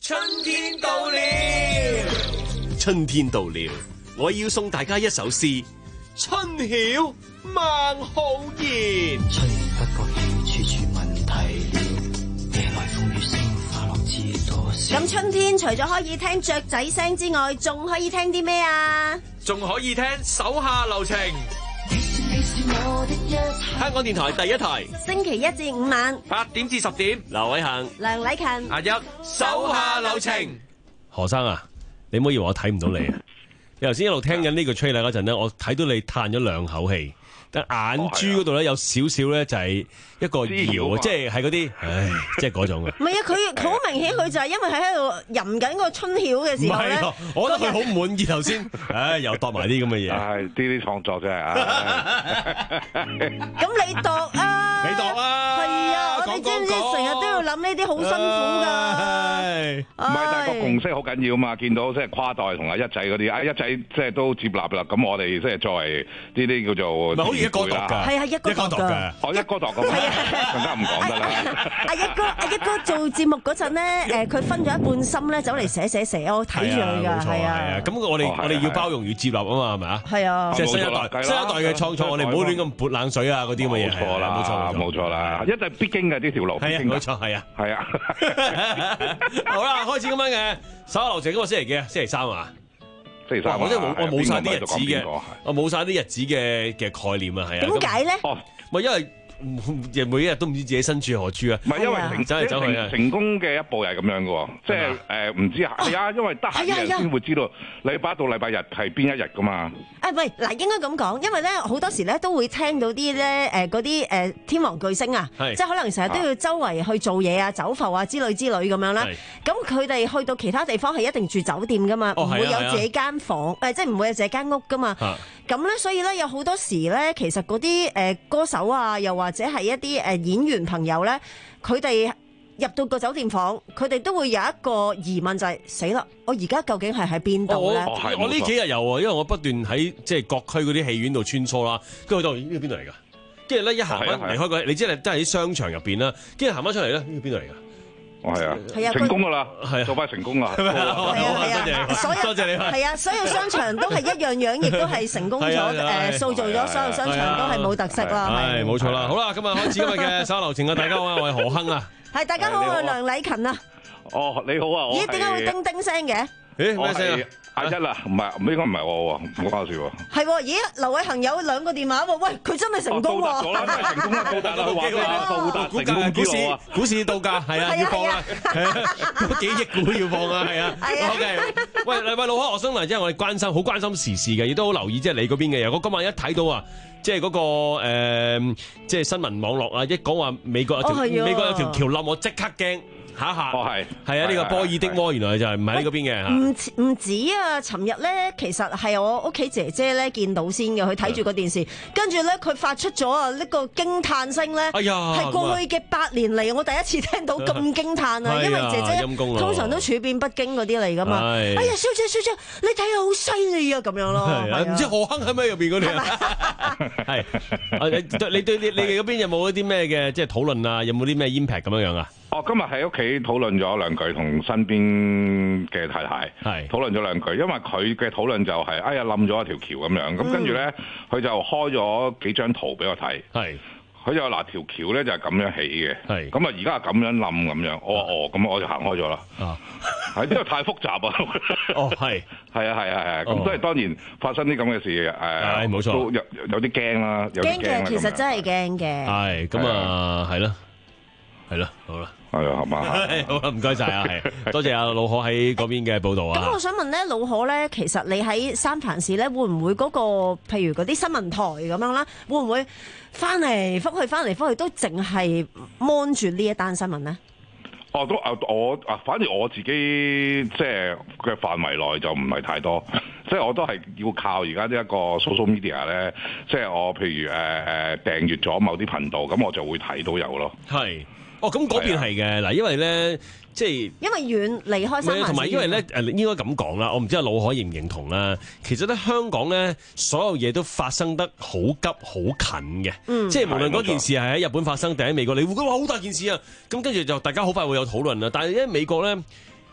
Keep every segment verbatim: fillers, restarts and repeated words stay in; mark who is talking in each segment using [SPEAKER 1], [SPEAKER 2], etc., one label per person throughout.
[SPEAKER 1] 春天到了，
[SPEAKER 2] 春天到了，我要送大家一首詩：春曉孟浩然。
[SPEAKER 3] 春不覺曉，處處聞啼鳥。夜來風雨聲，花落知多少。
[SPEAKER 4] 咁春天除咗可以聽雀仔聲之外，仲可以聽啲咩啊？
[SPEAKER 1] 仲可以聽手下留情。
[SPEAKER 2] 香港電台第一台，
[SPEAKER 4] 星期一至五晚
[SPEAKER 1] 八點至十點，
[SPEAKER 2] 劉偉恒、
[SPEAKER 4] 梁禮勤、
[SPEAKER 1] 阿一手下留情。
[SPEAKER 2] 何生啊，你唔好以為我睇唔到你啊！你頭先一路聽緊呢個吹 r 嗰陣咧，我睇到你嘆咗兩口氣，但眼珠嗰度咧有少少咧就係一個搖，即係係嗰啲，唉，即係嗰種啊。
[SPEAKER 4] 唔係啊，佢好明顯佢就係因為喺度吟緊個春曉嘅時候咧，
[SPEAKER 2] 我覺得佢好唔滿意頭先，唉，又度埋啲咁嘅嘢。
[SPEAKER 5] 係呢啲創作真係。
[SPEAKER 4] 咁你度啊？
[SPEAKER 2] 你度啊？
[SPEAKER 4] 係啊，我哋知唔知成日都要諗呢啲好辛苦㗎？
[SPEAKER 5] 唔係，但係個共識好緊要嘛。見到即係跨代同阿一仔嗰啲，阿一仔即係都接納啦。咁我哋即係作為呢啲叫做，
[SPEAKER 2] 唔係好似一哥度㗎，
[SPEAKER 4] 係啊，一哥度㗎。
[SPEAKER 5] 哦，一哥度咁，更加唔講得啦。
[SPEAKER 4] 阿一哥，阿一哥做節目嗰陣咧，誒，佢分咗一半心咧，走嚟寫寫寫，我睇住佢㗎，係啊。
[SPEAKER 2] 咁我哋我哋要包容與接納啊嘛，係咪啊？
[SPEAKER 4] 係啊。
[SPEAKER 2] 即係新一代，新一代嘅創作，我哋唔好亂咁潑冷水啊，嗰啲咁嘅嘢。
[SPEAKER 5] 冇錯啦，冇錯，冇錯啦，一定必經嘅呢條路。
[SPEAKER 2] 係啊，冇錯，係啊，
[SPEAKER 5] 係啊。
[SPEAKER 2] 好啦，開始咁樣嘅手下留情。今個星期幾啊？星期三啊？
[SPEAKER 5] 星期三。
[SPEAKER 2] 我即係冇，我冇晒啲日子嘅，我冇晒啲日子嘅嘅概念啊，係啊。
[SPEAKER 4] 點解咧？
[SPEAKER 5] 哦，
[SPEAKER 2] 咪因為。每一日都唔知自己身處何處啊！
[SPEAKER 5] 唔係因為成
[SPEAKER 2] 走嚟走去啊！
[SPEAKER 5] 成功嘅一步係咁樣嘅喎，即係誒唔知係啊，因為得閒嘅人先會知道禮拜一到禮拜日係邊一日噶嘛。
[SPEAKER 4] 誒唔係嗱，應該咁講，因為咧好多時咧都會聽到啲咧誒嗰啲誒天王巨星啊，即係可能成日都要周圍去做嘢啊、走埠啊之類之類咁樣啦。咁佢哋去到其他地方係一定住酒店噶嘛，唔會有自己間房誒，即係唔會有自己間屋噶嘛。咁咧，所以咧有好多時咧，其實嗰啲誒歌手啊，又或者係一啲誒演員朋友咧，佢哋入到個酒店房，佢哋都會有一個疑問，就係死啦！我而家究竟係喺邊度咧？
[SPEAKER 2] 我呢幾日有啊，因為我不斷喺即係各區嗰啲戲院度穿梭啦，跟住到呢個邊度嚟㗎？跟住咧一行翻離開個，你知係真係喺商場入邊啦，跟住行翻出嚟咧，呢個邊度嚟㗎？
[SPEAKER 5] 哦，係啊，係啊，成功噶啦，係做翻成功啦，係啊，
[SPEAKER 4] 係啊，所有多謝你，係啊，所有商場都係一樣樣，亦都係成功咗，誒，塑造咗所有商場都係冇特色啦，
[SPEAKER 2] 係冇錯啦。好啦，今日開始今日嘅手下留情啊，大家好啊，我係何亨啊，
[SPEAKER 4] 係大家好，我係梁禮勤啊。
[SPEAKER 5] 哦，你好啊，
[SPEAKER 4] 咦，點解會叮叮聲嘅？
[SPEAKER 5] 誒，咩聲啊？阿一啦，唔係，應該唔係我喎，唔好搞笑喎。
[SPEAKER 4] 係喎，咦，劉偉恒有兩個電話喎，喂，佢真係成功喎！
[SPEAKER 5] 到達咗啦，成功啦，到達啦，話俾你到達成功之路啊！
[SPEAKER 2] 股市到價係啊，要放啦，係啊，幾億股要放啊，係啊。OK，喂，禮拜六開學生嚟，即係我哋關心，好關心時事嘅，亦都好留意即係你嗰邊嘅嘢。我今日一睇到啊，即係嗰個誒，即係新聞網絡啊，一講話美國有條美國有條橋冧，我即刻驚。下下
[SPEAKER 5] 哦係
[SPEAKER 2] 係啊！呢個波爾的摩原來就係唔喺呢嗰邊嘅嚇。
[SPEAKER 4] 唔唔止啊！尋日咧，其實係我屋企姐姐咧見到先嘅，佢睇住個電視，跟住咧佢發出咗啊呢個驚嘆聲咧。哎呀！係過去嘅八年嚟，我第一次聽到咁驚嘆啊！因為姐姐通常都處變不驚嗰啲嚟噶嘛。哎呀，小姐小姐，你睇下好犀利啊！咁樣咯。唔知何亨喺咪入邊嗰啲啊？
[SPEAKER 2] 係。你對你你哋嗰邊有冇一啲咩嘅即係討論啊？有冇啲咩 impact 咁樣樣啊？
[SPEAKER 5] 哦，今日喺屋企討論咗兩句，同身邊嘅太太係討論咗兩句，因為佢嘅討論就係、是、哎呀冧咗一條橋咁樣，咁、嗯、跟住咧佢就開咗幾張圖俾我睇，係佢就嗱條橋咧就係咁樣起嘅，係咁啊而家係咁樣冧咁樣，我話哦咁我就行開咗啦，啊係因為太複雜啊，哦係係啊係啊係啊，咁所以當然發生啲咁嘅事誒，冇錯都有有啲驚啦，有啲驚嘅，
[SPEAKER 4] 其實真係驚嘅，
[SPEAKER 2] 係咁啊係咯。係咯，好啦，
[SPEAKER 5] 係啊，係嘛，
[SPEAKER 2] 好啦，唔該晒啊，係，多謝阿老可喺嗰邊嘅報道啊。
[SPEAKER 4] 咁我想問咧，老可咧，其實你喺三藩市咧，會唔會嗰個，譬如嗰啲新聞台咁樣啦，會唔會翻嚟覆去，翻嚟覆去都淨係 mon 住呢一單新聞咧？
[SPEAKER 5] 哦，都啊，我啊，反而我自己即係嘅範圍內就唔係太多，即係我都係要靠而家呢一個 social media 咧，即係我譬如誒誒訂閱咗某啲頻道，咁我就會睇到有咯。係。
[SPEAKER 2] 哦，咁嗰邊係嘅嗱，因為咧，即係
[SPEAKER 4] 因為遠離開三藩市，
[SPEAKER 2] 同埋因為咧誒，應該咁講啦，我唔知阿老可認唔認同啦。其實咧，香港咧，所有嘢都發生得好急好近嘅，嗯、即係無論嗰件事係喺日本發生定喺美國，你會覺得哇好大件事啊！咁跟住就大家好快會有討論啦。但係咧美國咧，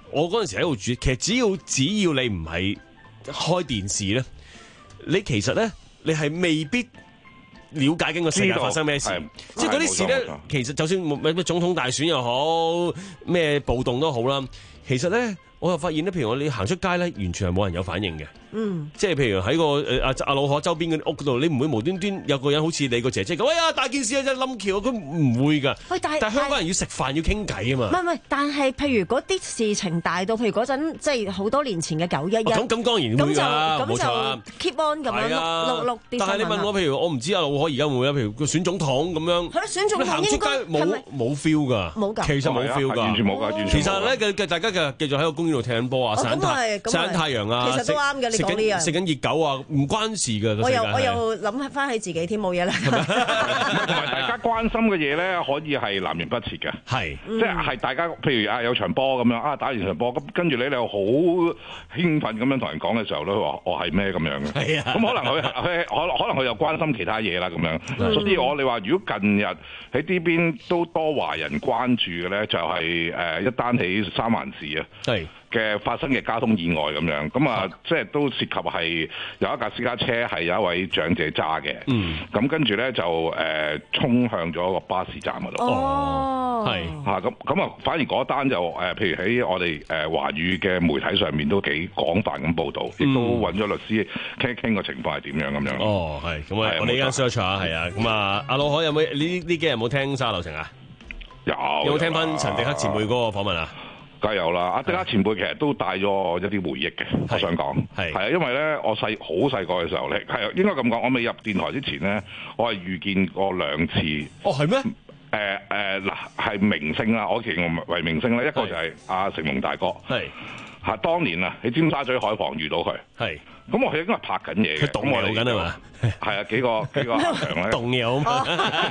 [SPEAKER 2] 我嗰陣時喺度煮，其實只要只要你唔係開電視咧，你其實咧你係未必了解緊個世界發生咩事。即係嗰啲事咧，其實就算咩咩總統大選又好，咩暴動都好啦，其實咧我又發現咧，譬如我你行出街咧，完全係冇人有反應嘅。嗯，即係譬如喺個誒阿阿老河周邊嗰啲屋度，你唔會無端端有個人好似你個姐姐咁，哎呀大件事啊，真係冧橋，佢唔會㗎。喂，但係但係香港人要食飯要傾偈啊嘛。唔係唔係，但係譬如嗰啲事情大到，譬如嗰陣即係好多年前嘅九一一，咁咁當然會㗎，冇錯啊。keep on 咁樣碌碌啲。但係你問我，譬如我唔知阿老河而家會唔會，譬如佢選總統咁樣，係咯，選總統行出街冇冇 feel 㗎，冇㗎，其實冇 feel 㗎，
[SPEAKER 5] 完全冇㗎，完全。
[SPEAKER 2] 其實咧嘅嘅大家嘅繼續喺個公園度踢緊波啊，曬太曬太陽啊，
[SPEAKER 4] 其實都啱嘅，你講呢樣
[SPEAKER 2] 食緊熱狗啊，唔關事㗎。
[SPEAKER 4] 我又我又諗翻起自己添，冇嘢啦。
[SPEAKER 5] 同埋大家關心嘅嘢咧，可以係南轅北轍嘅，係即係係大家，譬如啊有場波咁樣啊，打完場波咁，跟住你你又好興奮咁樣同人講嘅時候咧，話我係咩咁樣嘅？係啊，咁可能佢佢可可能佢又關心其他嘢啦咁樣。所以我哋話，如果近日喺呢邊都多華人關注嘅咧，就係誒一單起三環市啊。係。嘅發生嘅交通意外咁樣，咁啊，即係都涉及係有一架私家車係有一位長者揸嘅，嗯，咁跟住咧就誒、呃、衝向咗個巴士站嗰度，哦，係嚇，咁咁啊，反而嗰單就誒、呃，譬如喺我哋誒、呃、華語嘅媒體上面都幾廣泛咁報導，亦、嗯、都揾咗律師傾一傾個情況係點樣咁樣。哦，係，咁啊，我哋而家 search 下，係啊，咁啊，阿老海有冇呢呢幾日有冇聽沙流程啊？有，有冇聽翻陳迪克前輩嗰個訪問啊？梗係有啦，阿迪克前輩其實都帶咗我一啲回憶嘅，我想講係係啊，因為咧我細好細個嘅時候咧，係應該咁講，我未入電台之前咧，我係遇見過兩次。哦，係咩？誒誒嗱，係明星啦，我形容為明星咧，一個就係阿成龍大哥，係嚇，當年啊喺尖沙咀海旁遇到佢，係咁我係應該係拍緊嘢嘅，咁我嚟緊啊嘛。係啊，幾個幾個阿強咧，動搖啊！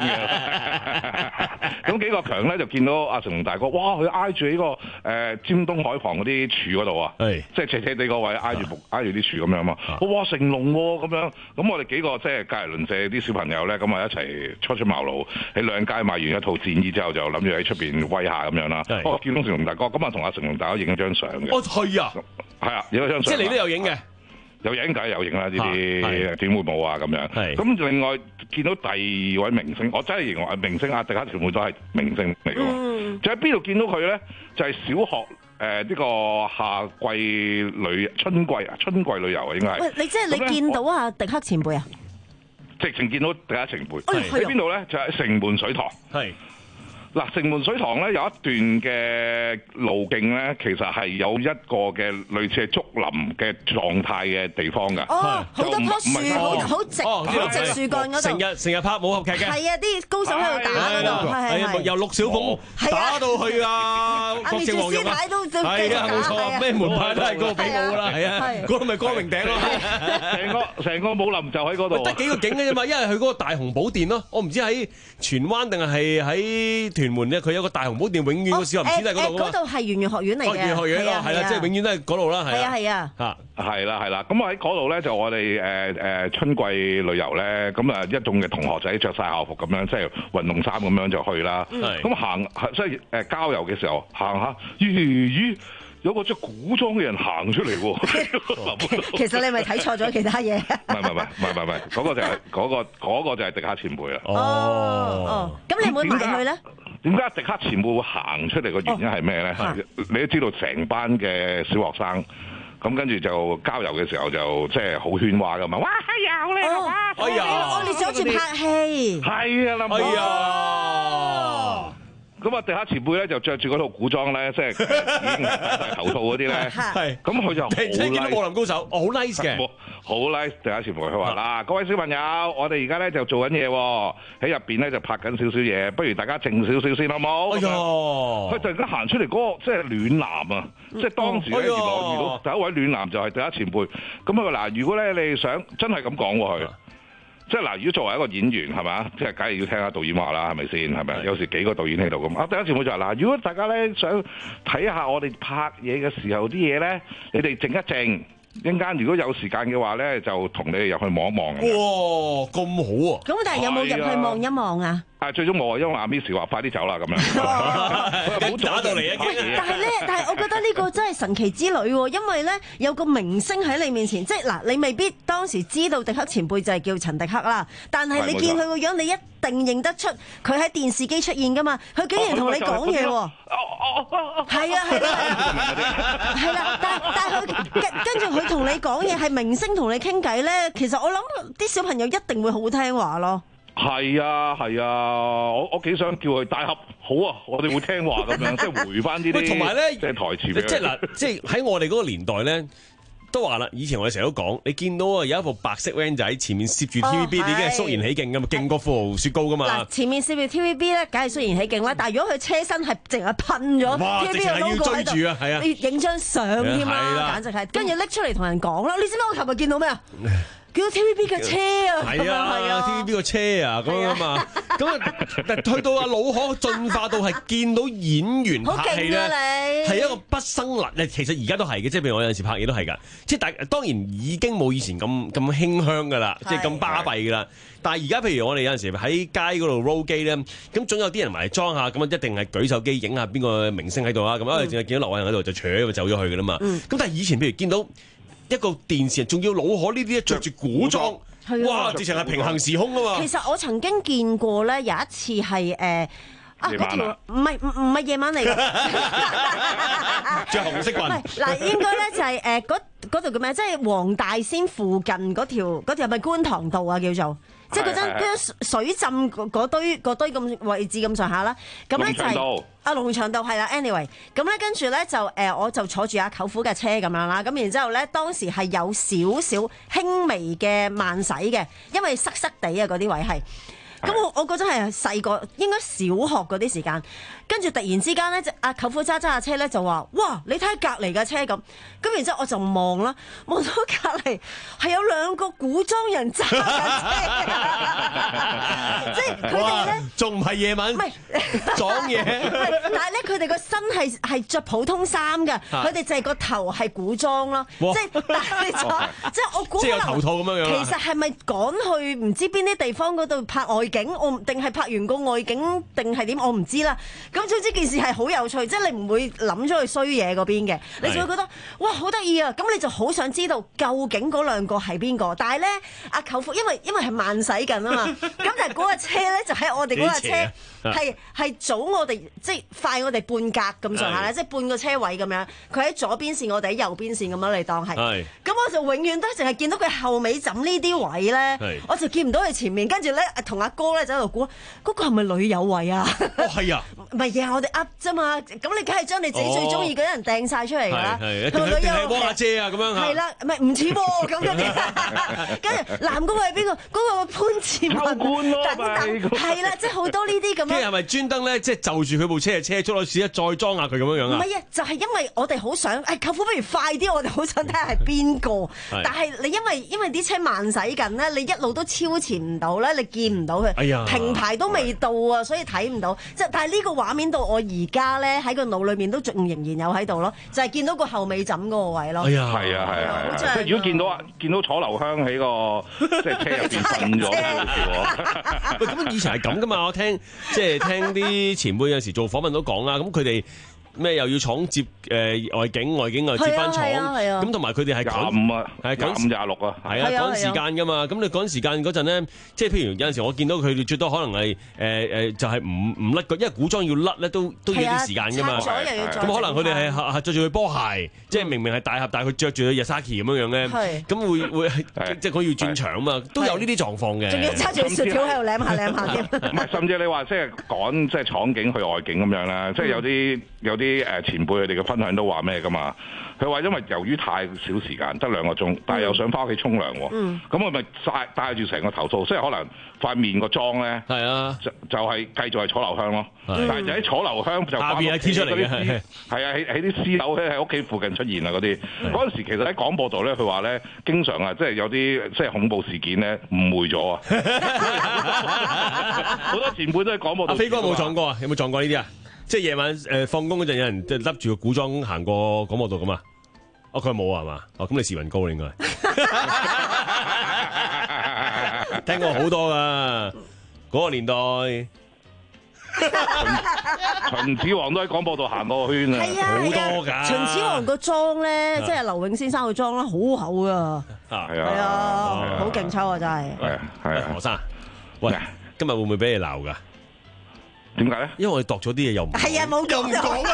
[SPEAKER 5] 咁幾個強咧就見到阿成龍大哥，哇！佢挨住呢個誒、呃、尖東海旁嗰啲柱嗰度啊，即係斜斜地個位挨住挨住啲柱咁樣嘛。哇！成龍喎咁樣，咁我哋幾個即係隔籬鄰舍啲小朋友咧，咁啊一齊初出茅廬喺兩街買完一套戰衣之後，就諗住喺出邊威下咁樣啦。哦，見到成龍大哥，咁啊同阿成龍大哥影咗張相嘅。哦，係啊，係啊，影咗張相。即係你都有影嘅。有影梗係有影啦，呢啲點會冇啊咁樣。咁另外見到第二位明星，我真係認為明星阿迪克全部都係明星嚟嘅。嗯、就喺邊度見到佢咧？就係、是、小學誒呢、呃這個夏季旅春季啊，春季旅遊啊應該係。喂，你即係你見到阿迪克前輩啊？直情見到迪克前輩喺邊度咧？就喺城門水塘。係。嗱，城門水塘咧有一段嘅路徑咧，其實係有一個嘅類似係竹林嘅狀態嘅地方㗎。哦，好多棵樹，好好直，好直樹幹嗰度。成日成日拍武俠劇嘅。係啊，啲高手喺度打嗰度。係係。由陸小鳳打到去啊，郭靖黃蓉啊。係啊，冇錯，咩門派都係嗰個比武啦。係啊，嗰度咪光明頂咯。成個成個武林就喺嗰度。得幾個景嘅啫嘛，因為佢嗰個大雄寶殿咯，我唔知喺荃灣定係喺屯門咧，佢有個大雄寶殿，永遠個小林寺都係嗰度。嗰度係圓玄學院嚟嘅。圓玄學院咯，係啦，即係永遠都係嗰度啦，係啊，係啊，嚇，係啦，係啦。咁我喺嗰度咧，就我哋誒誒春季旅遊咧，咁啊一眾嘅同學仔着晒校服咁樣，即係運動衫咁樣就去啦。咁行即係誒郊遊嘅時候行下，咦咦，有個着古裝嘅人行出嚟喎。其實你咪睇錯咗其他嘢。唔係唔係唔係唔係唔係，嗰個就係嗰個嗰個就係迪克前輩啦。哦哦，咁你有冇埋去咧？點解迪克前輩會行出嚟嘅原因係咩咧？你都知道成班嘅小學生，咁跟住就郊遊嘅時候就即係好喧嘩噶嘛！哇，係有咧，哇，哎呀，我哋想住拍戲，係啊，林寶。咁啊，迪克前輩咧就着住嗰套古裝咧，即係已經戴頭套嗰啲咧，係咁佢就好 nice，見到武林高手，好 nice 嘅，好 nice。迪克前輩佢話嗱，各位小朋友，我哋而家咧就做緊嘢喎，喺入邊咧就拍緊少少嘢，不如大家靜少少先好冇？哎呀，佢突然間行出嚟嗰個即係暖男啊！即係當時咧遇到遇到第一位暖男就係迪克前輩。咁佢話嗱，如果咧你想真係咁講喎佢。即係嗱，如果作為一個演員係嘛，即係梗係要聽下導演話啦，係咪先？係咪？有時幾個導演喺度咁。啊，第一次我就話嗱，如果大家咧想睇下我哋拍嘢嘅時候啲嘢咧，你哋靜一靜， 一陣間如果有時間嘅話咧，就同你哋入去望一望。
[SPEAKER 2] 哇，咁好啊！
[SPEAKER 4] 咁但係有冇入去望一望啊？
[SPEAKER 5] 啊，最終冇啊，因為阿 Miss 話快啲走啦咁樣。
[SPEAKER 2] 好打到嚟啊！
[SPEAKER 4] 但係咧，但係我覺得呢個真係神奇之旅喎，因為咧有個明星喺你面前，即係嗱，你未必當時知道迪克前輩就係叫陳迪克啦，但係你見佢個樣，你一定認得出佢喺電視機出現噶嘛，佢竟然同你講嘢喎。哦
[SPEAKER 5] 哦哦
[SPEAKER 4] 係啊係啦，係啦，但但係佢跟跟住佢同你講嘢係明星同你傾偈咧，其實我諗啲小朋友一定會好聽話咯。
[SPEAKER 5] 係啊係啊，我我幾想叫佢大俠，好啊，我哋會聽話咁樣，即係回翻呢啲，
[SPEAKER 2] 同埋咧
[SPEAKER 5] 即係台詞俾佢。
[SPEAKER 2] 即係嗱，即係喺我哋嗰個年代咧，都話啦，以前我哋成日都講，你見到啊有一部白色 van 仔前面攝住 T V B，你已經係肅然起敬噶嘛，勁過富豪雪糕噶嘛。嗱，
[SPEAKER 4] 前面攝住 T V B 咧，梗係肅然起敬啦。但係如果佢車身係淨係噴咗 T V B 嘅 logo 喺度，
[SPEAKER 2] 係啊，
[SPEAKER 4] 你影張相添啦，簡直係。跟住拎出嚟同人講啦，你知唔知我琴日見到咩啊？叫 T V B 嘅車啊，
[SPEAKER 2] 係啊 ，T V B 個車啊，咁樣啊嘛，咁啊，但去到阿老可進化到係見到演員拍戲咧，係一個畢生難。其實而家都係嘅，即係譬如我有陣時拍嘢都係㗎，即係但當然已經冇以前咁咁輕香㗎啦，即係咁巴閉㗎啦。但係而家譬如我哋有陣時喺街嗰度 roll 機咧，咁總有啲人埋嚟裝下，咁一定係舉手機影下邊個明星喺度啊，咁啊，淨係見到劉偉恒喺度就扯走咗去㗎啦嘛。咁但係以前譬如見到一個電視人仲要老可呢啲着住古裝，哇！直情係平行時空啊嘛。
[SPEAKER 4] 其實我曾經見過咧，有一次係誒啊嗰條唔係唔唔係夜晚嚟嘅，
[SPEAKER 2] 着紅色裙。
[SPEAKER 4] 嗱，應該咧就係誒嗰嗰度叫咩？即係黃大仙附近嗰條嗰條係咪觀塘道啊？叫做。即係嗰陣嗰水浸嗰堆嗰堆咁位置咁上下啦，咁咧就係啊龍翔道係啦 ，anyway， 咁咧跟住咧就誒我就坐住阿舅父嘅車咁樣啦，咁然之後咧當時係有少少輕微嘅慢駛嘅，因為塞塞地啊嗰啲位係。咁我我嗰陣係細個，應該小學嗰啲時間，跟住突然之間咧，就阿舅父揸揸下車咧就話：哇！你睇下隔離嘅車咁，咁然之後我就望啦，望到隔離係有兩個古裝人揸緊車，即係佢哋咧，
[SPEAKER 2] 仲唔係夜晚？唔係撞嘢，
[SPEAKER 4] 但係咧佢哋個身係係著普通衫嘅，佢哋就係個頭係古裝咯，即係但係即係我估可能
[SPEAKER 2] 頭套咁樣樣。
[SPEAKER 4] 其實係咪趕去唔知邊啲地方嗰度拍外景，我定係拍完個外景定係點？我唔知啦。咁總之件事係好有趣，即係你唔會諗咗去衰嘢嗰邊嘅，你就會覺得哇好得意啊！咁你就好想知道究竟嗰兩個係邊個？但係咧，阿舅父因為因為係慢駛緊啊嘛，咁但係嗰個車咧就喺我哋嗰架車係係早我哋即係快我哋半格咁上下咧，即係半個車位咁樣。佢喺左邊線，我哋喺右邊線咁樣嚟當係。咁我就永遠都淨係見到佢後尾枕呢啲位咧，我就見唔到佢前面。跟住咧同阿哥咧就喺度估，嗰個係咪女友位啊？
[SPEAKER 2] 哦，係啊，
[SPEAKER 4] 唔係嘅，我哋噏啫嘛。咁你梗係將你自己最中意嗰啲人掟晒出嚟㗎啦。
[SPEAKER 2] 係係，女友係阿姐啊咁樣嚇。
[SPEAKER 4] 係啦，唔係唔似喎咁嗰啲。跟住男嗰個係邊個？嗰個潘志文等等。係啦，即係好多呢啲咁樣。
[SPEAKER 2] 即係係咪專登咧？即係就住佢部車嘅車速，試一再裝下佢咁樣樣啊？
[SPEAKER 4] 唔係啊，就係因為我哋好想，誒舅父不如快啲，我哋好想睇下係邊個。但係你因為因為啲車慢駛緊咧，你一路都超前唔到咧，你見唔到佢。
[SPEAKER 2] 哎呀，
[SPEAKER 4] 停牌都未到啊，所以睇唔到。即係但係呢個畫面到我而家咧喺個腦裏面都仲仍然有喺度咯，就係見到個後尾枕嗰個位咯。
[SPEAKER 2] 哎呀，
[SPEAKER 5] 係啊係啊，即係如果見到啊見到楚留香喺個即係車入邊瞓咗，
[SPEAKER 2] 喂，咁以前係咁噶嘛？我聽即係聽啲前輩有時做訪問都講啦，咁佢哋。咩又要廠接誒外景，外景又接翻廠，咁同埋佢哋係
[SPEAKER 5] 廿五啊，係廿五廿六啊，
[SPEAKER 2] 係啊趕時間噶嘛。咁你趕時間嗰陣咧，即係譬如有陣時我見到佢哋最多可能係誒誒就係唔唔甩個，因為古裝要甩咧都都要啲時間噶嘛。咁可能佢哋係係著住對波鞋，即係明明係大俠，但係佢著住對 Yasaki 咁樣樣咧，咁會會即係佢要轉場啊嘛，都有呢啲狀況嘅。
[SPEAKER 4] 仲要揸住雪條喺度舐下舐下添。
[SPEAKER 5] 唔係，甚至你話即係趕即係廠景去外景咁樣啦，即係有啲有啲。啲誒前輩佢哋嘅分享都話咩㗎嘛？佢話因為由於太少時間，得兩個鐘，但係又想翻屋企沖涼喎，咁我咪帶帶住成個頭套，即係可能塊面個妝咧，係啊，就就係繼續係楚留香咯，但係就喺楚留香就
[SPEAKER 2] 下邊係貼出嚟嘅，係
[SPEAKER 5] 係啊，喺喺啲私樓咧喺屋企附近出現啊嗰啲，嗰陣時其實喺廣播度咧，佢話咧經常啊，即係有啲即係恐怖事件咧誤會咗啊，好多前輩都喺廣播度。阿
[SPEAKER 2] 飛哥冇撞過啊？有冇撞過呢啲啊？即係夜晚誒放工嗰陣，有人即係笠住個古裝行過廣播道咁啊？ 哦，佢冇啊係嘛？哦，咁你時運高應該。聽過好多噶，嗰個年代。
[SPEAKER 5] 秦始皇都喺廣播道行過圈啊，
[SPEAKER 2] 好多㗎。
[SPEAKER 4] 秦始皇個妝咧，即係劉永先生個妝啦，好厚噶，係啊，好勁抽啊，真係。
[SPEAKER 5] 係啊，係啊，
[SPEAKER 2] 何生，喂，今日會唔會俾你鬧㗎？
[SPEAKER 5] 點解咧？
[SPEAKER 2] 因為我哋度咗啲嘢又唔
[SPEAKER 4] 係啊，冇講講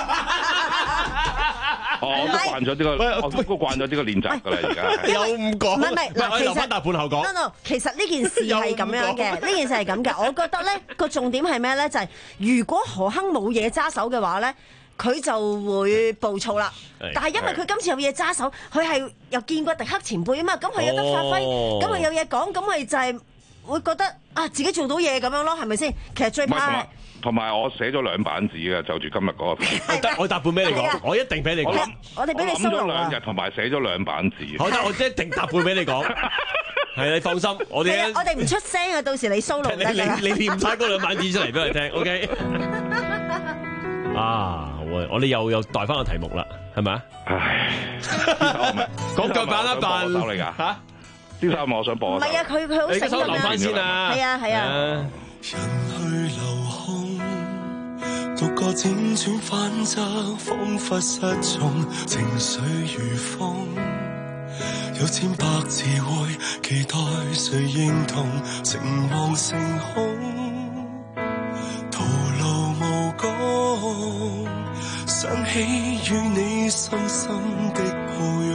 [SPEAKER 5] 哦，我都慣咗呢個，我都慣咗呢個練習㗎啦，而家
[SPEAKER 2] 又唔講。唔係唔係，
[SPEAKER 4] 嗱，其實
[SPEAKER 2] 大半後講。
[SPEAKER 4] no no，其實呢件事係咁樣嘅，呢件事係咁嘅。我覺得咧個重點係咩咧？就係如果何鏗冇嘢揸手嘅話咧，佢就會暴躁啦。但係因為佢今次有嘢揸手，佢係又見過迪克前輩啊嘛，咁佢有得發揮，咁佢有嘢講，咁咪就係會覺得啊自己做到嘢咁樣咯，係咪先？其實最怕。
[SPEAKER 5] 同埋我寫咗兩版紙嘅，就住今日嗰個。
[SPEAKER 2] 我答我答半俾你講，我一定俾你講。
[SPEAKER 4] 我哋俾你
[SPEAKER 5] 諗咗兩日，同埋寫咗兩版紙。
[SPEAKER 2] 好得，我一定答半俾你講。係你放心，我哋
[SPEAKER 4] 我哋唔出聲啊，到時你 solo 得㗎啦。
[SPEAKER 2] 你你念曬嗰兩版紙出嚟俾我哋聽 ，OK？ 啊，好啊，我哋又又帶翻個題目啦，係咪啊？
[SPEAKER 5] 唉，
[SPEAKER 2] 講腳板一扮
[SPEAKER 5] 手嚟㗎嚇，呢首我想播。
[SPEAKER 4] 唔係啊，佢佢好醒㗎。
[SPEAKER 2] 你手留翻先啊。
[SPEAKER 4] 係啊係啊。
[SPEAKER 6] 人去樓空，獨個輾轉反側，彷彿失蹤，情緒如風。有千百次會期待誰認同，誠惶誠恐，徒勞無功。想起與你深深的抱擁，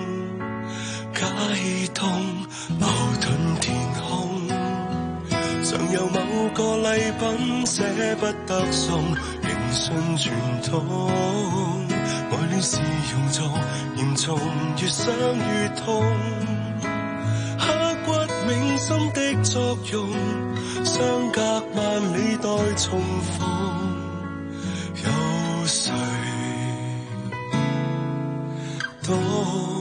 [SPEAKER 6] 解凍矛盾填空。常有某個禮品捨不得送，認信傳統，愛戀是用作嚴重，越想越痛，刻骨銘心的作用，相隔萬里待重逢，有誰懂？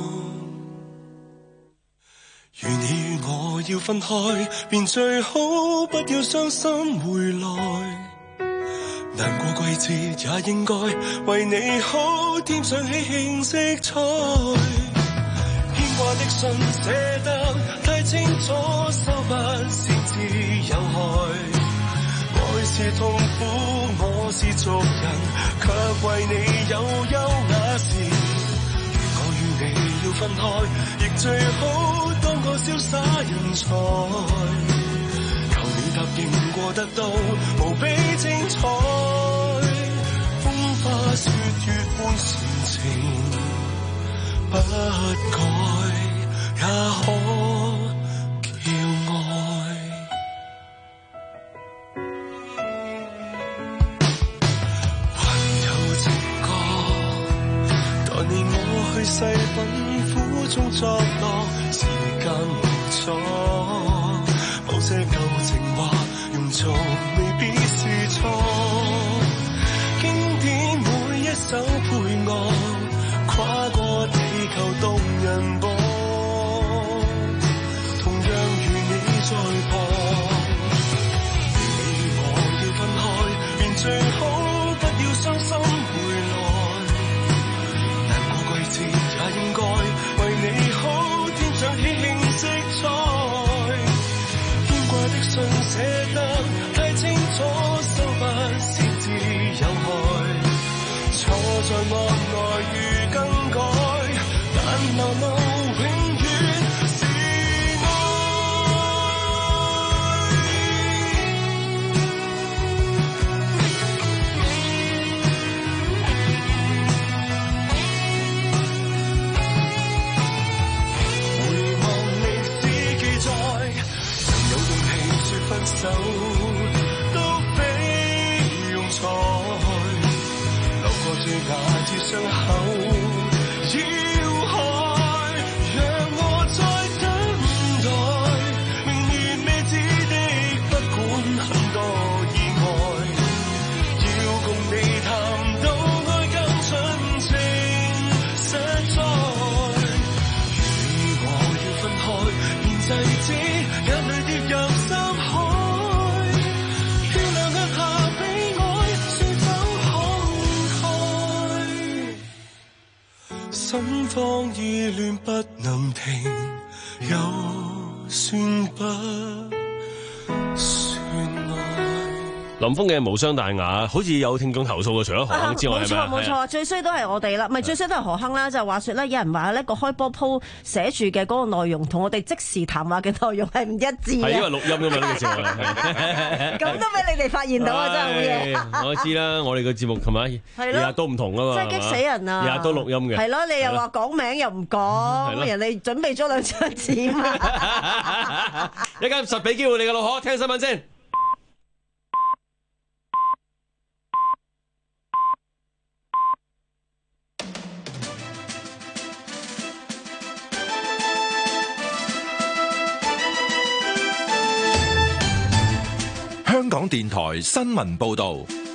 [SPEAKER 6] 如你與我要分開，便最好不要傷心回來。難過季節也應該為你好添上喜慶色彩。牽掛的信寫得太清楚，收不先至有害。愛是痛苦，我是俗人，卻為你有優雅事。如我與你要分開，亦最好當個瀟灑人才，求你答應過得到無比精彩，風花雪月般純情不改，也可叫愛。還有情歌，待你我去細品苦中作樂，時間無阻，某些舊情話用錯未必是錯，經典每一首配樂，跨過地球動人播，同樣如你在旁，如你我要分開，便最好不要傷心回來，難過季節也應該為你好添上喜慶色彩，牽掛的信寫得太清心慌意亂不能停，又算不算愛？
[SPEAKER 2] 林峰嘅無傷大雅，好似有聽眾投訴嘅，除咗何鏗之外，係咪？
[SPEAKER 4] 冇錯冇錯，最衰都係我哋啦，唔係最衰都係何鏗啦。就話説咧，有人話呢個開波鋪寫住嘅嗰個內容，同我哋即時談話嘅內容係唔一致嘅。
[SPEAKER 2] 係因為錄音㗎嘛呢個節目，
[SPEAKER 4] 咁都俾你哋發現到啊！真係好嘢。
[SPEAKER 2] 我知啦，我哋個節目係咪？日日都唔同㗎嘛，
[SPEAKER 4] 真係激死人啊！
[SPEAKER 2] 日日都錄音嘅。
[SPEAKER 4] 係咯，你又話講名又唔講，人哋準備咗兩張紙嘛。
[SPEAKER 2] 一間實俾機會你嘅老何，聽新聞先。
[SPEAKER 7] 香港電台新聞報道，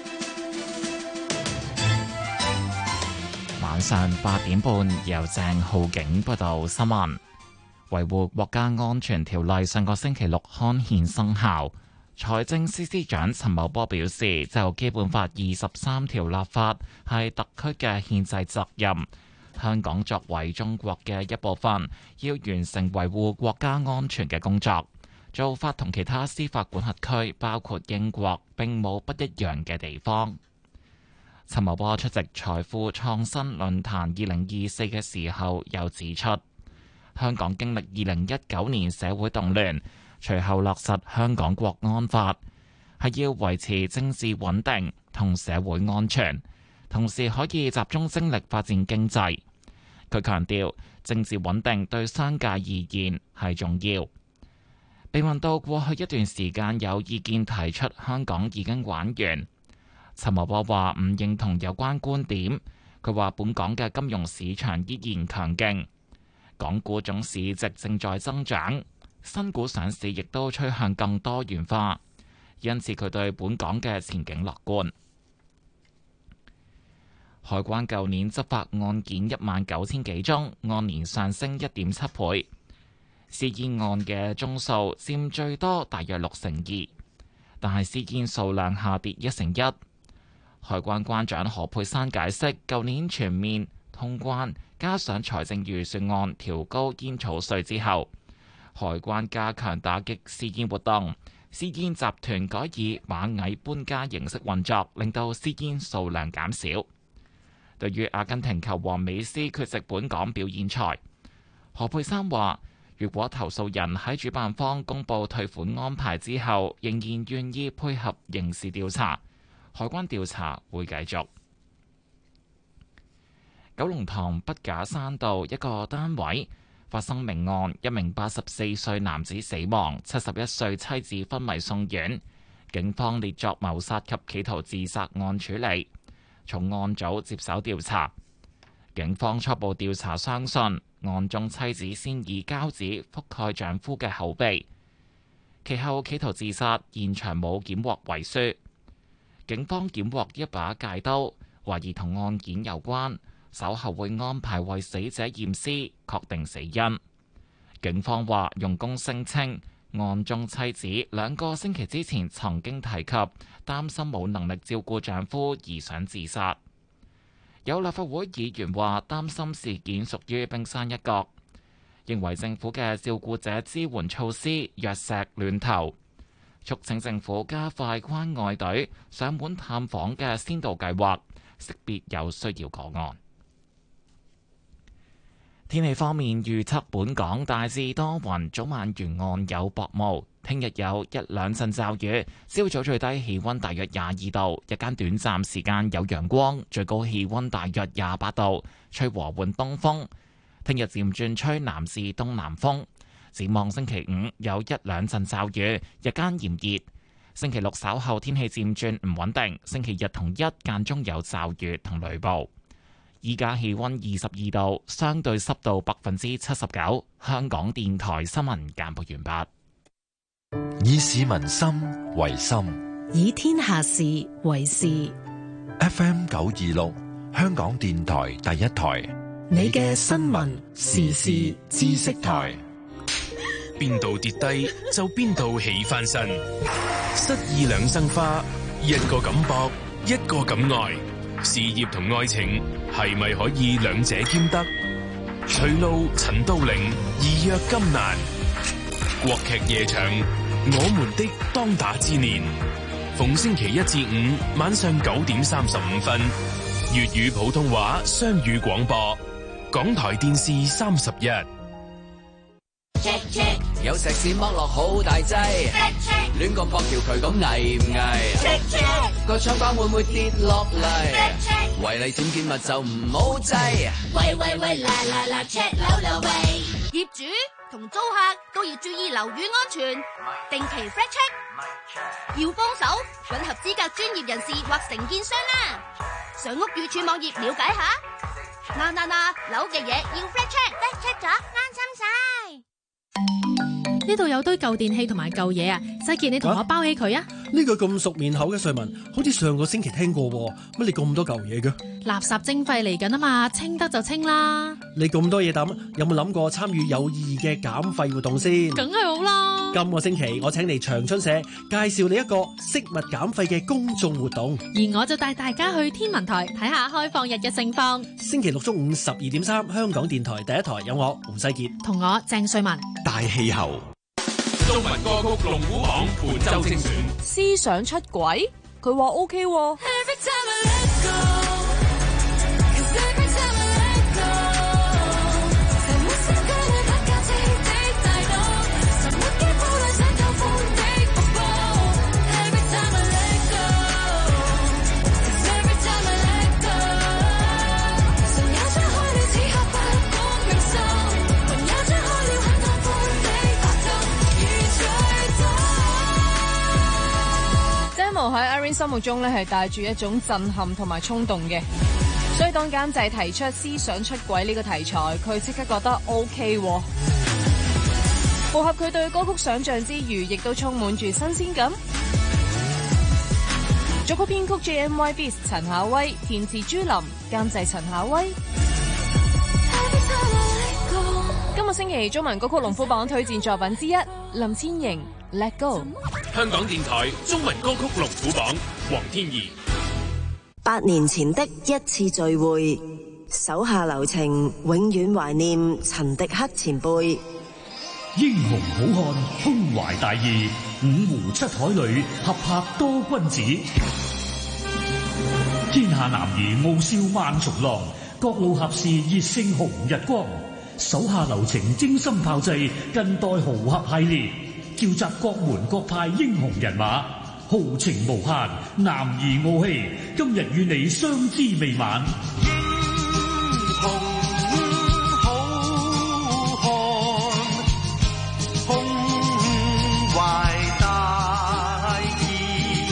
[SPEAKER 8] 晚上八點半由鄭浩景報道新聞。維護國家安全條例上個星期六刊憲生效。財政司司長陳茂波表示，就基本法二十三條立法係特區嘅憲制責任。香港作為中國嘅一部分，要完成維護國家安全嘅工作。做法同其他司法管轄區，包括英國，並冇不一樣嘅地方。陳茂波出席財富創新論壇二零二四嘅時候，又指出，香港經歷二零一九年社會動亂，隨後落實香港國安法，係要維持政治穩定同社會安全，同時可以集中精力發展經濟。佢強調，政治穩定對商界而言係重要。被問到過去一段時間有意見提出香港已經玩完，陳茂波話唔認同有關觀點。佢話本港嘅金融市場依然強勁，港股總市值正在增長，新股上市亦都趨向更多元化，因此佢對本港嘅前景樂觀。海關舊年執法案件一萬九千幾宗，按年上升一點七倍。私煙案嘅宗數佔最多，大約六成二，但係私煙數量下跌一成一。海關關長何佩珊解釋，舊年全面通關，加上財政預算案調高煙草稅之後，海關加強打擊私煙活動，私煙集團改以螞蟻搬家形式運作，令到私煙數量減少。對於阿根廷球王美斯缺席本港表演賽，何佩珊話，如果投訴人喺主辦方公布退款安排之後，仍然願意配合刑事調查，海關調查會繼續。九龍塘筆架山道一個單位發生命案，一名八十四歲男子死亡，七十一歲妻子昏迷送院，警方列作謀殺及企圖自殺案處理，重案組接手調查。警方初步調查相信，案中妻子先以膠紙覆蓋丈夫嘅口鼻，其後企圖自殺，現場冇檢獲遺書。警方檢獲一把戒刀，懷疑同案件有關，稍後會安排為死者驗屍，確定死因。警方話，用供聲稱案中妻子兩個星期之前曾經提及擔心冇能力照顧丈夫而想自殺。有立法會議員話擔心事件屬於冰山一角，認為政府嘅照顧者支援措施弱石亂投，促請政府加快關愛隊上門探訪嘅先導計劃，識別有需要個案。天氣方面預測，本港大致多雲，早晚沿岸有薄霧。聽日有一兩陣驟雨，朝早最低氣溫大約廿二度，日間短暫時間有陽光，最高氣溫大約廿八度，吹和緩東風。聽日漸轉吹南至東南風。展望星期五有一兩陣驟雨，日間炎熱。星期六稍後天氣漸轉唔穩定，星期日同一間中有驟雨同雷暴。依家氣溫二十二度，相對濕度百分之七十九。香港電台新聞簡報完畢。
[SPEAKER 7] 以市民心為心，
[SPEAKER 9] 以天下事為事。
[SPEAKER 7] F M 九二六，香港電台第一台，
[SPEAKER 9] 你嘅新聞時事知識台。
[SPEAKER 10] 邊度跌低就邊度起翻身，失意兩生花，一個咁搏，一個咁愛。 事業同愛情係咪可以兩者兼得？徐璐、陳都靈義約金蘭，國劇夜場我們的當打之年，逢星期一至五晚上九點三十五分，粵語普通話雙語廣播，港台電視三十一。
[SPEAKER 11] check check 有石屎剝落好大劑，亂咁駁條渠咁危唔危？ check check 個窗板會唔會跌落嚟？違例僭建物就唔好制。
[SPEAKER 12] 喂喂喂，啦啦啦 check 樓樓喂！業主同租客都要注意樓宇安全，定期 flat check， 要幫手搵合資格專業人士或承建商啦。上屋宇署網頁了解下。嗱嗱嗱，樓嘅嘢要 flat check，flat check 咗安心晒。
[SPEAKER 13] 呢度有堆舊電器同埋舊嘢啊，世杰你同我包起佢啊！
[SPEAKER 14] 呢個咁熟面口嘅瑞文，好似上個星期聽過，乜你咁多舊嘢嘅？
[SPEAKER 13] 垃圾徵費嚟緊啊嘛，清得就清啦。
[SPEAKER 14] 你咁多嘢抌，有冇諗過參與有意義嘅減廢活動先？
[SPEAKER 13] 梗係好啦！
[SPEAKER 14] 今個星期我請嚟長春社介紹你一個飾物減廢嘅公眾活動，
[SPEAKER 13] 而我就帶大家去天文台睇下開放日嘅盛況。
[SPEAKER 14] 星期六中午十二點三，香港電台第一台有我胡世傑
[SPEAKER 13] 同我鄭瑞文。
[SPEAKER 7] 大氣候。
[SPEAKER 1] 中文歌曲龍虎榜本周精選，
[SPEAKER 15] 思想出軌，佢話 OK 喎。喺 Irene 心目中咧係帶住一種震撼同埋衝動嘅，所以當監製提出思想出軌呢個題材，佢即刻覺得 OK 喎，符合佢對歌曲想象之餘，亦都充滿住新鮮感。作曲編曲 J M Y Beats 陳夏威，填詞朱琳，監製陳夏威。今個星期中文歌曲龍虎榜推薦作品之一，林千瑩 Let Go。
[SPEAKER 1] 香港電台中文歌曲龍虎榜，黃天怡。
[SPEAKER 4] 八年前的一次聚會，手下留情，永遠懷念陳迪克前輩。
[SPEAKER 16] 英雄好漢胸懷大義，五湖七海裏合拍多君子。天下男兒傲笑萬重浪，各路俠士熱勝紅日光。手下留情，精心炮製近代豪俠系列，召集各門各派英雄人馬，豪情無限，男兒傲氣。今日與你相知未晚。
[SPEAKER 6] 英雄好漢，胸懷大義，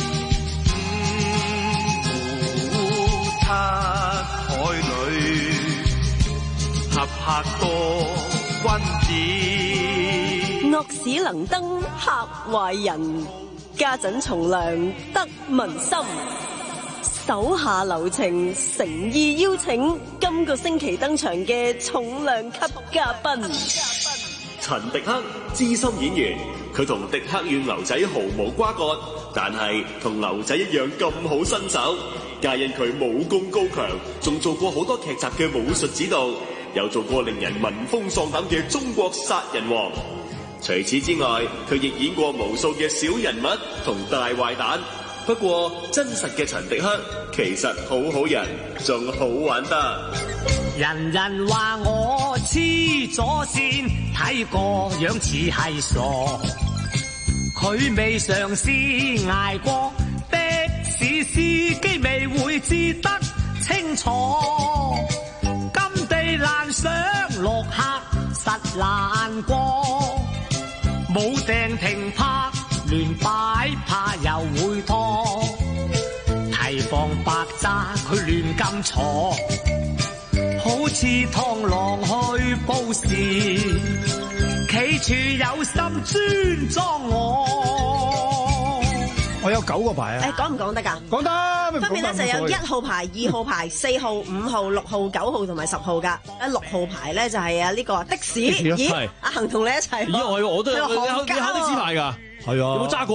[SPEAKER 6] 五湖七海裏合拍多君子。
[SPEAKER 4] 惡使能登嚇壞人，家陣從良得民心。手下留情，誠意邀請今個星期登場嘅重量級嘉賓
[SPEAKER 17] 陳迪克，資深演員，佢同迪克縣劉仔毫無瓜葛，但係同劉仔一樣咁好身手，皆因佢武功高強，仲做過好多劇集嘅武術指導，又做過令人聞風喪膽嘅中國殺人王。除此之外，佢亦演過無數嘅小人物同大壞蛋。不過真實嘅陳迪克其實好好人，仲好玩得。
[SPEAKER 18] 人人話我黐咗線，睇個樣似係傻。佢未嘗試捱過的士司機，未會知得清楚。金地難上落客實難過，冇定停泊亂擺，怕又會拖。提防白揸佢亂咁坐，好似螳螂去報時，企處有心專裝我。
[SPEAKER 19] 我有九個牌啊！
[SPEAKER 4] 誒，講唔講得㗎？
[SPEAKER 19] 講得，
[SPEAKER 4] 分別咧就有一號牌、二號牌、四號、五號、六號、九號同埋十號㗎。啊，六號牌咧就係啊呢個的士。咦？阿恒同你一齊。
[SPEAKER 2] 咦，我我都有，你考的士牌㗎？係啊。有冇揸過啊？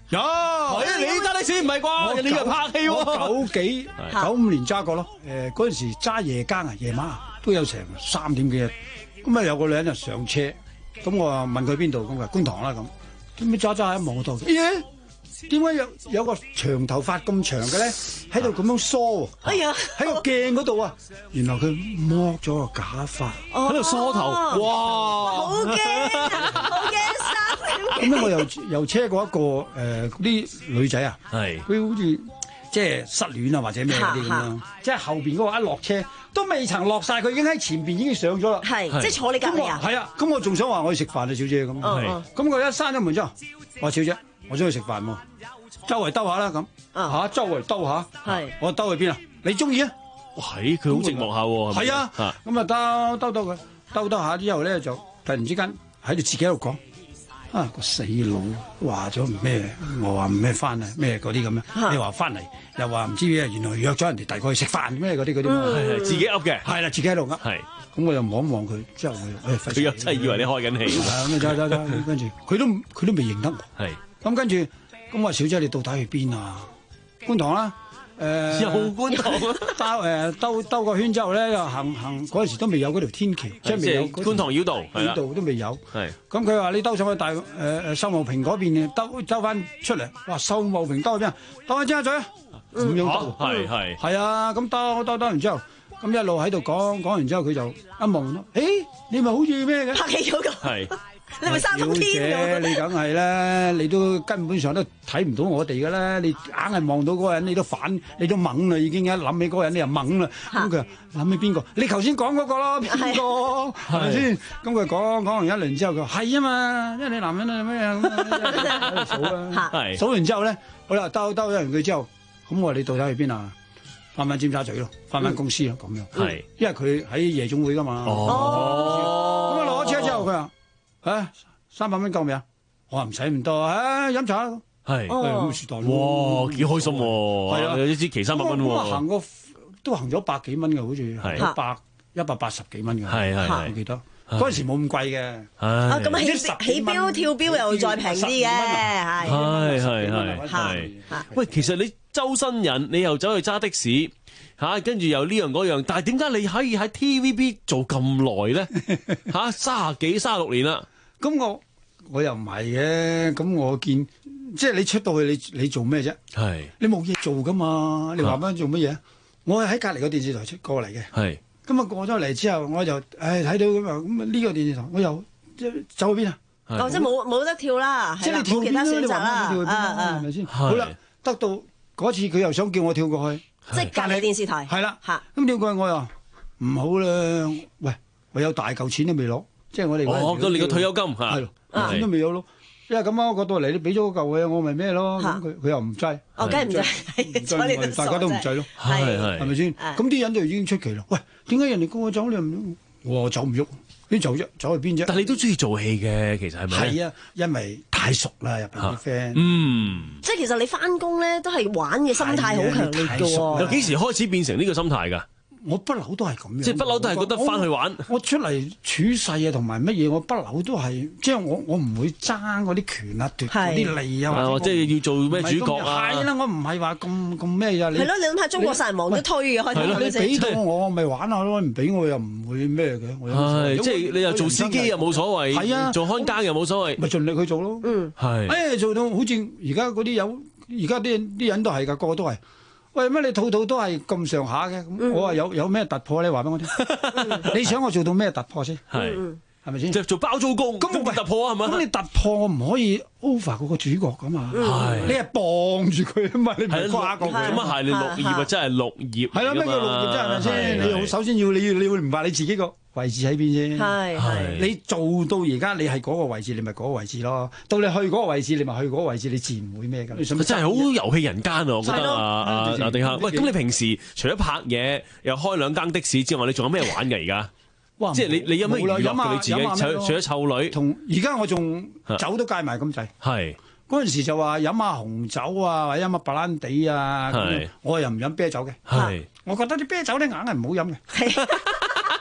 [SPEAKER 19] 有，
[SPEAKER 2] 係你揸的士唔係啩？你又拍戲喎？
[SPEAKER 19] 九幾九五年揸過咯。誒嗰陣時揸夜更啊，夜晚都有成三點幾。咁啊有個女人就上車，咁我話問佢邊度，咁話觀塘啦咁。點解揸揸喺望度？咦？點解有有個長頭髮咁長嘅咧，喺度咁樣梳？
[SPEAKER 4] 哎呀！
[SPEAKER 19] 喺個鏡嗰度啊，原來佢剝咗個假髮，
[SPEAKER 2] 喺度梳頭。哇！
[SPEAKER 4] 好驚，好驚生！
[SPEAKER 19] 咁咧我又又車過一個誒嗰啲女仔啊，
[SPEAKER 2] 係
[SPEAKER 19] 佢好似即係失戀啊或者咩嗰啲咁樣，即係後邊嗰個一落車都未曾落晒，佢已經喺前邊已經上咗啦。
[SPEAKER 4] 係，即係坐你隔離啊？
[SPEAKER 19] 係啊，咁我仲想話我去食飯啊，小姐咁。係，咁佢一閂咗門之後，我話小姐，我想去食飯喎，周圍兜下啦咁。嚇，周圍兜下。係，我兜去邊啊？你中意啊？
[SPEAKER 2] 係，佢好寂寞下喎。
[SPEAKER 19] 係啊，咁啊兜兜兜佢，兜兜下之後咧就突然之間喺度自己喺度講。啊個死佬話咗唔咩，我話唔咩翻啊咩嗰啲咁樣，你話翻嚟又話唔知咩，原來約咗人哋大概去食飯咩嗰啲嗰啲，
[SPEAKER 2] 係自己噏嘅，
[SPEAKER 19] 係啦自己喺度噏，係咁我又望一望佢，之後佢
[SPEAKER 2] 佢又真係以為你開緊戲，
[SPEAKER 19] 咁啊走走走，跟住佢都佢都未認得我，係咁跟住咁話小姐你到底去邊啊？觀塘啦。誒
[SPEAKER 2] 又觀塘
[SPEAKER 19] 兜誒兜兜個圈之後咧，又行行嗰陣時都未有嗰條天橋，即係未有
[SPEAKER 2] 觀塘繞道，
[SPEAKER 19] 繞道都未有。
[SPEAKER 2] 係
[SPEAKER 19] 咁佢話你兜上去大誒誒秀茂坪嗰邊，兜兜翻出嚟。哇！秀茂坪兜去邊啊？兜翻尖沙咀啊？咁樣兜
[SPEAKER 2] 係係
[SPEAKER 19] 係啊！咁兜兜兜完之後，咁一路喺度講講完之後，佢就一望到，誒你咪好似咩嘅
[SPEAKER 4] 拍戲嗰個
[SPEAKER 2] 係。
[SPEAKER 4] 你咪三伏天
[SPEAKER 19] 嘅，你梗係啦，你都根本上都睇唔到我哋噶啦，你硬係望到嗰個人，你都反，你都懵啦，已經一諗起嗰個人，你又懵啦。咁佢話諗起邊個？你頭先講嗰個咯，邊個？係咪先？咁佢講講完一輪之後，佢話係啊嘛，因為你男人啊咩啊咁喺度數啦。數完之後咧，好啦，兜兜咗完佢之後，咁我話你到底去邊啊？翻返尖沙咀咯，翻返公司咯，咁樣。係，因為佢喺夜總會噶嘛。哦。咁啊落咗車之後，佢話。啊，三百蚊夠未啊？我話唔使咁多，啊飲茶啦。係，咁是但
[SPEAKER 2] 哇，幾開心喎！係啊，有一支旗三百蚊喎。
[SPEAKER 19] 我行過都行咗百幾蚊嘅，好似係一百一百八十幾蚊嘅。係係係，我記得嗰陣時冇咁貴嘅。
[SPEAKER 4] 啊，咁啊起起標跳標又再平啲嘅，係
[SPEAKER 2] 係係係係。喂，其實你周身癮，你又走去揸的士。嚇，跟住又呢樣嗰樣，但係點解你可以喺 T V B 做咁耐咧？嚇，三十幾、三十六年啦。
[SPEAKER 19] 咁我我又唔係嘅，咁我見即係你出到去，你你做咩啫？係你冇嘢做噶嘛？你話乜做乜嘢？我係喺隔離個電視台出過嚟嘅。係咁啊，過咗嚟之後，我就誒睇到咁啊，咁呢個電視台我又即係走去邊啊？
[SPEAKER 4] 哦，即係冇冇得跳啦，
[SPEAKER 19] 即係你跳
[SPEAKER 4] 其他選擇啦，
[SPEAKER 19] 跳去邊啊？係咪先？好啦，得到嗰次佢又想叫我跳過去。
[SPEAKER 4] 即係隔離電視台，
[SPEAKER 19] 係啦，咁點解我又唔好啦？喂，我有大嚿錢都未攞，即係我哋
[SPEAKER 2] 哦，到你個退休金嚇，
[SPEAKER 19] 係咯，錢都未有攞，因為咁啊，我到嚟你俾咗嗰嚿嘢，我咪咩咯？咁佢佢又唔制，
[SPEAKER 4] 哦，梗係唔制，
[SPEAKER 19] 唔制，大家都唔制咯，
[SPEAKER 2] 係係，
[SPEAKER 19] 係咪先？咁啲人就已經出奇啦。喂，點解人哋告我走你唔？我走唔喐，你走啫，走去邊啫？
[SPEAKER 2] 但係你都中意做戲嘅，其實係咪？
[SPEAKER 19] 係啊，因為太熟啦，入邊啲 friend。
[SPEAKER 2] 嗯，
[SPEAKER 4] 即係其實你翻工咧都係玩嘅心態好強烈嘅喎。
[SPEAKER 2] 由幾時開始變成呢個心態㗎？
[SPEAKER 19] 我不嬲都係咁樣，
[SPEAKER 2] 即係不嬲都係覺得翻去玩。
[SPEAKER 19] 我出嚟處世啊，同埋乜嘢，我不嬲都係，即係我我唔會爭嗰啲權啊，奪嗰啲利啊，
[SPEAKER 2] 或者即係要做咩主角啊？
[SPEAKER 19] 係啦，我唔係話咁咁咩㗎。
[SPEAKER 4] 係咯，你諗下中國殺人王都推嘅，開頭
[SPEAKER 19] 你俾到我咪玩下咯，唔俾我又唔會咩嘅。
[SPEAKER 2] 係，即係你又做司機又冇所謂，係啊，做看更又冇所謂，
[SPEAKER 19] 咪盡力去做咯。嗯，係。誒，做到好似而家嗰啲有，而家啲啲人都係㗎，個個都係。喂，乜你套套都係咁上下嘅？咁我話有有咩突破咧？話俾我聽。你想我做到咩突破先？係係咪先？
[SPEAKER 2] 即係做包租公，咁冇突破啊？係咪？
[SPEAKER 19] 咁你突破我唔可以 over 嗰個主角噶嘛？係你係傍住佢啊嘛？你唔係跨過佢。
[SPEAKER 2] 咁啊係，你綠葉啊真係綠葉。係
[SPEAKER 19] 啦，咩叫綠葉真係咪先？你要首先要你要你會明白你自己個位置喺邊先。係係。你做到而家你係嗰個位置，你咪嗰個位置咯。到你去嗰個位置，你咪去嗰個位置，你自然會咩㗎？
[SPEAKER 2] 真係好遊戲人間啊！我覺得啊啊啊定克，喂，咁你平時除咗拍嘢，又開兩間的士之外，你仲有咩玩㗎而家？哇！即係你你有咩娛樂㗎？你自己除除咗湊女，
[SPEAKER 19] 同而家我仲酒都戒埋咁滯。係嗰陣時就話飲下紅酒啊，或者飲下白蘭地啊。係我又唔飲啤酒嘅。係我覺得啲啤酒咧硬係唔好飲嘅。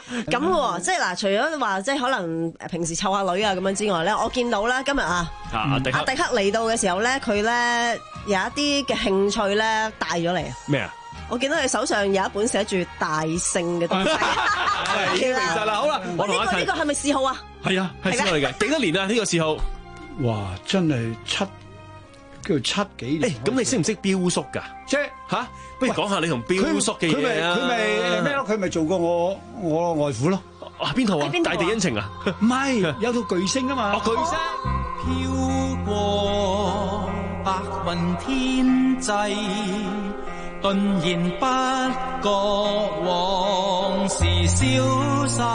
[SPEAKER 4] 咁喎，即係嗱，除咗話即係可能平時湊下女啊咁樣之外咧，我見到咧今日啊，阿迪克嚟到嘅時候咧，佢咧有一啲嘅興趣咧帶咗嚟啊。
[SPEAKER 2] 咩啊？
[SPEAKER 4] 我見到佢手上有一本寫住大聖嘅東西。
[SPEAKER 2] 已經明晒啦，好啦，我同阿
[SPEAKER 4] 呢個係咪嗜好啊？
[SPEAKER 2] 係啊，係嗜好嚟嘅，幾多年啊？呢個嗜好？
[SPEAKER 19] 哇，真係七叫七幾年。
[SPEAKER 2] 誒，咁你識唔識標叔㗎？
[SPEAKER 19] 即係
[SPEAKER 2] 吓，不如講下你同標叔嘅嘢啊！
[SPEAKER 19] 佢咪咩咯？佢咪做過我我外父咯？
[SPEAKER 2] 啊，邊套啊？大地恩情啊？
[SPEAKER 19] 唔係，有套巨星啊嘛。
[SPEAKER 2] 哦，巨星。
[SPEAKER 20] 飄過白雲天際，頓然不覺往事消逝，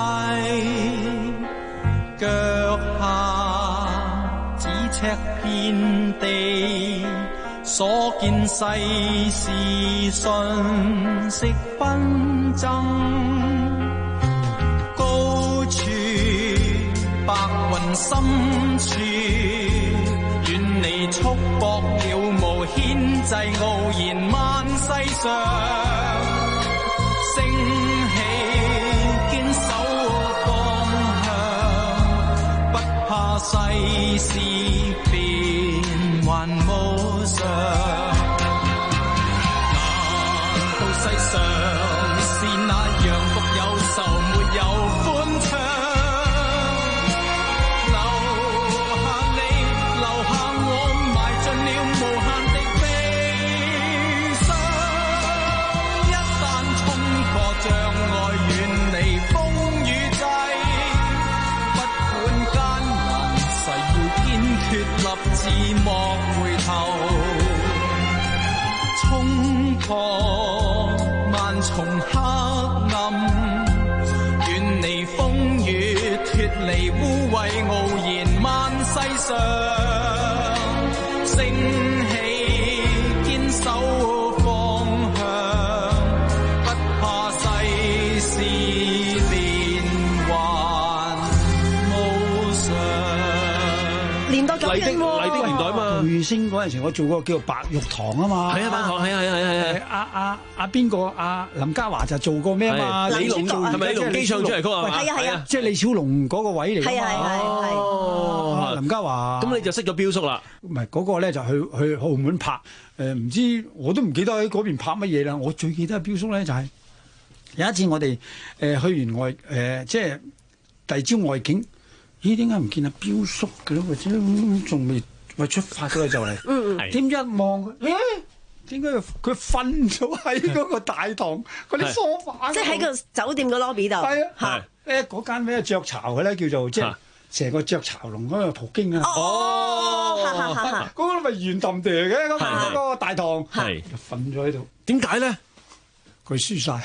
[SPEAKER 20] 腳下咫尺遍地，所見世事瞬息紛爭，高處白雲深處，遠離束縛了無牽制，傲然萬世上，升起堅守方向，不怕世事變幻無常，難道世上是那樣獨有愁沒有歡暢，留下你，留下我，埋盡了無限的悲傷，一旦衝破障礙，遠離風雨際，不管艱難，誓要堅決立志莫回頭，衝破萬重黑暗，遠離風雨，脫離污穢，傲然萬世上，升起堅守方向，不怕世事變幻無常。
[SPEAKER 4] 年代久遠喎，
[SPEAKER 2] 麗的年代啊嘛。
[SPEAKER 19] 巨星嗰陣時，我做過叫做白玉堂啊嘛。
[SPEAKER 2] 係啊，白玉堂，係啊，係啊，係啊。
[SPEAKER 19] 阿阿阿邊個？阿林嘉華就做過咩啊嘛？
[SPEAKER 2] 李龍係咪李龍基唱主題曲啊？
[SPEAKER 4] 係啊係啊，
[SPEAKER 19] 即係李小龍嗰個位嚟㗎嘛。
[SPEAKER 4] 係係係
[SPEAKER 19] 哦，林嘉華。
[SPEAKER 2] 咁你就識咗標叔啦？
[SPEAKER 19] 唔係嗰個咧，就去去澳門拍。誒唔知我都唔記得喺嗰邊拍乜嘢啦。我最記得標叔咧就係有一次我哋誒去完外誒即係第二朝外景，咦點解唔見阿標叔嘅咧？或者仲未未出發嘅就嚟。嗯嗯。點一望佢，誒點解佢瞓咗喺嗰個大堂嗰啲梳化？
[SPEAKER 4] 即係喺個酒店嘅 lobby 度。
[SPEAKER 19] 係啊。誒嗰間咩雀巢嘅咧，叫做即係成個雀巢龍嗰個葡京啊。哦。嗰個咪圓揼地嘅嗰嗰個大堂。係。瞓咗喺度。點解咧？佢輸晒。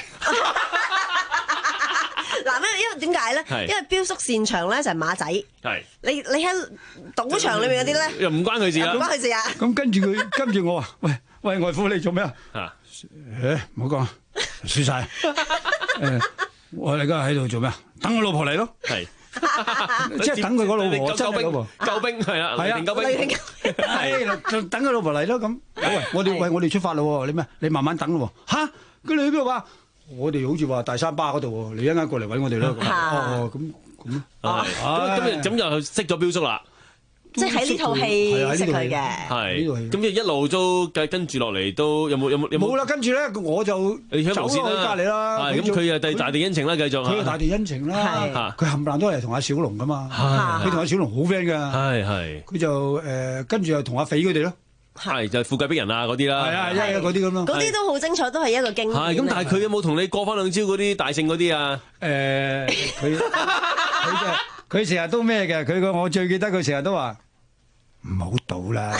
[SPEAKER 4] 嗱咩？因為點解咧？因為標叔擅長咧就係馬仔。係。你你喺賭場裏面嗰啲咧，
[SPEAKER 2] 又唔關佢事啊。
[SPEAKER 4] 唔關佢事啊。
[SPEAKER 19] 咁跟住佢，跟住我話：喂喂，外父你做咩啊？啊，誒唔好講，輸晒。誒，我哋而家喺度做咩啊？等我老婆嚟咯。係。即係等佢個老婆，真係老婆。救兵係啊，係啊，救兵。係，就等佢老婆嚟咯。咁，喂，我哋喂我哋出發咯。你咩？你慢慢等咯。吓，咁你去邊度啊？我哋好似話大三巴嗰度喎，你一陣間過嚟揾我哋咯。哦，咁咁啊，
[SPEAKER 2] 咁咁又識咗標叔啦。
[SPEAKER 4] 即係喺呢套戲識佢嘅。
[SPEAKER 2] 係。咁即係一路都跟跟住落嚟，都有冇有冇有冇？
[SPEAKER 19] 冇啦，跟住咧我就走咗去隔離啦。
[SPEAKER 2] 係。咁佢又第大地恩情啦，繼續。
[SPEAKER 19] 佢係大地恩情啦。佢冚唪唥都係同阿小龍噶嘛。佢同阿小龍好 friend 㗎。係係。佢就誒跟住又同阿肥佢哋咯。
[SPEAKER 2] 係就係富貴逼人啊嗰啲啦，係啊，
[SPEAKER 19] 一係嗰啲咁咯，
[SPEAKER 4] 嗰啲都好精彩，都係一個經典。
[SPEAKER 2] 係咁，但係佢有冇同你過翻兩招嗰啲大聖嗰啲啊？
[SPEAKER 19] 誒，佢佢就佢成日都咩嘅？佢個我最記得佢成日都話唔好賭啦，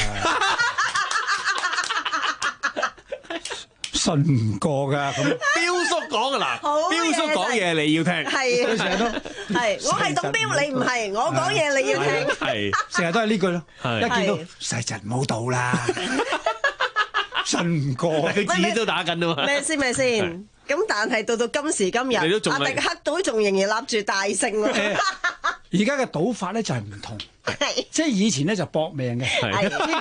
[SPEAKER 19] 信唔過㗎咁。
[SPEAKER 2] 標叔講㗎嗱，標叔講嘢你要聽，
[SPEAKER 4] 係佢成日都係我係董標，你唔係我講嘢你要聽，
[SPEAKER 19] 係成日都係呢句咯。一見到細陣唔好賭啦，信唔過佢
[SPEAKER 2] 自己都打緊啊嘛。
[SPEAKER 4] 咩先咩先？咁但係到到今時今日，阿迪克都仲仍然立住大聖喎。
[SPEAKER 19] 而家嘅賭法咧就係唔同，即係以前咧就搏命嘅，啲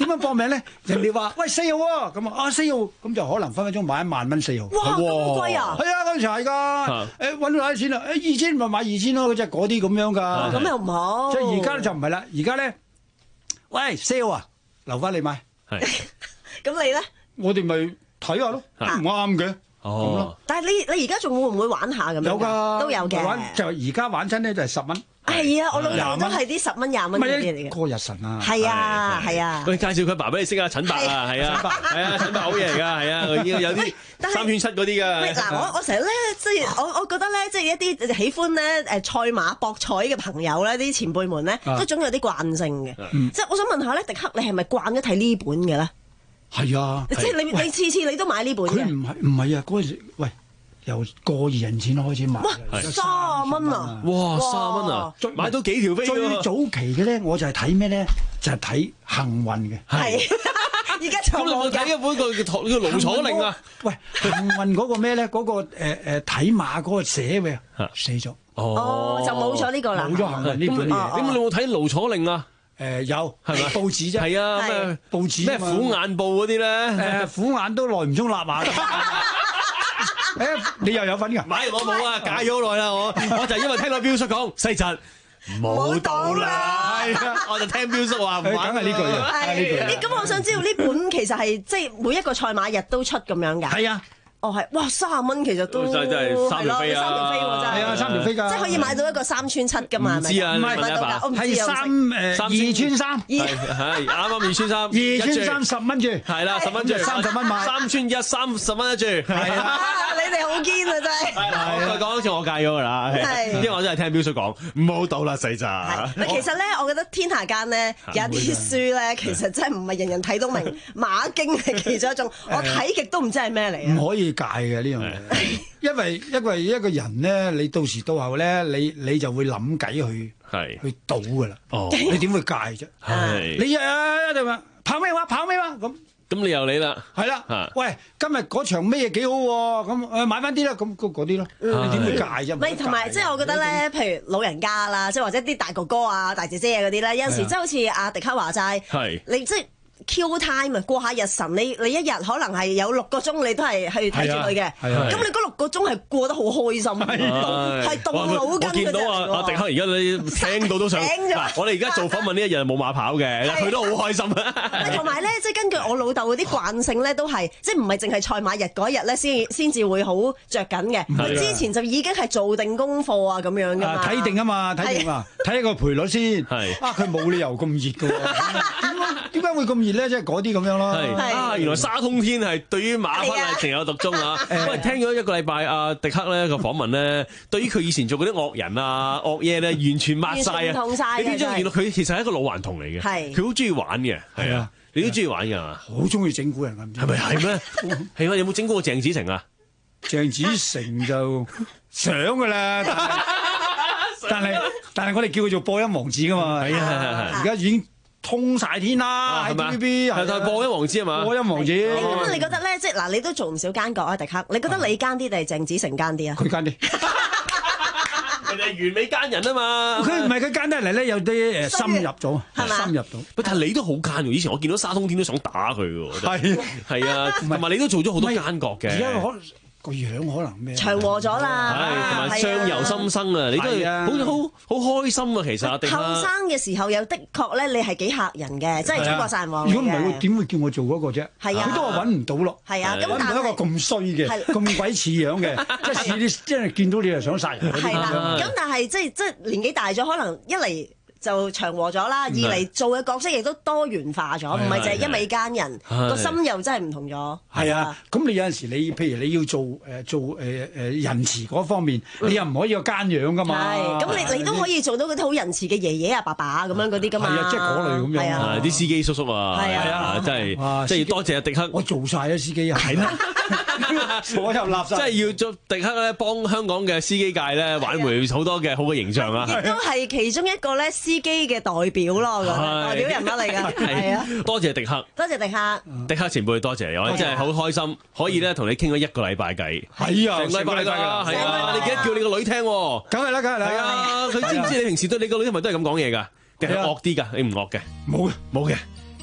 [SPEAKER 19] 點樣搏命咧？人哋話喂四號喎，咁啊啊四號，咁就可能分分鐘買一萬蚊四號。
[SPEAKER 4] 哇，咁貴啊！
[SPEAKER 19] 係啊，嗰陣時係㗎。誒揾到幾錢啊？誒二千咪買二千咯，嗰隻嗰啲咁樣㗎。
[SPEAKER 4] 咁又唔好。
[SPEAKER 19] 即係而家就唔係啦，而家咧，喂四號啊，留翻你買。
[SPEAKER 2] 係。
[SPEAKER 4] 咁你咧？
[SPEAKER 19] 我哋咪睇下咯，唔啱嘅。
[SPEAKER 2] 哦。
[SPEAKER 4] 但係你你而家仲會唔會玩下咁樣？
[SPEAKER 19] 有㗎，
[SPEAKER 4] 都有嘅。
[SPEAKER 19] 玩就而家玩親咧就係十蚊。
[SPEAKER 4] 係啊，我老豆都係啲十蚊廿蚊嗰啲嚟嘅。
[SPEAKER 19] 過日神啊！
[SPEAKER 4] 係啊，係啊。
[SPEAKER 2] 喂，介紹佢爸俾你識啊，陳伯啊，係啊，係啊，陳伯好嘢嚟㗎，係啊，佢已經有啲三圈七嗰啲㗎。
[SPEAKER 4] 嗱，我我成日咧，即係我我覺得咧，即係一啲喜歡咧誒賽馬博彩嘅朋友咧，啲前輩們咧，都總有啲慣性嘅。即係我想問下咧，迪克你係咪慣咗睇呢本嘅咧？
[SPEAKER 19] 係啊。
[SPEAKER 4] 即係你你次次你都買呢本嘅？
[SPEAKER 19] 佢唔係唔係啊！嗰陣時喂。由過二人錢開始買，
[SPEAKER 4] 三蚊啊！
[SPEAKER 2] 哇，三蚊啊！買到幾條飛？
[SPEAKER 19] 最早期嘅咧，我就係睇咩咧？就係睇幸運嘅。
[SPEAKER 4] 係，而家咁
[SPEAKER 2] 你有冇睇一本個叫叫盧楚令啊？
[SPEAKER 19] 喂，幸運嗰個咩咧？嗰個誒誒睇馬嗰個寫嘅死咗。
[SPEAKER 4] 哦，就冇咗呢個啦。
[SPEAKER 19] 冇咗幸運呢本嘢。
[SPEAKER 2] 咁你有冇睇盧楚令啊？
[SPEAKER 19] 誒有，係咪報紙啫？
[SPEAKER 2] 係啊，咩
[SPEAKER 19] 報紙
[SPEAKER 2] 咩虎眼報嗰啲咧？
[SPEAKER 19] 誒虎眼都耐唔中立馬。誒，你又有份㗎？
[SPEAKER 2] 唔係我冇啊，戒咗好耐啦，我我就因為聽到標叔講細侄冇到啦，係啊，我就聽標叔話唔玩，
[SPEAKER 19] 梗係呢句啊，係呢句。
[SPEAKER 4] 咁我想知道呢本其實係即係每一個賽馬日都出咁樣㗎？
[SPEAKER 19] 係啊。
[SPEAKER 4] 哦，係，哇，三十蚊其實都
[SPEAKER 2] 真係三條飛啊！
[SPEAKER 4] 三條飛喎，真係。
[SPEAKER 19] 係啊，三條飛㗎。
[SPEAKER 4] 即係可以買到一個三穿七㗎嘛？
[SPEAKER 2] 唔知啊，
[SPEAKER 4] 唔係買到㗎，我唔知
[SPEAKER 19] 係三誒二穿三，
[SPEAKER 2] 係啱啱二穿三，
[SPEAKER 19] 二穿三十蚊注，
[SPEAKER 2] 係啦，十蚊注，
[SPEAKER 19] 三十蚊買，
[SPEAKER 2] 三穿一三十蚊一注，係啊！
[SPEAKER 4] 你哋好堅啊，真係。
[SPEAKER 2] 係我講好似我戒咗㗎啦，因為我真係聽標叔講，唔好賭啦，細咋。
[SPEAKER 4] 其實咧，我覺得天下間咧有啲書咧，其實真係唔係人人睇到明，馬經係其中一種，我睇極都唔知係咩嚟。
[SPEAKER 19] 唔可以戒嘅呢樣嘢。因為因為一個人咧，你到時到後咧，你你就會諗計去
[SPEAKER 2] 係
[SPEAKER 19] 去賭噶啦。
[SPEAKER 2] 哦，
[SPEAKER 19] 你點會戒啫？
[SPEAKER 2] 係
[SPEAKER 19] 你啊一定話跑咩話跑咩話咁。
[SPEAKER 2] 咁你又你啦，
[SPEAKER 19] 係啦。喂，今日嗰場咩嘢幾好喎？咁誒買翻啲啦，咁嗰啲咯。你點會戒啫？
[SPEAKER 4] 唔係同埋即係我覺得咧，譬如老人家啦，即係或者啲大哥哥啊、大姐姐嗰啲咧，有陣時即係好似阿迪克話齋，你即係。Q time 啊，過下日神，你你一日可能係有六個鐘，你都係去睇住佢嘅。咁你嗰六個鐘係過得好開心，係動腦筋嘅啫。
[SPEAKER 2] 我見到阿阿迪克而家你聽到都想，我哋而家做訪問呢一日冇馬跑嘅，佢都好開心啊。
[SPEAKER 4] 同埋咧，即係根據我老豆嗰啲慣性咧，都係即係唔係淨係賽馬日嗰日咧先先至會好着緊嘅。佢之前就已經係做定功課啊咁樣㗎嘛。
[SPEAKER 19] 睇定啊嘛，睇定啊，睇個賠率先。啊，佢冇理由咁熱㗎喎。點解會咁熱咧？即係嗰啲咁樣咯。
[SPEAKER 2] 啊，原來沙通天係對於馬匹係情有獨鍾啊！喂，聽咗一個禮拜阿迪克咧個訪問咧，對於佢以前做嗰啲惡人啊、惡嘢咧，完全抹晒啊！你知唔知原來佢其實係一個老頑童嚟嘅，佢好中意玩嘅，係啊，你都中意玩㗎嘛？
[SPEAKER 19] 好中意整蠱人咁，
[SPEAKER 2] 係咪係咩？係啊，有冇整蠱過鄭子誠啊？
[SPEAKER 19] 鄭子誠就想㗎啦，但係但係我哋叫佢做播音王子㗎嘛，係啊，而家已經。通晒天啦！喺 T V B
[SPEAKER 2] 係係播音王子啊嘛，
[SPEAKER 19] 播音王子。
[SPEAKER 4] 咁你覺得咧？即係嗱，你都做唔少奸角啊，迪克。你覺得你奸啲定係鄭子誠奸啲啊？
[SPEAKER 19] 佢奸啲。
[SPEAKER 2] 人哋完美奸人啊嘛。
[SPEAKER 19] 佢唔係佢奸得嚟咧，有啲誒深入咗，深入到。
[SPEAKER 2] 不但係你都好奸喎！以前我見到沙通天都想打佢喎。係
[SPEAKER 19] 係
[SPEAKER 2] 啊，同埋你都做咗好多奸角嘅。
[SPEAKER 19] 而家可個樣可能咩？
[SPEAKER 4] 祥和咗啦，
[SPEAKER 2] 係同埋相由心生啊！你都係好好好開心啊！其實
[SPEAKER 4] 後生嘅時候又的確咧，你係幾嚇人嘅，即係中國殺人王。
[SPEAKER 19] 如果唔係，點會叫我做嗰個啫？
[SPEAKER 4] 係啊，
[SPEAKER 19] 佢都話揾唔到咯。
[SPEAKER 4] 係啊，咁
[SPEAKER 19] 揾唔到一個咁衰嘅，咁鬼似樣嘅，即係似你，即係見到你就想殺人嗰啲。
[SPEAKER 4] 係啦，咁但係即係即係年紀大咗，可能一嚟就祥和咗啦，二嚟做嘅角色亦都多元化咗，唔係淨係一味奸人，個心又真係唔同咗。係
[SPEAKER 19] 啊，咁你有陣時你譬如你要做誒做誒誒仁慈嗰方面，你又唔可以有奸樣噶嘛。
[SPEAKER 4] 係，咁你你都可以做到嗰啲好仁慈嘅爺爺啊、爸爸啊咁樣嗰啲噶嘛。
[SPEAKER 19] 係啊，即係嗰類咁樣。
[SPEAKER 2] 係啲司機叔叔啊，係啊，真係即係要多謝阿迪克。
[SPEAKER 19] 我做晒啦，司機係啦，所有垃圾。
[SPEAKER 2] 即係要做迪克咧，幫香港嘅司機界咧挽回好多嘅好嘅形象啊。
[SPEAKER 4] 亦都係其中一個咧司機嘅代表咯，代表人物嚟㗎，係啊！
[SPEAKER 2] 多謝迪克，
[SPEAKER 4] 多謝迪克，
[SPEAKER 2] 迪克前輩多謝，我真係好開心，可以咧同你傾咗一個禮拜偈，
[SPEAKER 19] 係啊，
[SPEAKER 2] 成禮拜㗎，係啊，你記得叫你個女聽，
[SPEAKER 19] 梗係啦，梗係啦，
[SPEAKER 2] 係啊，佢知唔知你平時對你個女係咪都係咁講嘢㗎？定係惡啲㗎？你唔惡嘅，
[SPEAKER 19] 冇嘅，
[SPEAKER 2] 冇嘅。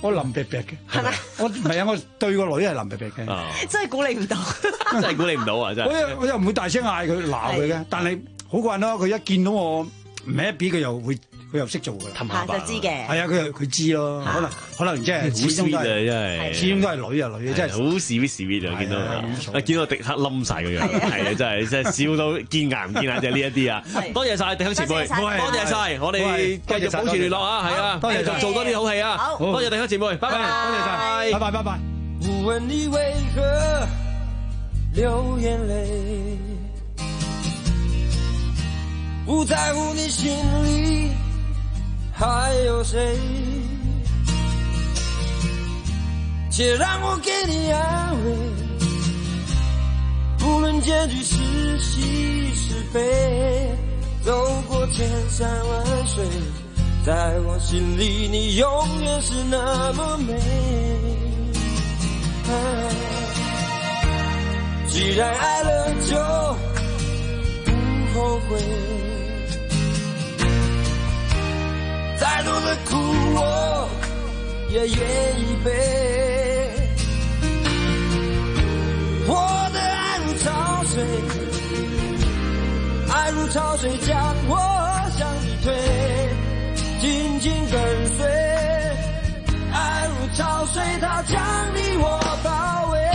[SPEAKER 19] 我腍啤啤嘅，係咪？我唔係啊，我對個女係腍啤啤嘅，
[SPEAKER 4] 真係估你唔到，
[SPEAKER 2] 真係估你唔到啊！真係。
[SPEAKER 19] 我又我又唔會大聲嗌佢鬧佢嘅，但係好慣咯。佢一見到我唔 happy，佢又會。佢又識做嘅，
[SPEAKER 4] 氹下就知嘅。
[SPEAKER 19] 係啊，佢又佢知咯，可能可能即係始終都係，始終都係女啊女啊，真係
[SPEAKER 2] 好 sweet sweet 啊！見到啊，見到迪克冧晒個樣，係啊，真係真係笑到見牙唔見眼，就係呢一啲啊！多謝晒迪克前輩，多謝晒，我哋繼續保持聯絡啊，係啊，多謝就做多啲好戲啊！多謝迪克前輩，拜拜，多謝晒，拜拜拜拜。
[SPEAKER 20] 不問你為何流眼淚，不在乎你心裡還有誰，且讓我給你安慰，不論結局是喜是悲，走過千山萬水，在我心裡你永遠是那麼美。啊，既然愛了就不後悔，再多的苦我也願意背，我的愛如潮水，愛如潮水將我向你推，緊緊跟隨，愛如潮水它將你我包圍，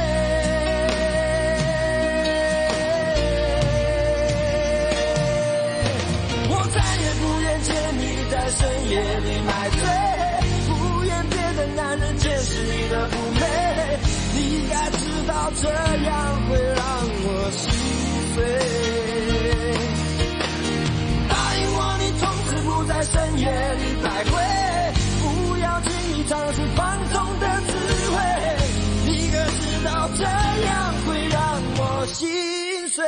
[SPEAKER 20] 我再也不願見你在深夜裡買醉，不願別的男人見識你的嫵媚，你該知道這樣會讓我心碎，答應我你從此不在深夜裡徘徊，不要輕易嘗試放縱的滋味，你可知道這樣會讓我心碎。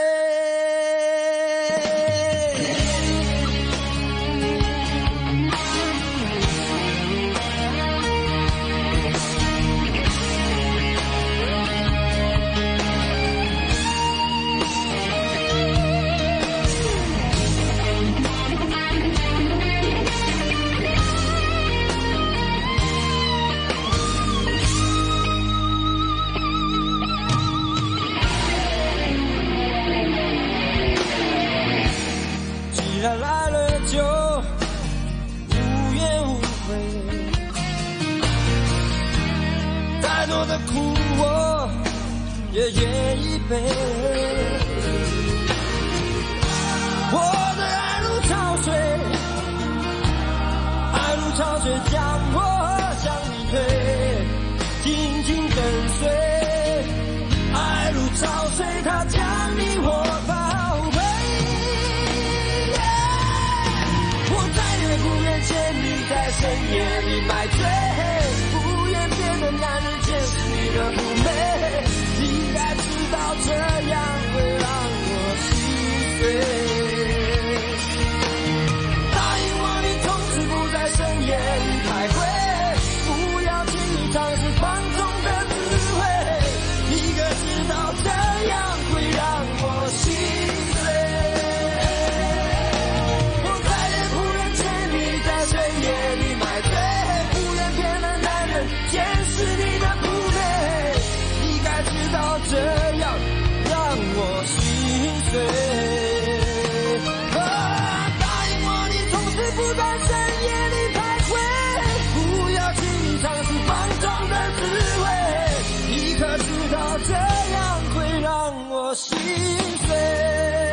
[SPEAKER 20] 既然來了就無怨無悔，再多的苦我也願意背，我的愛如潮水，愛如潮水將我向你推，緊緊跟隨，愛如潮水它將你我包圍，見你在深夜裡買醉，不願別的男人見識你的嫵媚，你該知道這樣會讓我心碎，答應我你從此不在深夜裡徘徊，不要輕易嘗試放縱的滋味，你可知道這樣會讓我心碎，深夜裡買醉，不願別的男人見識你的嫵媚，你該知道這樣讓我心碎，啊，答應我你從此不在深夜裡徘徊，不要輕易嘗試放縱的滋味，你可知道這樣會讓我心碎。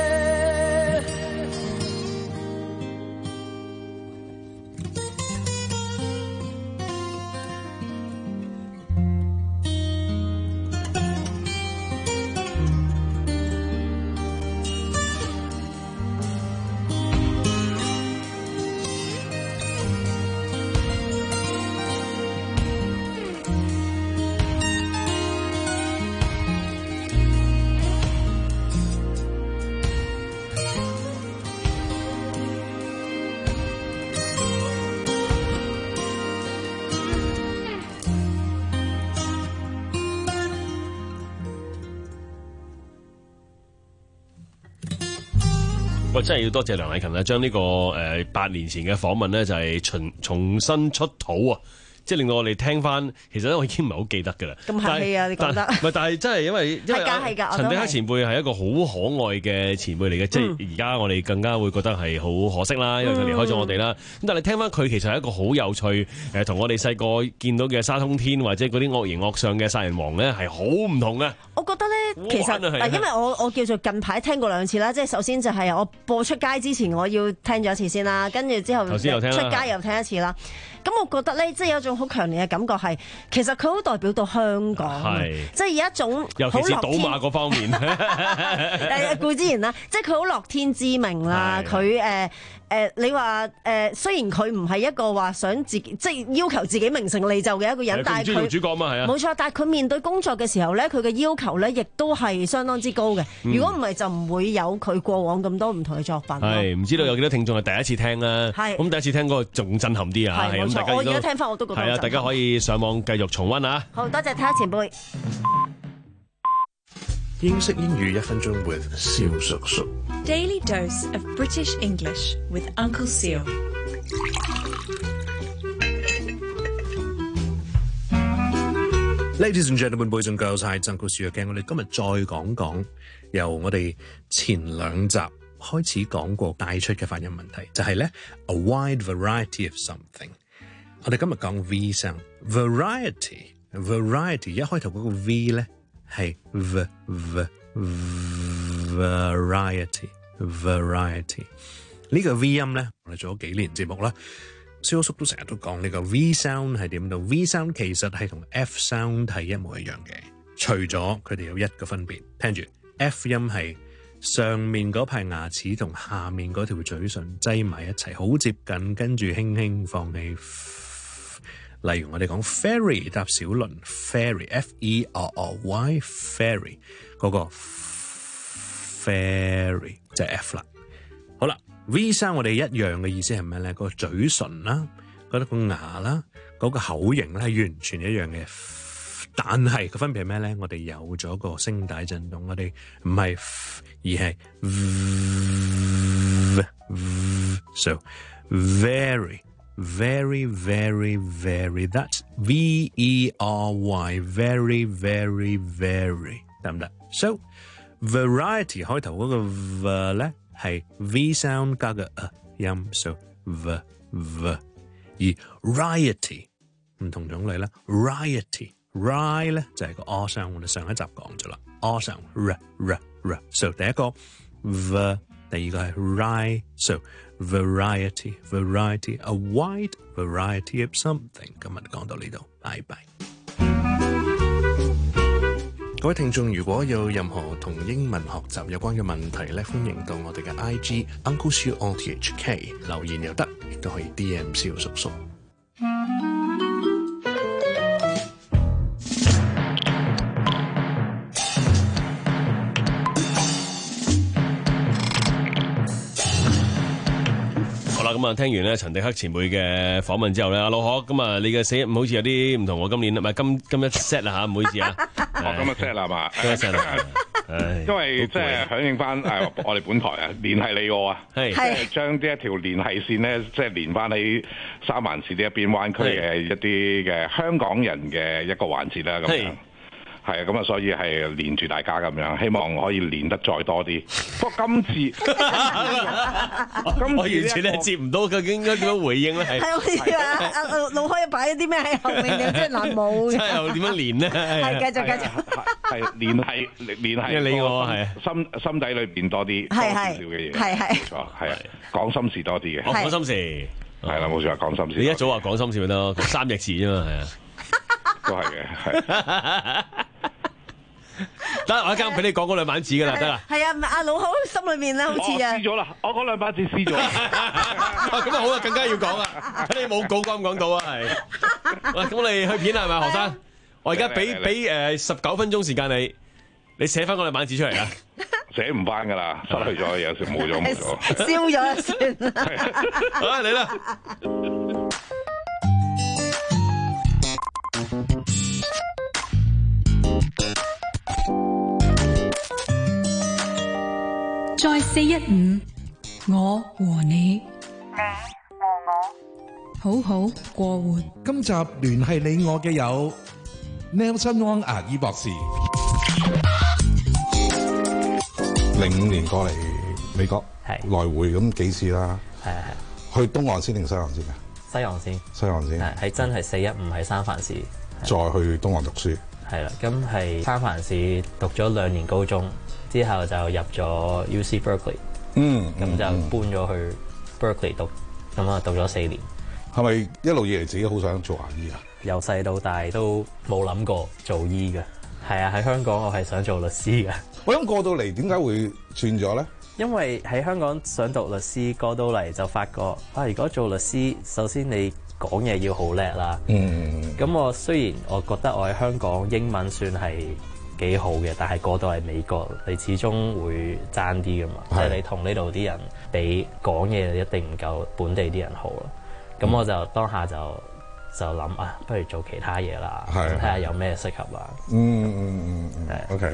[SPEAKER 2] 喂，真係要多謝梁禮勤啊！將呢個誒八年前嘅訪問呢，就係重重新出土啊！ 即係令到我哋聽翻，其實咧我已經唔係好記得㗎啦。
[SPEAKER 4] 咁客氣啊，你講得？
[SPEAKER 2] 唔係，但係真係因為因為
[SPEAKER 4] 係㗎
[SPEAKER 2] 陳迪克前輩係一個好可愛嘅前輩嚟嘅，即係而家我哋更加會覺得係好可惜啦，因為佢離開咗我哋啦。咁但係你聽翻佢其實係一個好有趣誒，同我哋細個見到嘅沙通天或者嗰啲惡形惡相嘅殺人王咧係好唔同嘅。
[SPEAKER 4] 我覺得咧，其實嗱，因為我我叫做近排聽過兩次啦，即係首先就係我播出街之前我要聽咗一次先啦，跟住之後出街又聽一次啦。咁我覺得咧，即係有一種好強烈嘅感覺係，其實佢好代表到香港，即係有一種
[SPEAKER 2] 尤其是賭馬嗰方面，
[SPEAKER 4] 誒顧之然啦，即係佢好樂天知命啦，佢誒誒你話誒、呃，雖然佢唔係一個話想自己即係要求自己名成利就嘅一個人，但係佢
[SPEAKER 2] 主角嘛係啊，
[SPEAKER 4] 冇錯，但係佢面對工作嘅時候咧，佢嘅要求咧亦都係相當之高嘅。如果唔係就唔會有佢過往咁多唔同嘅作品。
[SPEAKER 2] 係唔知道有幾多聽眾係第一次聽啦？係咁第一次聽嗰個仲震撼啲啊！係咁，大家
[SPEAKER 4] 我而家聽翻我都覺得
[SPEAKER 2] 係啊，大家可以上網繼續重溫啊！
[SPEAKER 4] 好多謝睇下前輩。
[SPEAKER 21] 英式英語一分鐘 with 蕭叔叔。
[SPEAKER 22] Daily dose of British English with Uncle Seal。
[SPEAKER 21] Ladies and gentlemen, boys and girls，係Uncle Seal嘅。我哋今日再講講由我哋前兩集開始講過帶出嘅發音問題，就係咧 a wide variety of something。我哋今日講 V sound，variety，variety 一開頭嗰個 V 咧係 v v variety，variety 呢個 V 音咧，我哋做咗幾年節目啦，蕭叔都成日都講呢個 V sound 係點到 V sound 其實係同 F sound 係一模一樣嘅，除咗佢哋有一個分別，聽住 F 音係上面嗰排牙齒同下面嗰條嘴唇擠埋一齊，好接近，跟住輕輕放氣。例如我哋講 ferry 搭小輪 ferry F E R R Y ferry 嗰個 ferry 就係 F 啦。好啦 V sound 我哋一樣嘅意思係咩咧？個嘴唇啦，嗰個牙啦，嗰個口型咧係完全一樣嘅，但係個分別係咩咧？我哋有咗個聲帶震動，我哋唔係而係 v so very Very, very, very. That's V E R Y. Very, very, very. 得唔得 ？So variety 開頭嗰個 v 咧係 V sound 加個 a 音 ，so v v。而 riety 唔同種類啦 ，riety ry 咧就係個 r sound，我哋上一集講咗啦 ，r sound r r r。So 第一個 v， 第二個係 ry。So Variety, variety, a wide variety of something。今日講到呢度，拜拜。各位聽眾，如果有任何同英文學習有關嘅問題咧，歡迎到我哋嘅 I G Uncle Siu O T H K 留言又得，亦都可以 D M 蕭叔叔。
[SPEAKER 2] 咁啊，聽完咧陳迪克前輩嘅訪問之後咧，阿老可，咁啊，你嘅聲好似有啲唔同喎，今年唔係今今一 set 啦嚇，唔好意思啊，
[SPEAKER 5] 哦，今一 set 啦嘛，
[SPEAKER 2] 今一 set 啦，
[SPEAKER 5] 因為即係響應翻誒我哋本台啊，連繫你我啊，即係將呢一條連繫線咧，即係連翻喺三藩市呢一邊灣區嘅一啲嘅香港人嘅一個環節啦，咁樣。係啊，咁啊，所以係連住大家咁樣，希望可以連得再多啲。不過今次，今次
[SPEAKER 2] 我完全咧接唔到，究竟應該點樣回應咧？係
[SPEAKER 4] 係好似話阿老開擺咗啲咩喺後面，你真係難冇嘅。
[SPEAKER 2] 真係又點樣連咧？
[SPEAKER 4] 係繼續繼續。
[SPEAKER 5] 係連係連係，
[SPEAKER 2] 你我係
[SPEAKER 5] 心心底裏邊多啲多少少嘅嘢。係係，冇錯，係啊，講心事多啲嘅。
[SPEAKER 2] 講心事
[SPEAKER 5] 係啦，冇錯，講心事。
[SPEAKER 2] 你一早話講心事咪得，三隻字啫嘛，係啊。
[SPEAKER 5] 都係嘅，係。
[SPEAKER 2] 得，我而家俾你講嗰兩版字噶啦，得啦。
[SPEAKER 4] 係啊，唔係阿老好心裏面啦，好似啊。
[SPEAKER 5] 試咗啦，我嗰兩版字試咗。咁
[SPEAKER 2] 啊好啊，更加要講啊！睇你冇稿講唔講到啊？係。喂，咁我哋去片係咪，何生？我而家俾俾誒十九分鐘時間你，你寫翻嗰兩版字出嚟啊！
[SPEAKER 5] 寫唔翻噶啦，失去咗，有時冇咗冇咗。
[SPEAKER 4] 燒咗算啦。
[SPEAKER 2] 好啦，嚟啦。
[SPEAKER 22] 在四一五，我和你，
[SPEAKER 23] 你和我，
[SPEAKER 9] 好好過活。
[SPEAKER 3] 今集聯繫你我嘅有 Nelson Wong 牙醫博士。
[SPEAKER 8] 零五年過嚟美國，來回咁幾次啦。
[SPEAKER 23] 係係係。
[SPEAKER 8] 去東岸先定西岸先啊？
[SPEAKER 23] 西岸先。
[SPEAKER 8] 西岸先。
[SPEAKER 23] 係係真係四一五喺三藩市。
[SPEAKER 8] 再去東岸讀書。
[SPEAKER 23] 係啦，咁係三藩市讀咗兩年高中，之後就入咗 U C Berkeley。嗯。咁就搬咗去 Berkeley 讀，咁啊讀咗四年。
[SPEAKER 8] 係咪一路以嚟自己好想做牙醫啊？
[SPEAKER 23] 由細到大都冇諗過做醫嘅。係啊，喺香港我係想做律師嘅。
[SPEAKER 8] 我諗過到嚟點解會轉咗咧？
[SPEAKER 23] 因為喺香港想讀律師，過到嚟就發覺啊，如果做律師，首先你講嘢要好叻啦。嗯。咁我雖然我覺得我喺香港英文算係幾好嘅，但係過到嚟美國，你始終會爭啲㗎嘛。即係你同呢度啲人比講嘢，一定唔夠本地啲人好啦。咁、嗯、我就當下就就諗啊，不如做其他嘢啦，睇下有咩適合啦。
[SPEAKER 8] 嗯嗯嗯嗯。係。OK。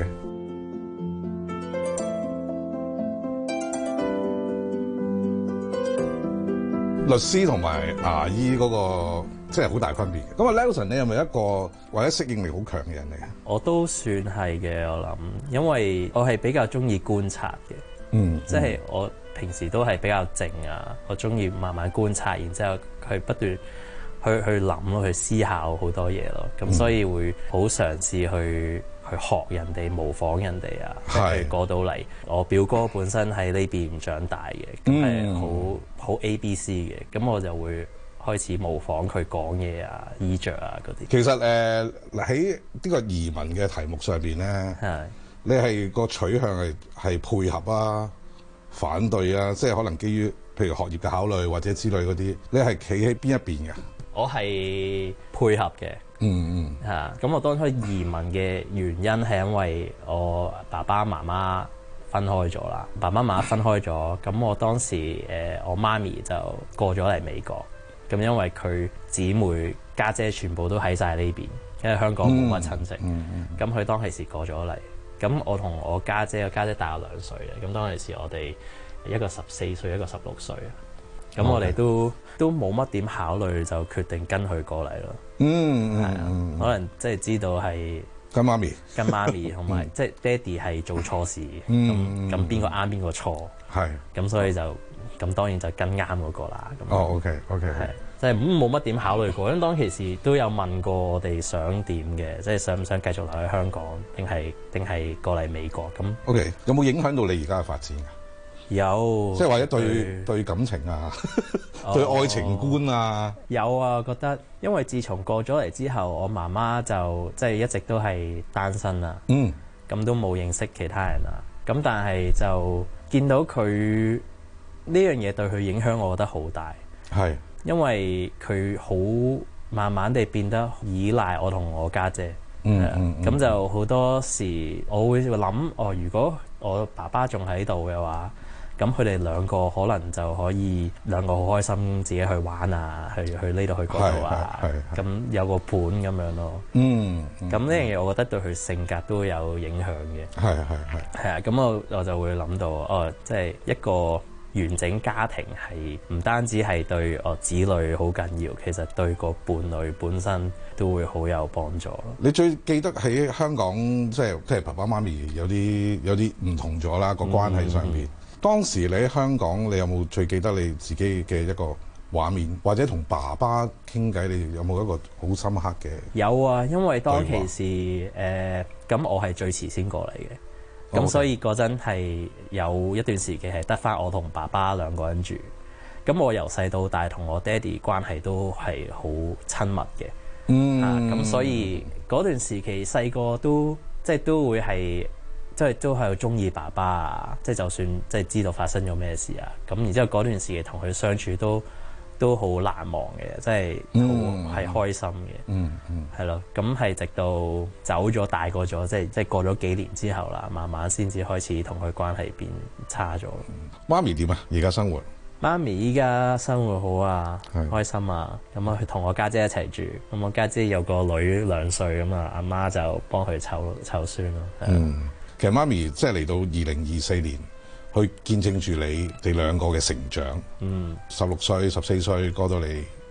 [SPEAKER 8] 律師同埋牙醫嗰個即係好大分別嘅。咁啊 Nelson 你係咪一個或者適應力好強嘅人嚟啊？
[SPEAKER 23] 我都算係嘅，我諗，因為我係比較中意觀察嘅。嗯。即係我平時都係比較靜啊，我中意慢慢觀察，然之後去不斷去去諗咯，去思考好多嘢咯。咁所以會好嘗試去去學人哋，模仿人哋啊，去過到嚟。我表哥本身喺呢邊長大嘅，咁係好好 A B C 嘅，咁我就會開始模仿佢講嘢啊、衣着啊嗰啲。
[SPEAKER 8] 其實誒喺呢個移民嘅題目上邊咧，你係個取向係係配合啊、反對啊，即係可能基於譬如學業嘅考慮或者之類嗰啲，你係企喺邊一邊嘅？
[SPEAKER 23] 我係配合嘅。嗯嗯，嚇！咁我當初移民嘅原因係因為我爸爸媽媽分開咗啦，爸爸媽媽分開咗，咁我當時誒、呃、我媽咪就過咗嚟美國，咁因為佢姊妹家姐全部都喺晒呢邊，因為香港冇乜親戚，咁佢、嗯嗯嗯、當其時過咗嚟，咁我同我家姐，我家姐大我兩歲嘅，咁當其時我哋一個十四歲，一個十六歲啊。咁我哋都、okay. 都冇乜點考慮，就決定跟佢過嚟咯。嗯，係啊、嗯，可能即係知道係
[SPEAKER 8] 跟媽咪，
[SPEAKER 23] 跟媽咪，同埋即係爹哋係做錯事，咁咁邊個啱邊個錯，係咁所以就咁當然就跟啱嗰個啦。
[SPEAKER 8] 哦 ，OK OK，
[SPEAKER 23] 係即係冇乜點考慮過，因為當其時都有問過我哋想點嘅，即係想唔想繼續留喺香港，定係定係過嚟美國咁。
[SPEAKER 8] OK， 有冇影響到你而家嘅發展啊？
[SPEAKER 23] 有，
[SPEAKER 8] 即係或者對對，對感情啊，哦、對愛情觀啊，
[SPEAKER 23] 有啊，覺得因為自從過咗嚟之後，我媽媽就即係一直都係單身啊，嗯，咁都冇認識其他人啊，咁但係就見到佢呢樣嘢對佢影響，我覺得好大，係，因為佢好慢慢地變得依賴我同我家姐，姐，嗯，咁、嗯嗯、就好多時我會諗，哦，如果我爸爸仲喺度嘅話。咁佢哋兩個可能就可以兩個好開心，自己去玩啊，去去呢度去嗰度啊，咁有個伴咁樣咯。嗯，咁呢樣嘢我覺得對佢性格都有影響嘅。係係係。係啊，咁我我就會諗到，哦，即係一個完整家庭係唔單止係對哦子女好緊要，其實對個伴侶本身都會好有幫助咯。
[SPEAKER 8] 你最記得喺香港，即係即係爸爸媽咪有啲有啲唔同咗啦，個關係上邊。嗯嗯當時你喺香港，你有冇最記得你自己嘅一個畫面，或者同爸爸傾偈，你有冇一個好深刻嘅？
[SPEAKER 23] 有啊，因為當其時誒，咁、呃、我係最遲先過嚟嘅，咁、okay. 所以嗰陣係有一段時期係得返我同爸爸兩個人住。咁我由細到大同我爹哋關係都係好親密嘅，嗯，咁、啊、所以嗰段時期細個都即係都會係。即係都係中意爸爸啊！即係就算即係知道發生咗咩事啊，咁然之後嗰段時期同佢相處都都好難忘嘅，即係好係開心嘅。嗯嗯，係咯。咁係直到走咗大個咗，即係即係過咗幾年之後啦，慢慢先至開始同佢關係變差咗。
[SPEAKER 8] 媽咪點啊？而家生活？
[SPEAKER 23] 媽咪依家生活好啊，開心啊！咁啊，佢同我家姐一齊住。咁我家姐有個女兩歲，咁啊，阿媽就幫佢湊湊孫咯。
[SPEAKER 8] 嗯。其實媽咪即係嚟到二零二四年，去見證住你哋兩個嘅成長。嗯，十六歲、十四歲過到嚟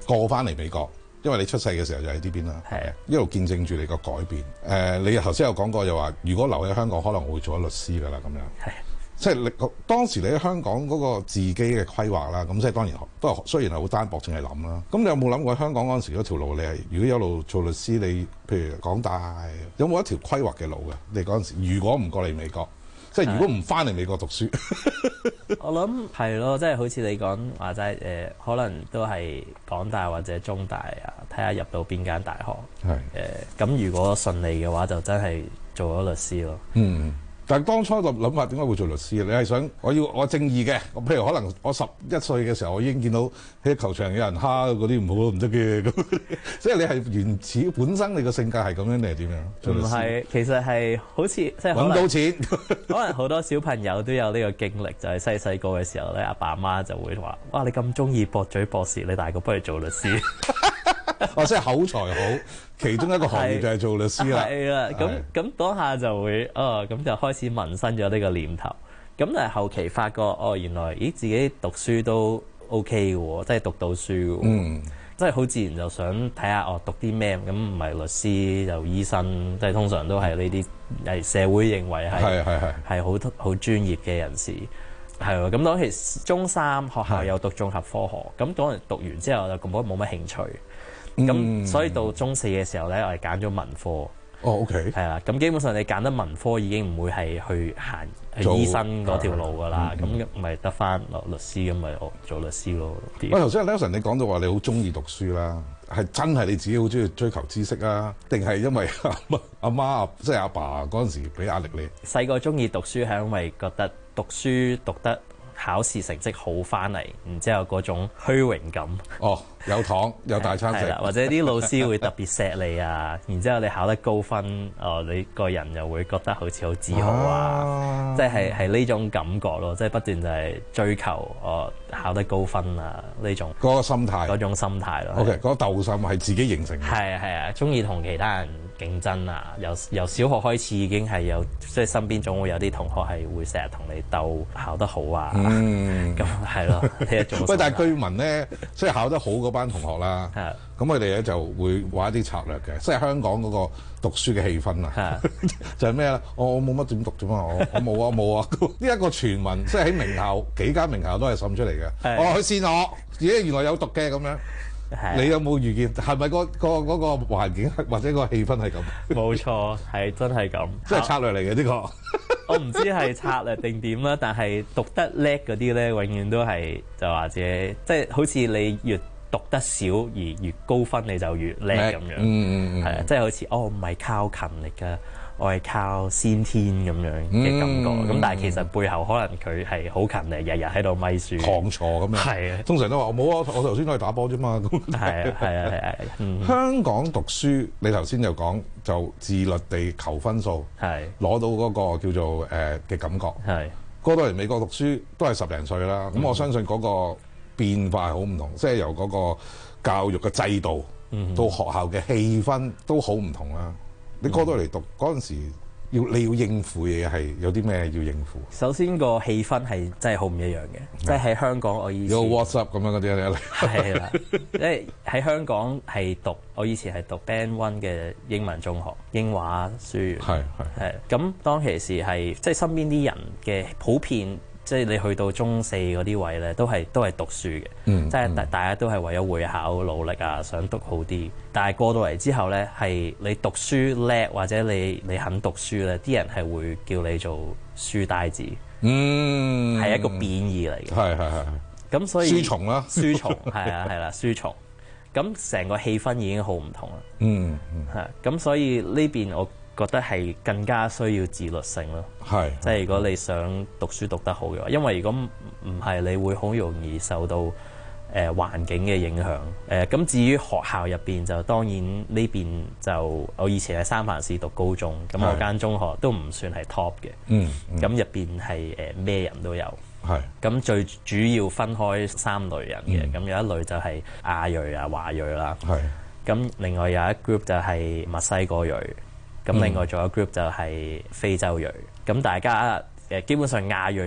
[SPEAKER 8] 過翻嚟美國。因為你出世嘅時候就喺呢邊啦，係一路見證住你個改變。誒、呃，你頭先有講過，又話如果留喺香港，可能我會做咗律師噶啦，咁樣。係，即係你當時你喺香港嗰個自己嘅規劃啦，咁即係當然都係雖然係好單薄，淨係諗啦。咁你有冇諗過香港嗰陣時嗰條路？你係如果一路做律師，你譬如港大有冇一條規劃嘅路嘅？你嗰陣時如果唔過嚟美國？即係如果唔翻嚟美國讀書，
[SPEAKER 23] 我諗係咯，即係好似你講話齋誒，可能都係港大或者中大啊，睇下入到邊間大學。係誒，咁如果順利嘅話，就真係做咗律師咯。嗯。
[SPEAKER 8] 但係當初個諗法點解會做律師？你係想我要我正義嘅，我譬如可能我十一歲嘅時候，我已經見到喺球場有人蝦嗰啲唔好唔得嘅咁，即係你係原始本身你個性格係咁樣定係點樣？
[SPEAKER 23] 唔係，其實係好似即係
[SPEAKER 8] 揾到錢，
[SPEAKER 23] 可能好多小朋友都有呢個經歷，就係細細個嘅時候咧，阿爸阿媽就會話：哇，你咁中意駁嘴駁舌，你大個不如做律師。
[SPEAKER 8] 哦，即係口才好，其中一個行業就係做律師啦。
[SPEAKER 23] 係啦，咁咁當下就會，哦，咁就開始萌生咗呢個念頭。咁但係後期發覺，哦，原來，咦，自己讀書都 OK 嘅喎，即係讀到書嘅喎。嗯。即係好自然就想睇下，哦，讀啲咩？咁唔係律師就醫生，即係通常都係呢啲係社會認為係係係係係好好專業嘅人士。係喎，咁當時中三學校有讀綜合科學，咁當然讀完之後就咁冇乜興趣。咁、嗯、所以到中四嘅時候咧，我係揀咗文科。
[SPEAKER 8] 哦 ，OK。係
[SPEAKER 23] 啦，咁基本上你揀得文科已經唔會係去行去醫生嗰條路噶啦，咁咪得翻律師咁咪做律師咯。
[SPEAKER 8] 喂，頭先 Nelson 你講到話你好中意讀書啦，係真係你自己好中意追求知識啊，定係因為阿媽即係阿爸嗰陣時俾壓力你？
[SPEAKER 23] 細個中意讀書係因為覺得讀書讀得考試成績好翻嚟，然之後嗰種虛榮感。
[SPEAKER 8] 哦，有糖有大餐食，
[SPEAKER 23] 或者啲老師會特別錫你啊，然之後你考得高分，哦，你個人又會覺得好似好自豪啊，即係係呢種感覺咯，即係不斷就係追求哦考得高分啊呢種
[SPEAKER 8] 嗰個心態，
[SPEAKER 23] 嗰種心態咯。
[SPEAKER 8] OK，嗰個鬥心係自己形成嘅。
[SPEAKER 23] 係啊係啊，中意同其他人競爭啊，由由小學開始已經係有，即係身邊總會有啲同學係會成日同你鬥考得好啊。嗯，咁係咯，呢一種。
[SPEAKER 8] 喂，但係據聞咧，即係考得好嗰班同學啦，咁佢哋咧就會玩一啲策略嘅，即係香港嗰個讀書嘅氣氛啊，就係咩咧？我我冇乜點讀啫嘛，我我冇啊冇啊！呢一個傳聞，即係喺名校幾間名校都係滲出嚟嘅。哦，佢線我，咦原來有讀嘅咁樣。你有冇預見？係咪嗰個嗰個環境或者個氣氛係咁？
[SPEAKER 23] 冇錯，係真係咁，
[SPEAKER 8] 即係策略嚟嘅呢個。
[SPEAKER 23] 我唔知係策略定點啦，但係讀得叻嗰啲咧，永遠都係就或者即係好似你越讀得少而越高分，你就越叻咁樣。嗯嗯係啊，即係好似哦，唔係靠勤力㗎。我係靠先天咁樣嘅感覺，咁、嗯、但係其實背後可能佢係好勤力，日日喺度咪書，
[SPEAKER 8] 狂坐咁樣。係啊，通常都話我冇啊，我頭先都係打波啫嘛。
[SPEAKER 23] 係啊，係啊，係啊。嗯、
[SPEAKER 8] 香港讀書，你頭先就講就自律地求分數，係攞到嗰個叫做誒嘅、呃、感覺。係過到嚟美國讀書都係十零歲啦，咁、嗯、我相信嗰個變化係好唔同，即、就、係、是、由嗰個教育嘅制度、嗯、到學校嘅氣氛都好唔同啦。你過到嚟讀嗰陣時，要你要應付嘅嘢係有啲咩要應付？
[SPEAKER 23] 首先個氣氛係真係好唔一樣嘅，即係喺香港我以前
[SPEAKER 8] 有 WhatsApp 咁樣嗰啲咧，
[SPEAKER 23] 係啦，即係喺香港係讀我以前係讀 Band One 嘅英文中學英華書院，係係係咁當其時係即係身邊啲人嘅普遍。即係你去到中四嗰啲位咧，都係都係讀書嘅，嗯、即係大大家都係為咗會考努力啊，想讀好啲。但係過到嚟之後咧，係你讀書叻或者你你肯讀書咧，啲人係會叫你做書呆子，嗯，係一個貶義嚟嘅，
[SPEAKER 8] 係係係。
[SPEAKER 23] 咁所以
[SPEAKER 8] 書蟲啦，
[SPEAKER 23] 書蟲係啊係啦，書蟲。咁成個氣氛已經好唔同啦，嗯嗯，係。咁所以呢邊我覺得係更加需要自律性咯，係，即係如果你想讀書讀得好嘅話，因為如果唔係，你會好容易受到誒、呃、環境嘅影響。誒、呃、咁至於學校入邊就當然呢邊就我以前喺三藩市讀高中，咁我間中學都唔算係 top 嘅，嗯，咁入邊係誒咩人都有，係，咁最主要分開三類人嘅，咁、嗯、有一類就係亞裔啊、華裔啦，係，咁另外有一 group 就係墨西哥裔。咁另外仲有 group 就係非洲裔，咁大家誒基本上亞裔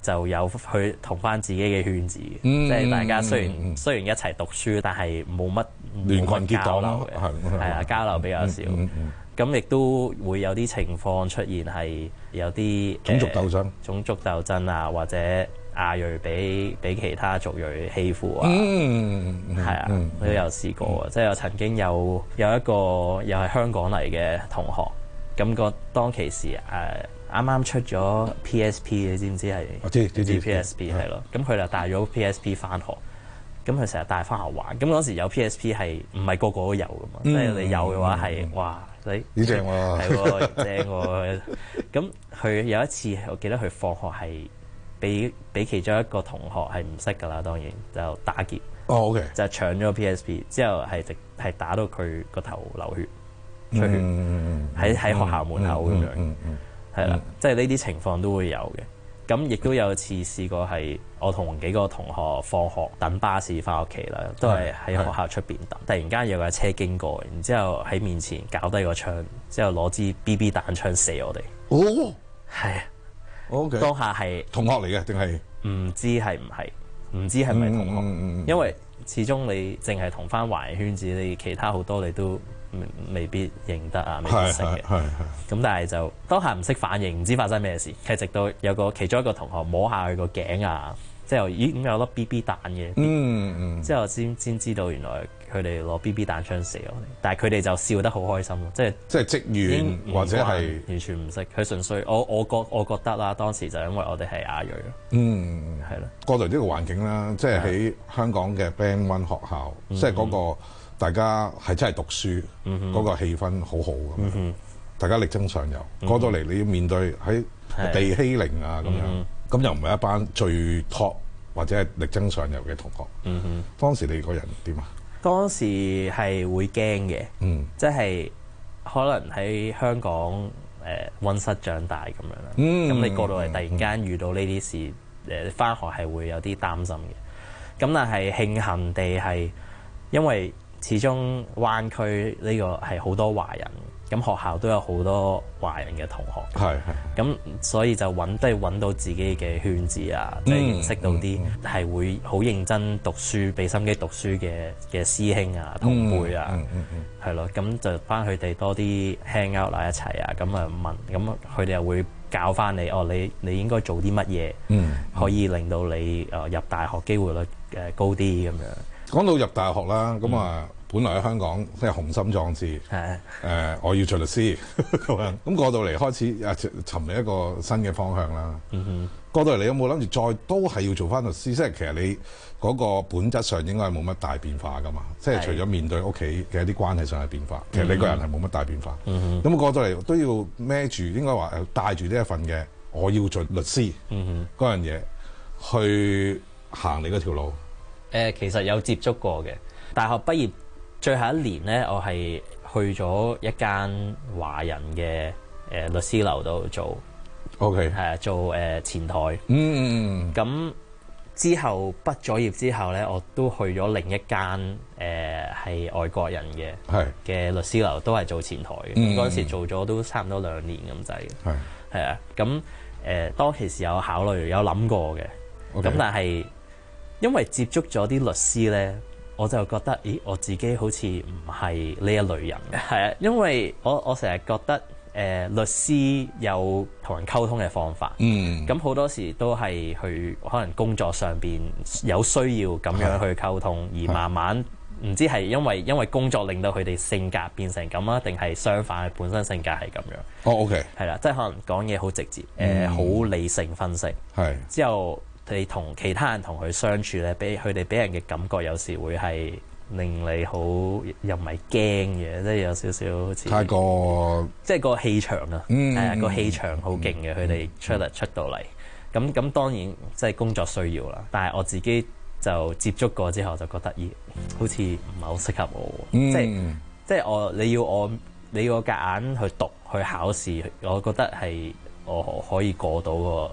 [SPEAKER 23] 就有去同翻自己嘅圈子嘅，
[SPEAKER 8] 嗯、
[SPEAKER 23] 即係大家雖然、
[SPEAKER 8] 嗯、
[SPEAKER 23] 雖然一齊讀書，但係冇乜
[SPEAKER 8] 聯群結黨
[SPEAKER 23] 流嘅，係啊，交流比較少。
[SPEAKER 8] 嗯嗯嗯
[SPEAKER 23] 咁亦都會有啲情況出現係有啲
[SPEAKER 8] 種族鬥爭、呃、
[SPEAKER 23] 種族鬥爭啊，或者亞裔俾俾其他族裔欺負啊，
[SPEAKER 8] 嗯，
[SPEAKER 23] 係啊，
[SPEAKER 8] 嗯、
[SPEAKER 23] 都有試過啊。嗯、即係我曾經有有一個又係香港嚟嘅同學，咁、個當其時誒啱啱出咗 P S P， 你知唔知係？
[SPEAKER 8] 我知知知
[SPEAKER 23] P S P 係咯，咁佢就帶咗 P S P 翻學。咁佢成日帶翻學玩，咁嗰時有 P S P 係唔係個個都有噶嘛？即係、嗯、你有嘅話係、嗯、哇，你
[SPEAKER 8] 呢正喎，
[SPEAKER 23] 係喎正喎。咁佢有一次，我記得佢放學係俾俾其中一個同學係唔識噶啦，當然就打劫。
[SPEAKER 8] 哦，OK，
[SPEAKER 23] 就搶咗 P S P 之後係直係打到佢個頭流血出血，喺喺、嗯、學校門口咁樣，係啦、嗯，嗯嗯嗯、即係呢啲情況都會有嘅。咁亦都有次試過係我同幾個同學放學等巴士翻屋企啦，都係喺學校出邊等。突然間有架車經過，然之後喺面前搞低個槍，之後攞支 B B 彈槍射我哋。
[SPEAKER 8] 哦，
[SPEAKER 23] 係啊
[SPEAKER 8] ，OK。
[SPEAKER 23] 當下係
[SPEAKER 8] 同學嚟嘅定係
[SPEAKER 23] 唔知係唔係？唔知係咪同學？嗯嗯嗯、因為始終你淨係同翻華人圈子，你其他好多你都未必認得啊，未必識嘅。咁但係就當下唔識反應，唔知發生咩事。係直到有個其中一個同學摸下佢個頸啊，之後咦點解有粒 B B 彈嘅？
[SPEAKER 8] 嗯嗯。
[SPEAKER 23] 之後先先知道原來佢哋攞 B B 彈槍射我哋，但係佢哋就笑得好開心咯，即係即係職員或者係完全唔識，佢純粹我我覺我覺得啦，當時就因為我哋係亞裔咯。嗯，係咯。過來呢個環境啦，即係喺香港嘅 Band One 學校，即係嗰個。大家係真係讀書，嗰、嗯、哼個氣氛好好咁，嗯、哼大家力爭上游。嗯、過到嚟你要面對喺地欺凌啊咁、嗯、哼樣，咁又唔係一班最 top 或者係力爭上游嘅同學。嗯、哼當時你個人點啊？當時係會驚嘅，嗯、即係可能喺香港誒溫、呃、室長大咁樣啦。咁、嗯、你過到嚟突然間遇到呢啲事，誒返學係會有啲擔心嘅。咁但係慶幸地係因為始終灣區呢個係好多華人，咁學校都有好多華人嘅同學，係係，咁所以就揾都係揾到自己嘅圈子啊，即係、嗯、認識到啲係會好認真讀書、俾心機讀書嘅嘅師兄啊、同輩啊，係咯、嗯，咁、嗯嗯、就翻佢哋多啲 hang out 啦一齊啊，咁啊問，咁佢哋又會教翻你，哦，你你應該做啲乜嘢，嗯嗯、可以令到你誒入大學機會率誒高啲咁樣。講到入大學啦，咁啊〜、嗯本來喺香港即係雄心壯志，誒的、呃，我要做律師咁樣。咁過到嚟開始啊，尋覓一個新嘅方向啦。嗯、哼過到嚟你有冇諗住再都係要做翻律師？即係其實你嗰個本質上應該係冇乜大變化噶嘛。的即係除咗面對屋企嘅一啲關係上嘅變化，其實你個人係冇乜大變化。咁、嗯、哼過到嚟都要孭住，應該話誒帶住呢一份嘅我要做律師嗰樣嘢去行你嗰條路。誒、 呃，其實有接觸過嘅，大學畢業。最後一年咧，我係去咗一間華人嘅誒、呃、律師樓度做，OK，係啊，做誒、呃、前台。嗯，咁之後畢咗業之後咧，我都去咗另一間誒係外國人嘅係嘅律師樓，都係做前台嘅。嗰陣、嗯、時做咗都差唔多兩年咁滯嘅。係係啊，咁誒、呃、當其時有考慮有諗過嘅，咁 Okay. 但係因為接觸咗啲律師咧。我就覺得，咦，我自己好似唔係呢一類人嘅，係啊，因為我我成日覺得，誒、呃，律師有同人溝通嘅方法，嗯，咁好多時都係去可能工作上邊有需要咁樣去溝通，的而慢慢唔知係因為因為工作令到佢哋性格變成咁啊，定係相反，佢本身性格係咁樣。哦，OK，係啦，即係可能講嘢好直接，誒、嗯，好、呃、理性分析，係的之後。你同其他人同佢相處咧，俾佢哋俾人嘅感覺有時會係令你好又唔係驚嘅，即係有少少好似太過，即係個氣場啊，係啊、嗯，個氣場好勁嘅，佢哋、嗯、出嚟出到嚟，咁咁當然即係工作需要啦。但係我自己就接觸過之後就覺得，咦，好似唔係好適合我，嗯、即係即係我你要我你要我夾硬去讀去考試，我覺得係我可以過到個。個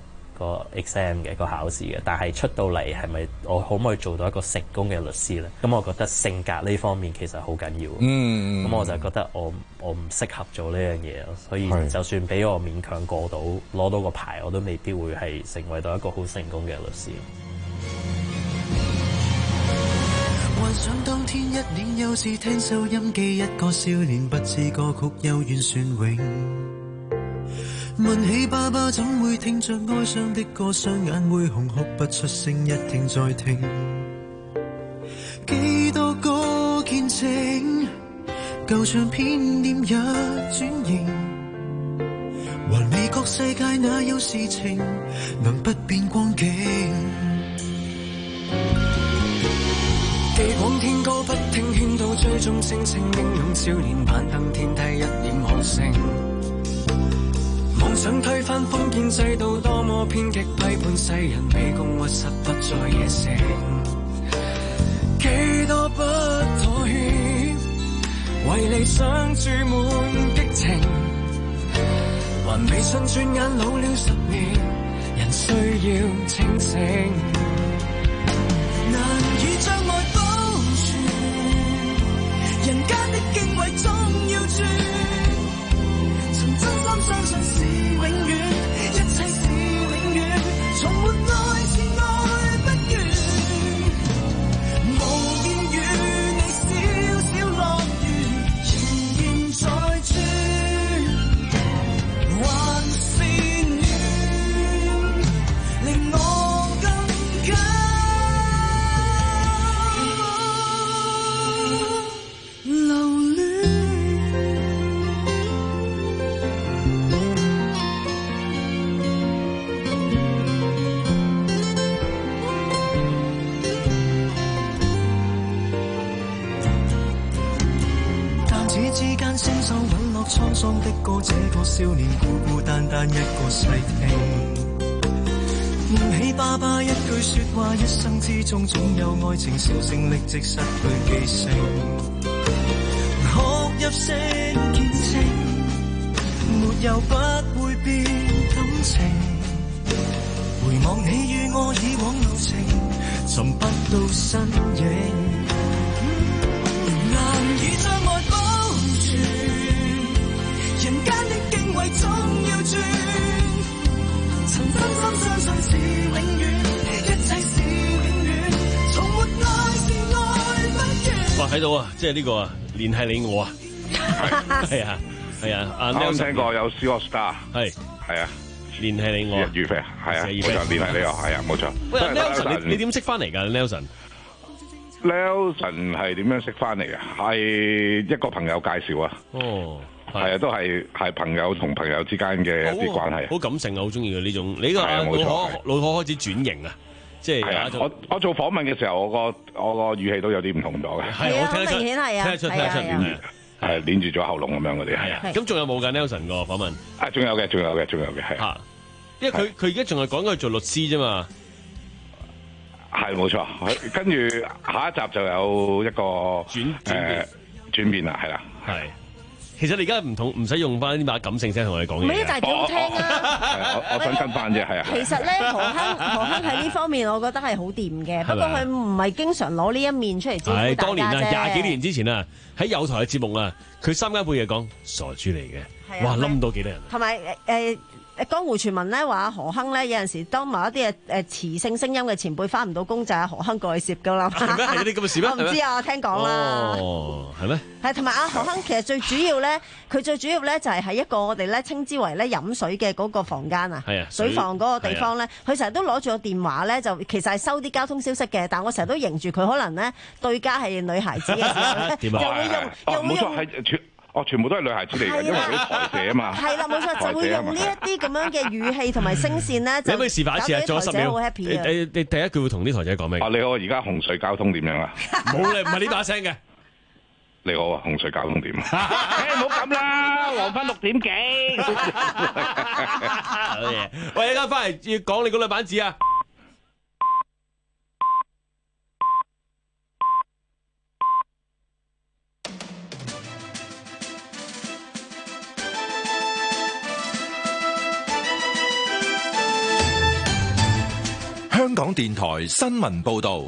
[SPEAKER 23] 個 exam 嘅個考試嘅，但係出到嚟係咪我可唔可以做到一個成功嘅律師咧？咁我覺得性格呢方面其實好緊要。嗯，咁我就覺得我我唔適合做呢樣嘢，所以就算俾我勉強過到攞到個牌，我都未必會係成為到一個好成功嘅律師。
[SPEAKER 10] 幻想當天一年幼稚聽收音機，一個少年不知歌曲幽怨旋詠。問起爸爸怎會聽着哀傷的歌，雙眼會紅哭不出聲，一聽再聽。幾多個見證，舊唱片店也轉型，還未覺世界哪有事情能不變光景。地廣天高不聽勸導，追蹤星星英勇少年攀登天梯一臉可勝。妄想推翻封建制度，多麼偏激，批判世人卑躬屈膝，不再野性。幾多不妥協，為理想注滿激情，還未信轉眼老了十年，人需要清醒。難以將愛保存，人間的敬畏總要轉，曾真心相信是永遠，一切是永遠，從沒愛是愛不完，無言與你小小樂園，仍然在轉，還是遠，令我更加之間星宿隕落滄桑的歌，這個少年孤孤單單一個細聽。念起爸爸一句說話，一生之中總有愛情，銷聲匿跡失去記性。學入式見證，沒有不會變感情。回望你與我以往路程，尋不到身影。難以將愛保存，人間的敬畏總要轉，曾真心相信是永遠，一切是永遠，從沒愛是愛不完。
[SPEAKER 2] 哇，睇到啊，即係呢個啊，聯繫你我啊，係啊，係啊，阿 Nelson
[SPEAKER 5] 聽過有 C AllStar， 係係啊，
[SPEAKER 2] 聯繫你我啊，
[SPEAKER 5] 月飛啊，係啊，冇錯，聯繫你我係啊，冇錯。
[SPEAKER 2] 喂 ，Nelson，你你點識翻嚟㗎 ，Nelson？
[SPEAKER 5] Nelson 係點樣識翻嚟嘅？係一個朋友介紹啊。哦，係啊，都係係朋友同朋友之間嘅一啲關係。
[SPEAKER 2] 好感性啊，好中意嘅呢種。你個老可老可開始轉型啊，即係
[SPEAKER 5] 我我做訪問嘅時候，我個我個語氣都有啲唔同咗嘅。
[SPEAKER 2] 係我聽得出，
[SPEAKER 4] 明顯係啊，
[SPEAKER 2] 聽得出，聽得出，
[SPEAKER 5] 黏住係黏住咗喉嚨咁樣嗰啲係啊。
[SPEAKER 2] 咁仲有冇㗎 Nelson 個訪問？
[SPEAKER 5] 啊，仲有嘅，仲有嘅，仲有嘅係啊。
[SPEAKER 2] 因為佢佢而家仲係講緊佢做律師啫嘛。
[SPEAKER 5] 係冇錯，跟住下一集就有一個轉誒轉變啦，係啦，
[SPEAKER 2] 係。其實你而家唔同，唔使用翻呢把感性聲同我哋講嘢。
[SPEAKER 4] 唔係，但係幾好聽啊！
[SPEAKER 5] 我我想跟翻啫，係啊。
[SPEAKER 4] 其實咧，何亨何亨喺呢方面，我覺得係好掂嘅。不過佢唔係經常攞呢一面出嚟招呼大家啫。係當年啊，廿幾年之前啊，喺有台嘅節目啊，佢三更半夜講傻豬嚟嘅，哇冧到幾多人。同埋誒。江湖傳聞咧話何亨咧有陣時當某一啲誒誒磁性聲音嘅前輩翻唔到工，就係何亨過去攝噶啦。係咩？係有啲咁嘅事咩？我唔知啊，我聽講啦。哦，係咩？係同埋阿何亨其實最主要咧，佢最主要咧就係喺一個我哋咧稱之為咧飲水嘅嗰個房間啊，係啊，水房嗰個地方咧，佢成日都攞住個電話咧，就其實係收啲交通消息嘅。但我成日都認住佢，可能咧對家係女孩子嘅時候咧，又會用又會用。
[SPEAKER 5] 哦，全部都係女孩子嚟嘅，因為佢啲台寫啊嘛。係啦，冇錯，就會用呢一啲咁樣嘅語氣同埋聲線咧。你可唔可以示範一次啊？做咗十秒。你你你第一句會同啲台仔講咩？啊，你好，而家洪水交通點樣啊？冇咧，唔係呢把聲嘅。你好啊，洪水交通點啊？誒，唔好咁啦，黃昏六點幾。好嘢！喂，一陣間翻嚟要講你嗰兩版字啊！
[SPEAKER 7] 港電台新聞報道。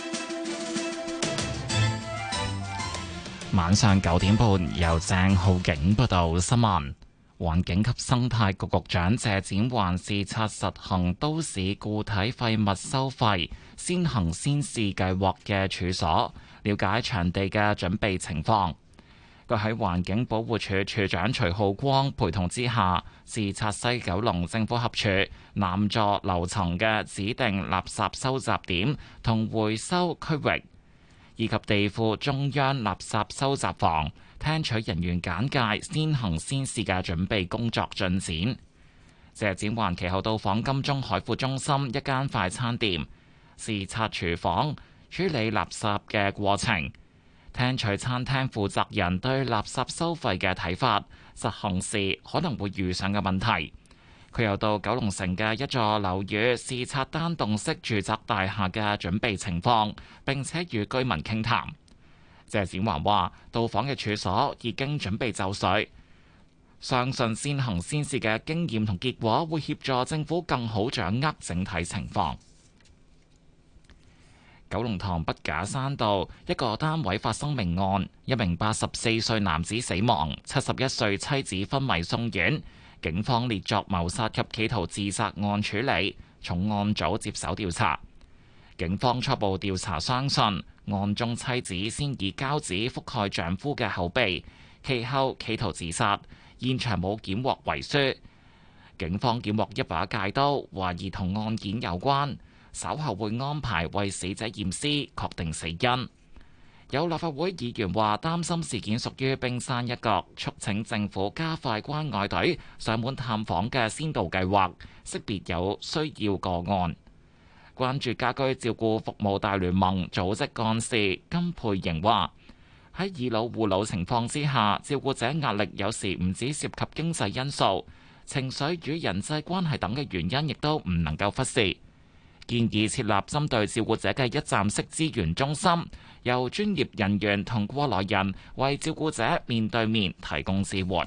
[SPEAKER 11] 晚上九點半，由鄭浩景報道新聞。環境及生態局局長謝展寰視察實行都市固體廢物收費先行先試計劃嘅處所，了解場地嘅準備情況。佢喺環境保護署署長徐浩光陪同之下，視察西九龍政府合署南座樓層嘅指定垃圾收集點同回收區域，以及地庫中央垃圾收集房，聽取人員簡介先行先試嘅準備工作進展。謝展寰其後到訪金鐘海富中心一間快餐店，視察廚房處理垃圾嘅過程，聽取餐廳負責人對垃圾收費嘅睇法，實行時可能會遇上嘅問題。佢又到九龍城嘅一座樓宇視察單棟式住宅大廈嘅準備情況，並且與居民傾談。謝展寰話：到訪嘅處所已經準備就緒，相信先行先試嘅經驗同結果會協助政府更好掌握整體情況。九龍塘筆架山道一個單位發生命案，一名八十四歲男子死亡，七十一歲妻子昏迷送院，警方列作謀殺及企圖自殺案處理，重案組接手調查。警方初步調查相信，案中妻子先以膠紙覆蓋丈夫嘅口鼻，其後企圖自殺。現場冇檢獲遺書。警方檢獲一把戒刀，懷疑同案件有關。稍後會安排為死者驗屍，確定死因。有立法會議員話擔心事件屬於冰山一角，促請政府加快關愛隊上門探訪嘅先導計劃，識別有需要個案。關注家居照顧服務大聯盟組織幹事金佩瑩話：喺以老護老情況之下，照顧者壓力有時唔止涉及經濟因素，情緒與人際關係等嘅原因亦都唔能夠忽視。建議設立針對照顧者嘅一站式資源中心，由專業人員同過來人為照顧者面對面提供支援。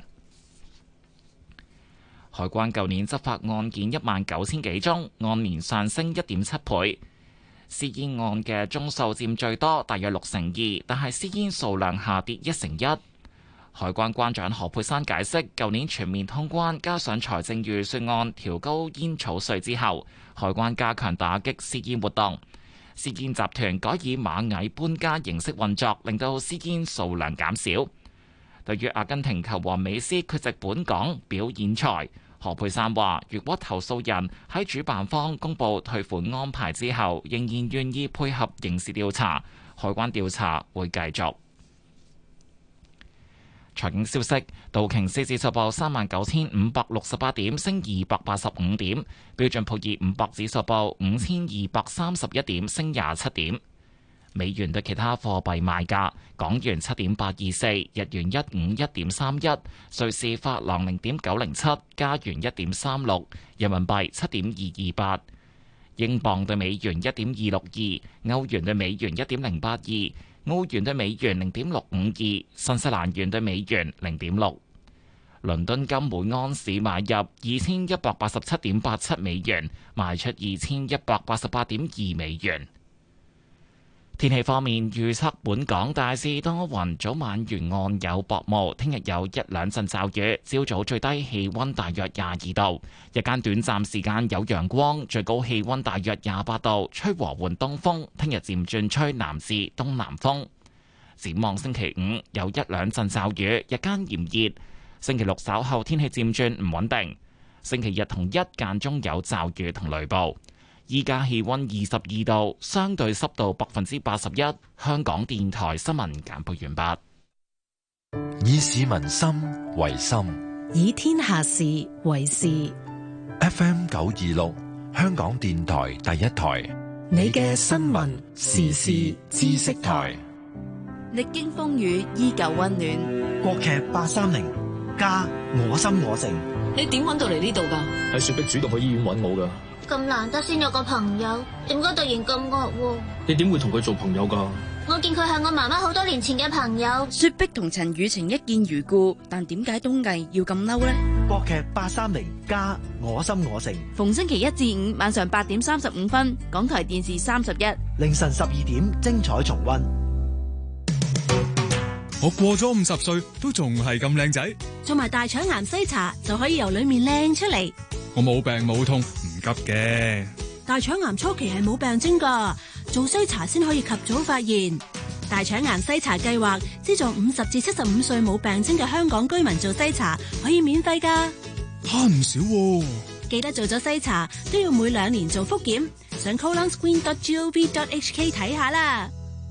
[SPEAKER 11] 海關舊年執法案件一萬九千幾宗，按年上升一點七倍。私煙案嘅宗數佔最多，大約六成二，但係私煙數量下跌一成一。海關關長何佩珊解釋，舊年全面通關，加上財政預算案調高煙草稅之後，海關加強打擊私煙活動。私煙集團改以螞蟻搬家形式運作，令到私煙數量減少。對於阿根廷球王美斯缺席本港表演賽，何佩珊話：如果投訴人喺主辦方公布退款安排之後，仍然願意配合刑事調查，海關調查會繼續。財經消息，道瓊斯指數報三萬九千五百六十八點，升二百八十五點；標準普爾五百指數報五千二百三十一點，升廿七點。美元對其他貨幣賣價：港元七點八二四，日元一五一點三一，瑞士法郎零點九零七，加元一點三六，人民幣七點二二八，英鎊對美元一點二六二，歐元對美元一點零八二。澳元對美元零點六五二，新西蘭元對美元零點六。倫敦金每安士買入二千一百八十七點八七美元，賣出二千一百八十八點二美元。天氣方面預測，本港大致多雲，早晚沿岸有薄霧，聽日有一兩陣驟雨，朝早最低氣溫大約廿二度，日間短暫時間有陽光，最高氣溫大約廿八度，吹和緩東風，聽日漸轉吹南至東南風。展望星期五有一兩陣驟雨，日間炎熱，星期六稍後天氣漸轉唔穩定，星期日同一間中有驟雨同雷暴。依家氣溫二十二度，相對濕度百分之八十一。香港電台新聞簡報完畢。
[SPEAKER 7] 以市民心為心，
[SPEAKER 22] 以天下事為事。
[SPEAKER 7] F M 九二六，香港電台第一台，
[SPEAKER 22] 你嘅新聞時事知識台， 歷經風雨依舊溫暖。
[SPEAKER 12] 國劇八三零，家我心我城。
[SPEAKER 14] 你點揾到嚟呢度噶？
[SPEAKER 12] 係雪碧主動去醫院揾我噶。
[SPEAKER 24] 咁難得先有個朋友，點解突然咁惡？
[SPEAKER 12] 你點會同佢做朋友噶？
[SPEAKER 24] 我見佢係我媽媽好多年前嘅朋友。
[SPEAKER 22] 雪碧同陳雨晴一見如故，但點解東藝要咁嬲呢？
[SPEAKER 12] 國劇八三零加我心我城，
[SPEAKER 22] 逢星期一至五晚上八點三十五分，港台電視三十一，
[SPEAKER 12] 凌晨十二點精彩重溫。
[SPEAKER 1] 我過咗五十歲都仲係咁靚仔，
[SPEAKER 13] 做埋大腸癌篩查就可以由裏面靚出嚟。
[SPEAKER 1] 我冇病冇痛，唔急嘅。
[SPEAKER 13] 大腸癌初期係冇病徵㗎，做篩查先可以及早發現。大腸癌篩查計劃資助五十至七十五歲冇病徵嘅香港居民做篩查，可以免費㗎。
[SPEAKER 1] 慳唔少喎。
[SPEAKER 13] 記得做咗篩查都要每兩年做複檢，上 colon screen dot gov dot h k 睇下啦。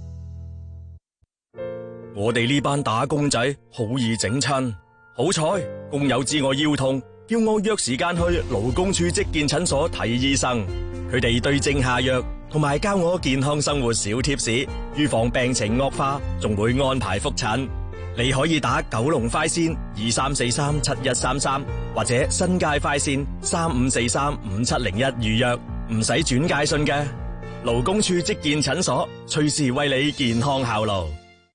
[SPEAKER 14] 我哋呢班打工仔好易整親，好彩工友知我腰痛，叫我約時間去勞工處職健診所睇醫生。佢哋對症下藥，同埋教我健康生活小貼士，預防病情惡化，仲會安排覆診。你可以打九龍快線二三四三七一三三，或者新界快線三五四三五七零一預約，唔使轉介信嘅。勞工處職健診所，隨時為你健康效勞。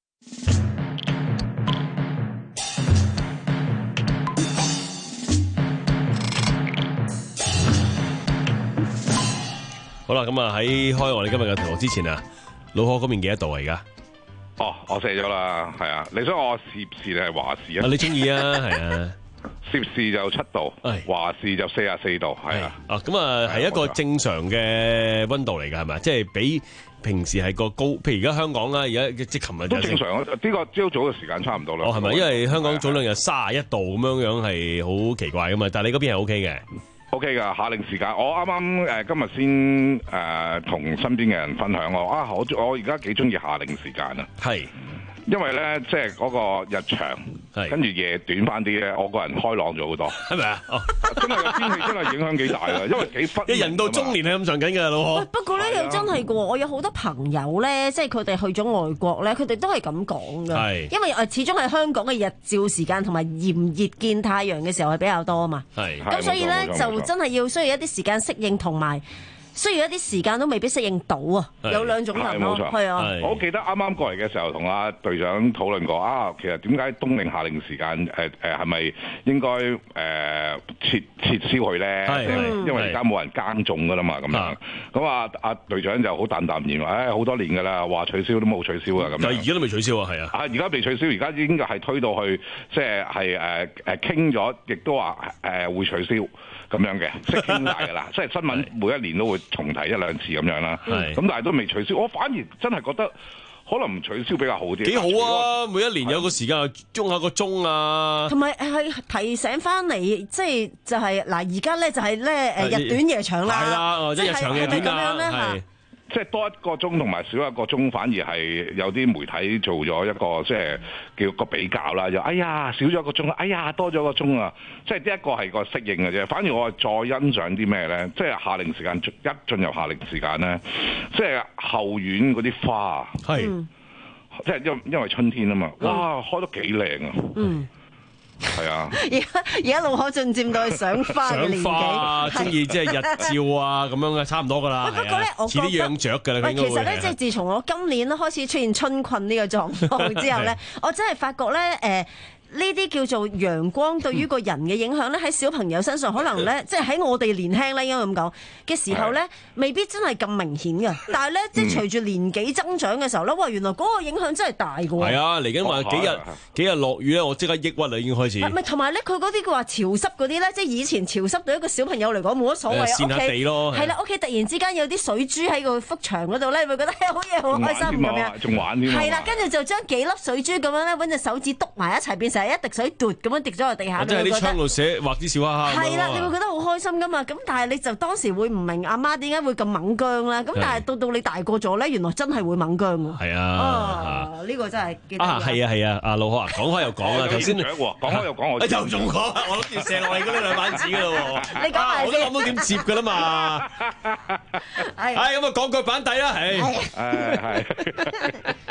[SPEAKER 2] 好啦，咁啊喺開我哋今日嘅題目之前啊，老何嗰邊幾多度啊？而家
[SPEAKER 5] 哦，我寫咗啦，係啊，你想我攝氏定係華氏啊？
[SPEAKER 2] 你中意啊，係啊，
[SPEAKER 5] 攝氏就七度，華氏就四十四度，係啊。
[SPEAKER 2] 啊，咁啊係一個正常嘅溫度嚟㗎，係咪？即係比平時係個高，譬如而家香港啦，而家即係琴日
[SPEAKER 5] 都正常啊。呢個朝早嘅時間差唔多啦。
[SPEAKER 2] 哦，係咪？因為香港早兩日三十一度咁樣樣係好奇怪㗎嘛，但係你嗰邊係 O K 嘅。
[SPEAKER 5] O K 噶，夏令時間，我啱啱誒今日先誒同身邊嘅人分享我啊，我我而家幾中意夏令時間啊，
[SPEAKER 2] 係，
[SPEAKER 5] 因為咧即係嗰個日長，跟住夜短翻啲咧，我個人開朗咗好多，
[SPEAKER 2] 係咪啊？
[SPEAKER 5] 真係個天氣真係影響幾大啊，因為幾忽，
[SPEAKER 2] 一人到中年係咁上緊㗎，老何。
[SPEAKER 4] 不過咧又真係㗎喎，我有好多朋友咧，即係佢哋去咗外國咧，佢哋都係咁講㗎。係，因為誒始終係香港嘅日照時間同埋炎熱見太陽嘅時候係比較多啊嘛。係，咁所以咧就真係要需要一啲時間適應，同埋需要一啲時間都未必適應到啊。有兩種人咯，係啊。
[SPEAKER 5] 我記得啱啱過嚟嘅時候，同阿隊長討論過啊，其實點解冬令夏令時間誒誒係咪應該誒撤撤銷佢咧？因為而家冇人耕種噶啦嘛，咁樣。咁啊阿隊長就好淡淡然話，誒好多年噶啦，話取消都冇取消啊咁樣。
[SPEAKER 2] 但係而家都未取消啊，係啊。啊，
[SPEAKER 5] 而家未取消，而家已經係推到去，即係係誒誒傾咗，亦都話誒會取消。咁樣嘅，即係傾大㗎啦，即係新聞每一年都會重提一兩次咁樣啦。咁但係都未取消，我反而真係覺得可能唔取消比較好啲。
[SPEAKER 2] 幾好啊！每一年有個時間鐘下個鐘啊，
[SPEAKER 4] 同埋係提醒翻嚟，即係就係嗱，而家咧就係咧誒日短夜長啦。係
[SPEAKER 2] 啦，即係日長夜短啊。
[SPEAKER 5] 係。即係多一個鐘同埋少一個鐘，反而係有啲媒體做咗一個即係叫個比較啦。就哎呀少咗個鐘，哎呀多咗個鐘啊！即係呢一個係個適應嘅啫。反而我係再欣賞啲咩咧？即係夏令時間一進入夏令時間咧，即係後院嗰啲花係，嗯、即係因因為春天啊嘛，哇開得幾靚啊！嗯。係啊！
[SPEAKER 4] 而家而家老可進佔到去賞花嘅年紀，
[SPEAKER 2] 賞花中意即係日照啊咁樣嘅，差唔多噶啦。
[SPEAKER 4] 不過咧，我
[SPEAKER 2] 似啲養雀㗎啦。
[SPEAKER 4] 其實咧，即係自從我今年開始出現春困呢個狀況之後咧，我真係發覺咧，誒、呃。呢啲叫做陽光對於個人嘅影響咧，喺小朋友身上可能咧，即係喺我哋年輕咧，應該咁講嘅時候咧，未必真係咁明顯嘅。但係咧，即係隨住年紀增長嘅時候咧，哇！原來嗰個影響真係大㗎喎。係
[SPEAKER 2] 啊，嚟緊話幾日幾日落雨咧，我即刻抑鬱啦，已經開始。
[SPEAKER 4] 唔係，同埋咧，佢嗰啲佢話潮濕嗰啲咧，即係以前潮濕對一個小朋友嚟講冇乜所謂啊。
[SPEAKER 2] 跣下地咯。
[SPEAKER 4] 係啦，屋企突然之間有啲水珠喺個幅牆嗰度咧，會覺得好嘢，好開心咁樣。
[SPEAKER 5] 仲玩添。
[SPEAKER 4] 係啦，跟住就將幾粒水珠咁樣咧，揾隻手指篤埋一齊，變成一滴水嘟。咁樣滴咗落地下，
[SPEAKER 2] 即係啲窗度寫畫啲小哈哈。
[SPEAKER 4] 係啦，你會覺得好開心噶嘛？咁但係你就當時會唔明阿媽點解會咁猛姜啦？咁但係到到你大個咗咧，原來真係會猛姜喎。係
[SPEAKER 2] 啊，
[SPEAKER 4] 呢個真係
[SPEAKER 2] 啊，係啊係啊，阿老何啊，講開又講啦，頭先
[SPEAKER 5] 講開又講我，
[SPEAKER 2] 又仲講，我諗住射落去嗰啲兩板紙噶咯喎。
[SPEAKER 4] 你講埋
[SPEAKER 2] 我都諗到點接噶啦嘛。係，係咁啊，講腳板底啦，係。係係。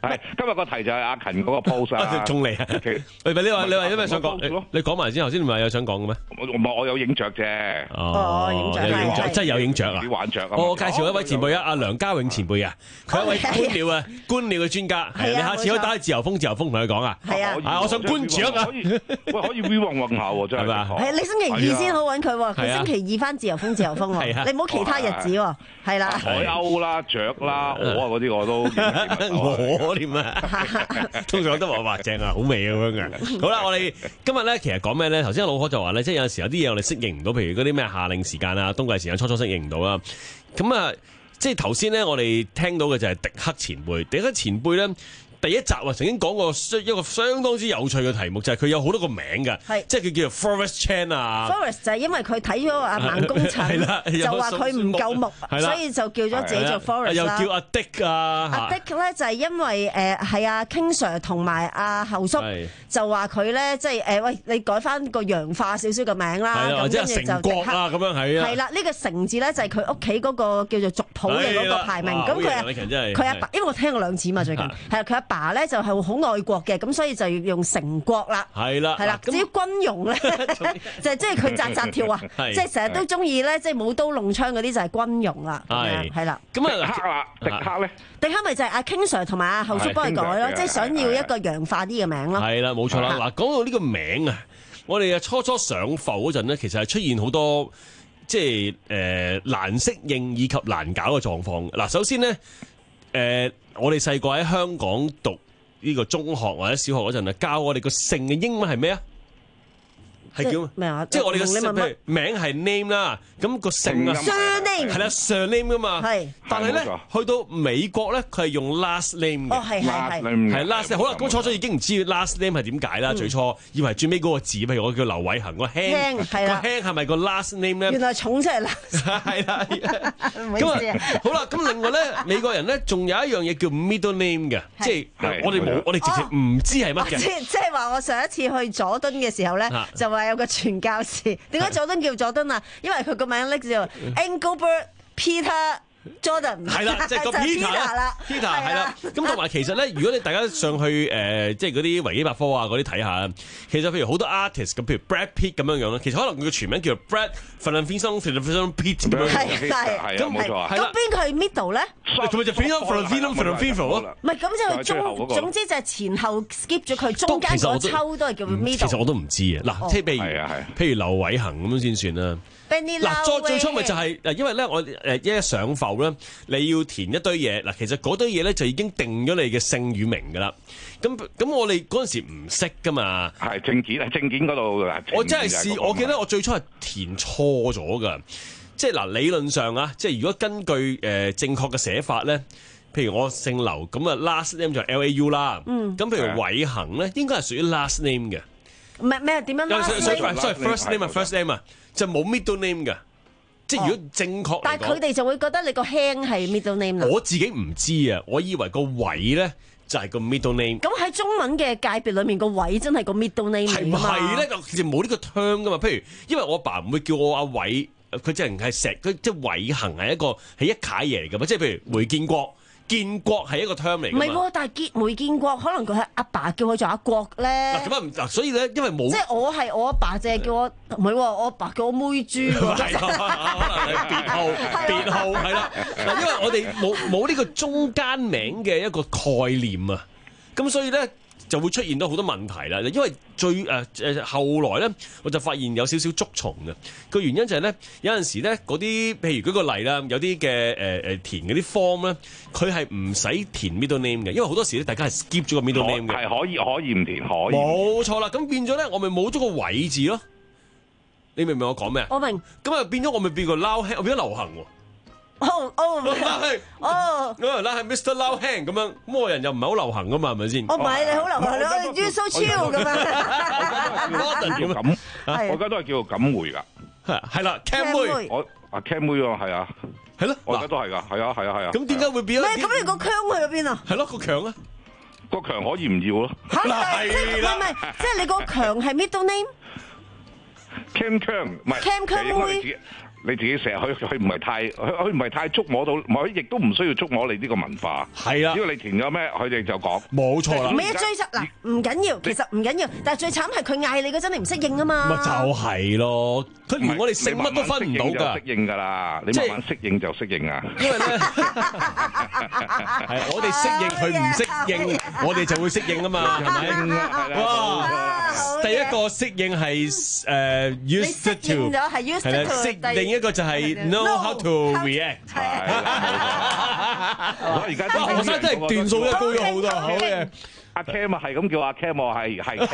[SPEAKER 5] 係今日個題就係阿勤嗰個 post 啊，
[SPEAKER 2] 仲嚟啊！喂，你話你話有咩想講？你講埋先，頭先唔係有想講嘅咩？
[SPEAKER 5] 我我有影雀啫。
[SPEAKER 2] 哦，影雀，有影雀，真係有影雀啊！
[SPEAKER 5] 玩雀啊！
[SPEAKER 2] 我介紹一位前輩啊，阿梁家永前輩啊，佢係一位觀鳥啊，觀鳥嘅專家。係你下次可以打去自由風，自由風同佢講啊。係啊，我想觀雀啊！
[SPEAKER 5] 喂，可以 V 運運下喎，真係嘛？
[SPEAKER 4] 係你星期二先好揾佢喎，佢星期二翻自由風，自由風喎。你唔好其他日子喎，係啦。
[SPEAKER 5] 海鷗啦、雀啦、鵝啊嗰啲我都
[SPEAKER 2] 鵝點啊？通常都話話正啊，好味咁樣嘅。好啦，我哋今日咧其實講咩咧？頭先老柯就話咧，即係有陣時有啲嘢我哋適應唔到，譬如嗰啲咩夏令時間啊、冬季時間初初適應唔到啦。咁啊，即係頭先咧，我哋聽到嘅就係迪克前輩，迪克前輩咧。第一集啊，曾經講過一個相當之有趣嘅題目，就係、是、佢有好多個名嘅，即係佢叫做 Forest Chan 啊。
[SPEAKER 4] Forest 就係因為佢睇咗阿盲公陳，就話佢唔夠木，所以就叫咗自己做 Forest
[SPEAKER 2] 又叫阿 Dick 啊。
[SPEAKER 4] 阿 Dick 咧就係因為誒係阿 King Sir 同埋阿後叔就話佢咧，即係誒喂，你改翻個洋化少少嘅名啦，咁跟住就
[SPEAKER 2] 成國啊咁樣係啊。
[SPEAKER 4] 係啦，呢、這個成字咧就係佢屋企嗰個叫做族譜嘅嗰個排名。咁佢佢阿爸，因為我聽過兩次嘛最近，係佢阿爸咧就係好愛國嘅，咁所以就要用成國啦。係啦，係啦。至於軍容咧，就係即係佢扎扎跳啊，即係成日都中意咧，即係舞刀弄槍嗰啲就係軍容啦。係係啦。
[SPEAKER 5] 咁啊，迪克啦，迪克咧，
[SPEAKER 4] 迪克咪就係阿 King Sir 同埋阿後叔幫佢改咯，即係想要一個洋化啲嘅名咯。
[SPEAKER 2] 係啦，冇錯啦。嗱，講到呢個名啊，我哋啊初初上浮嗰陣咧，其實係出現好多即係誒難適應以及難搞嘅狀況。嗱，首先咧，誒我哋細個喺香港讀呢個中學或者小學嗰陣啊，教我哋個姓嘅英文係咩啊？係叫咩啊？即係我哋嘅姓，譬如名係 name 啦，咁個姓啊
[SPEAKER 4] ，surname
[SPEAKER 2] 係啦 surname 噶嘛。係，但係咧去到美國咧，佢係用 last name 嘅。
[SPEAKER 4] 哦，係係係，
[SPEAKER 2] 係 last name。好啦，咁初初已經唔知 last name 係點解啦。最初以為最尾嗰個字，譬如我叫劉偉恒，個輕個輕係咪個 last name 咧？
[SPEAKER 4] 原來重出嚟啦。
[SPEAKER 2] 係啦，咁啊，好啦，咁另外咧，美國人咧仲有一樣嘢叫 middle name 嘅，即係我哋冇，我哋直情唔知係乜嘅。
[SPEAKER 4] 即即係話我上一次去佐敦嘅時候咧，就話有個傳教士，點解佐敦叫佐敦啊？因為佢個名拎叫 Engelbert Peter Jordan，
[SPEAKER 2] 係啦，即係個 Peter 啦 ，Peter 係啦。咁同埋其實咧，如果你大家上去誒，即係嗰啲維基百科啊嗰啲睇下，其實譬如好多 artist 咁，譬如 Brad Pitt 咁樣樣咧，其實可能佢嘅全名叫做 Brad Valentino Valentino Pitt 咁樣。
[SPEAKER 4] 係係係，咁冇錯啊。咁邊個係 middle 咧？
[SPEAKER 2] 咁咪就 Valentino Valentino 咯。
[SPEAKER 4] 唔係，咁就中，總之就係前後 skip 咗佢中間嗰抽都係叫 middle。
[SPEAKER 2] 其實我都唔知啊。嗱，即係譬如譬如劉偉恒咁樣先算啦。嗱，再最初咪就係嗱，因為咧我誒一上浮咧，你要填一堆嘢嗱，其實嗰堆嘢咧就已經定咗你嘅姓與名噶啦。咁咁我哋嗰陣時唔識噶嘛，
[SPEAKER 5] 係證件啊，證件嗰度
[SPEAKER 2] 我真係試，我記得我最初係填錯咗噶，即係嗱理論上啊，即係如果根據誒正確嘅寫法咧，譬如我姓劉咁啊 last name 就係 L A U 啦，嗯，咁譬如偉恒咧應該係屬於 last name 嘅。
[SPEAKER 4] 唔係咩？點樣 last
[SPEAKER 2] name？sorry，first name 啊，first name 啊，就冇 middle name 嘅。即係如果正確嚟講，
[SPEAKER 4] 但係佢哋就會覺得你個輕係 middle name 啦。
[SPEAKER 2] 我自己唔知啊，我以為個偉咧就係個 middle name。
[SPEAKER 4] 咁喺中文嘅界別裏面，個偉真係個 middle name 嚟㗎嘛？
[SPEAKER 2] 係唔係咧？其實冇呢個 term 㗎嘛。譬如因為我阿爸唔會叫我阿偉，佢即係係石，佢即係偉恒係一個係一楷嘢嚟㗎嘛。即係譬如梅建國。建國係一個 term 嚟㗎嘛？
[SPEAKER 4] 唔係喎，但係建梅建國可能佢係阿爸叫佢做阿國咧。
[SPEAKER 2] 嗱咁啊，嗱所以咧，因為冇
[SPEAKER 4] 即係我係我阿爸，淨係叫我唔係喎，我阿爸叫我妹豬喎。
[SPEAKER 2] 係可能係別號，別號係啦。嗱，因為我哋冇冇呢個中間名嘅一個概念啊，咁所以咧就會出現到好多問題啦。因為最誒誒後來咧，我就發現有少少捉蟲嘅個原因就係咧，有陣時咧嗰啲譬如舉個例啦，有啲嘅誒誒填嗰啲 form 咧，佢係唔使填 middle name 嘅，因為好多時咧大家係 skip 咗個 middle name 嘅，
[SPEAKER 5] 係可以可以唔填，可以
[SPEAKER 2] 冇錯啦。咁變咗咧，我咪冇咗個偉字咯。你明唔明我講咩啊？
[SPEAKER 4] 我明。
[SPEAKER 2] 咁啊變咗我咪變個撈輕，我變咗流行喎。
[SPEAKER 4] 哦哦，
[SPEAKER 2] 係哦，嗱係 Mister 撈輕咁樣，咁我人又唔係好流行噶嘛，係咪先？
[SPEAKER 4] 我唔係你好流行，你 You so chill 咁樣。
[SPEAKER 5] 叫錦，我而家都係叫做錦梅㗎，
[SPEAKER 2] 係啦 ，Cam 妹，
[SPEAKER 5] 我啊 Cam 妹喎，係啊，
[SPEAKER 2] 係咯，
[SPEAKER 5] 我而家都係㗎，係啊係啊係啊。
[SPEAKER 2] 咁點解會變咗？
[SPEAKER 4] 唔係咁，你個強去咗邊啊？
[SPEAKER 2] 係咯，個強啊，
[SPEAKER 5] 個強可以唔要咯。
[SPEAKER 4] 係啦，唔係即係你個強係 middle name。
[SPEAKER 5] Cam 強唔係
[SPEAKER 4] Cam 強妹。
[SPEAKER 5] 你自己成日佢佢唔係太佢佢唔係太觸摸到，佢亦都唔需要觸摸你呢個文化。
[SPEAKER 2] 係啊，
[SPEAKER 5] 只要你填咗咩，佢哋就講
[SPEAKER 2] 冇錯啦。
[SPEAKER 4] 唔係啊，最慘嗱唔緊要，其實唔緊要，但係最慘係佢嗌你嗰陣你唔適應啊嘛。
[SPEAKER 2] 咪就係咯，佢連我哋食乜都分唔到㗎。
[SPEAKER 5] 適應㗎啦，你慢慢適應就適應啊。
[SPEAKER 2] 因為咧，係我哋適應，佢唔適應，我哋就會適應啊嘛，係咪？哇！第一個適應係誒 used to，係啦，適另一個就係 know how to react。
[SPEAKER 5] 我而家
[SPEAKER 2] 哇，學生真係段數都高咗好多，好嘅。
[SPEAKER 5] 阿 Cam 啊，係咁叫阿 Cam， 我係係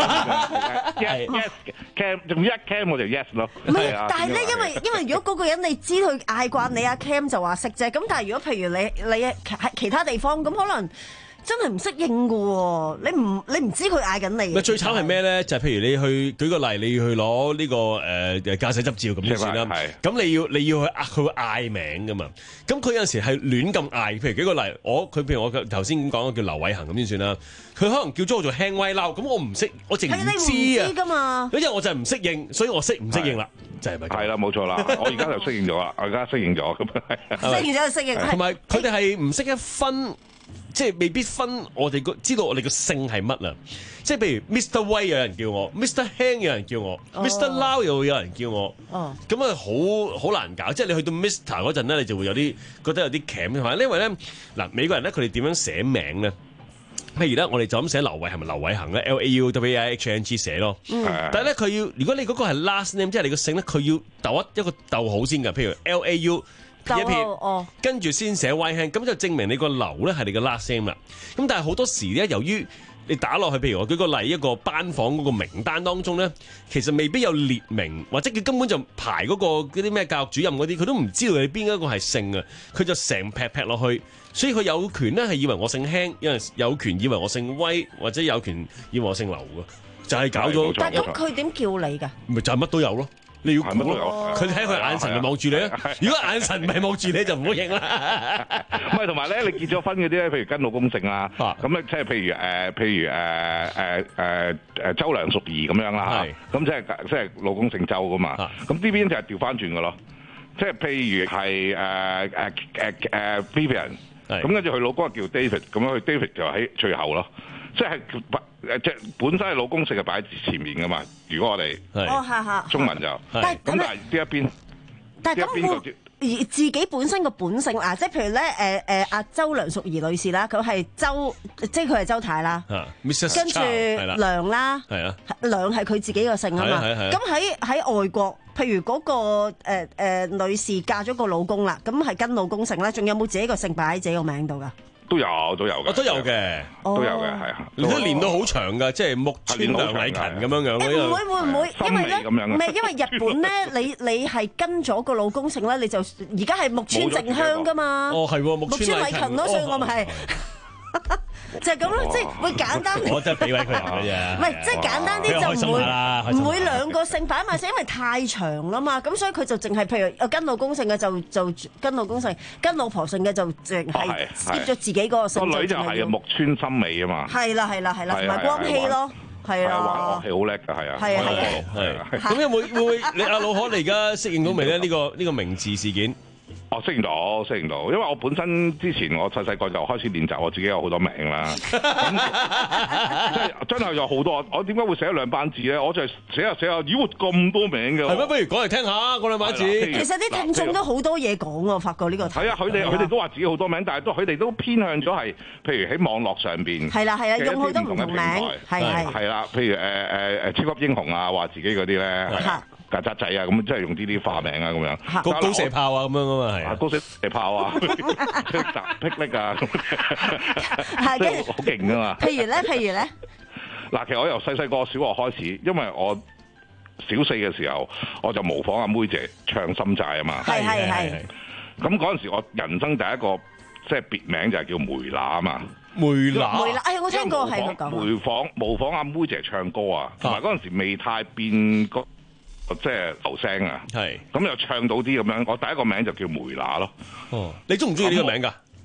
[SPEAKER 5] yes yes Cam， 仲一 Cam 我就 yes 咯。
[SPEAKER 4] 唔係，但係咧，因為因為如果嗰個人你知佢嗌慣你阿 Cam 就話識啫，咁但係如果譬如你你喺其他地方咁可能。真係唔適應㗎喎，你唔你唔知佢嗌緊你。
[SPEAKER 2] 咪最慘係咩咧？就係、是、譬如你去舉個例，你要去攞呢、這個誒誒駕駛執照咁先算啦。咁你要你要去佢會嗌名㗎嘛？咁佢有陣時係亂咁嗌。譬如舉個例，我佢譬如我頭先咁講叫劉偉恒咁先算啦。佢可能叫咗我做輕威撈，咁我唔識，我淨唔知啊。因為我就係唔適應，所以我適唔適應啦，就係咪？
[SPEAKER 5] 係啦，冇錯啦。我而家就適應咗啦，我而家適應咗咁。
[SPEAKER 4] 適應咗就適應。
[SPEAKER 2] 同埋佢哋係唔識得分。即係未必分我哋個知道我哋個姓係乜啊！即係譬如 Mister 威有人叫我 ，Mister Hang 有人叫我、oh. ，Mister Lau 又有人叫我，咁啊好好難搞。即係你去到 Mister 嗰陣咧，你就會有啲覺得有啲鉗同埋，因為咧嗱美國人咧佢哋點樣寫名咧？譬如咧，我哋就咁寫劉偉係咪劉偉恒咧 ？L A U W I H N G 寫咯。嗯、但係咧佢要，如果你嗰個係 last name， 即係你個姓咧，佢要逗一一個逗號先㗎。譬如 L A U。一撇，哦、跟住先寫 Y hand，咁就證明你個劉咧係你嘅 last name 啦。咁但係好多時咧，由於你打落去，譬如我舉個例，一個班房嗰個名單當中咧，其實未必有列明，或者佢根本就排嗰、嗰個嗰啲咩教育主任嗰啲，佢都唔知道你邊一個係姓啊。佢就成劈劈落去，所以佢有權咧係以為我姓輕，有陣有權以為我姓威，或者有權以為我姓劉㗎，就係、係、搞咗。
[SPEAKER 4] 但係咁佢點叫你㗎？
[SPEAKER 2] 咪就係乜都有咯。你要估，佢睇佢眼神就望住你啊！如果眼神唔係望住你，就唔好認啦。
[SPEAKER 5] 唔係同埋咧，你結咗婚嗰啲咧，譬如跟老公姓啊，咁咧即係譬如誒、呃，譬如誒誒誒誒周梁淑怡咁樣啦嚇，咁即係即係老公姓周噶嘛。咁呢邊就係調翻轉噶咯，即係譬如係誒誒誒誒 Vivian， 咁跟住佢老公叫 David， 咁樣佢 David 就喺最後咯。即係誒，即係本身係老公姓係擺喺前面噶嘛。如果我哋中文就，咁但係呢一邊，
[SPEAKER 4] 但係咁會而自己本身個本姓啊，即係譬如咧誒誒阿周梁淑儀女士啦，佢係周，即係佢係周太啦，跟住梁啦，係啊，梁係佢自己個姓啊嘛。咁喺喺外國，譬如嗰個誒誒女士嫁咗個老公啦，咁係跟老公姓咧，仲有冇自己個姓擺喺自己個名度噶？
[SPEAKER 5] 都有都有嘅，
[SPEAKER 2] 我都有嘅，
[SPEAKER 5] 都有嘅，係啊，
[SPEAKER 2] 你都練到好長㗎，即係木村梁禮勤咁樣樣。
[SPEAKER 4] 誒唔會會唔會？因為咧，唔係因為日本咧，你你係跟咗個老公姓咧，你就而家係木村靜香㗎嘛。
[SPEAKER 2] 哦，係喎，木村禮勤
[SPEAKER 4] 咯，所以我咪係。就係咁咯，即係會簡單。
[SPEAKER 2] 我真係俾位佢嘅啫。
[SPEAKER 4] 唔係，即係簡單啲就唔會唔會兩個姓擺埋，因為太長啦嘛。咁所以佢就淨係譬如跟老公姓嘅就就跟老公姓，跟老婆姓嘅就淨係 skip 咗自己嗰個姓。
[SPEAKER 5] 個女就係木村心美啊嘛。
[SPEAKER 4] 係啦係啦係啦，同埋光熙咯，係啊。
[SPEAKER 5] 玩樂器好叻㗎，係啊。
[SPEAKER 4] 係啊
[SPEAKER 2] 係啊。咁有冇會唔會你阿老可你而家適應到未咧？呢個呢個名字事件？
[SPEAKER 5] 我適應到，適應到，因為我本身之前我細細個就開始練習，我自己有好多名啦。咁即係真係有好多，我點解會寫咗兩班字咧？我就係寫下寫下，咦，咁多名嘅。
[SPEAKER 2] 係咩？不如講嚟聽下嗰兩班字。
[SPEAKER 4] 其實啲聽眾都好多嘢講喎，發覺呢個。
[SPEAKER 5] 係啊，佢哋佢哋都話自己好多名，但係都佢哋都偏向咗係，譬如喺網絡上邊。
[SPEAKER 4] 係啦係啦，用好多唔同嘅名。係係。
[SPEAKER 5] 係啦，譬如誒誒誒超級英雄啊，話自己嗰啲咧。曱甴仔啊，咁即係用呢啲化名啊，咁樣
[SPEAKER 2] 高高射炮啊，咁樣噶嘛係啊，
[SPEAKER 5] 高射炮啊，霹靂啊，
[SPEAKER 4] 係跟住
[SPEAKER 5] 好勁噶嘛。
[SPEAKER 4] 譬如咧，譬如咧，
[SPEAKER 5] 嗱，其實我由細細個小學開始，因為我小四嘅時候，我就模仿阿妹姐唱心債啊嘛。
[SPEAKER 4] 係係係。
[SPEAKER 5] 咁嗰陣時，我人生第一個即係別名就係叫梅乸啊嘛。
[SPEAKER 2] 梅乸，
[SPEAKER 4] 梅乸，哎呀，我聽過係佢講。
[SPEAKER 5] 模仿模仿阿妹姐唱歌啊，同埋嗰陣時未太變個。即係流聲啊，係咁又唱到啲咁樣，我第一個名就叫梅乸咯。
[SPEAKER 2] 哦，你中唔中意呢個名㗎？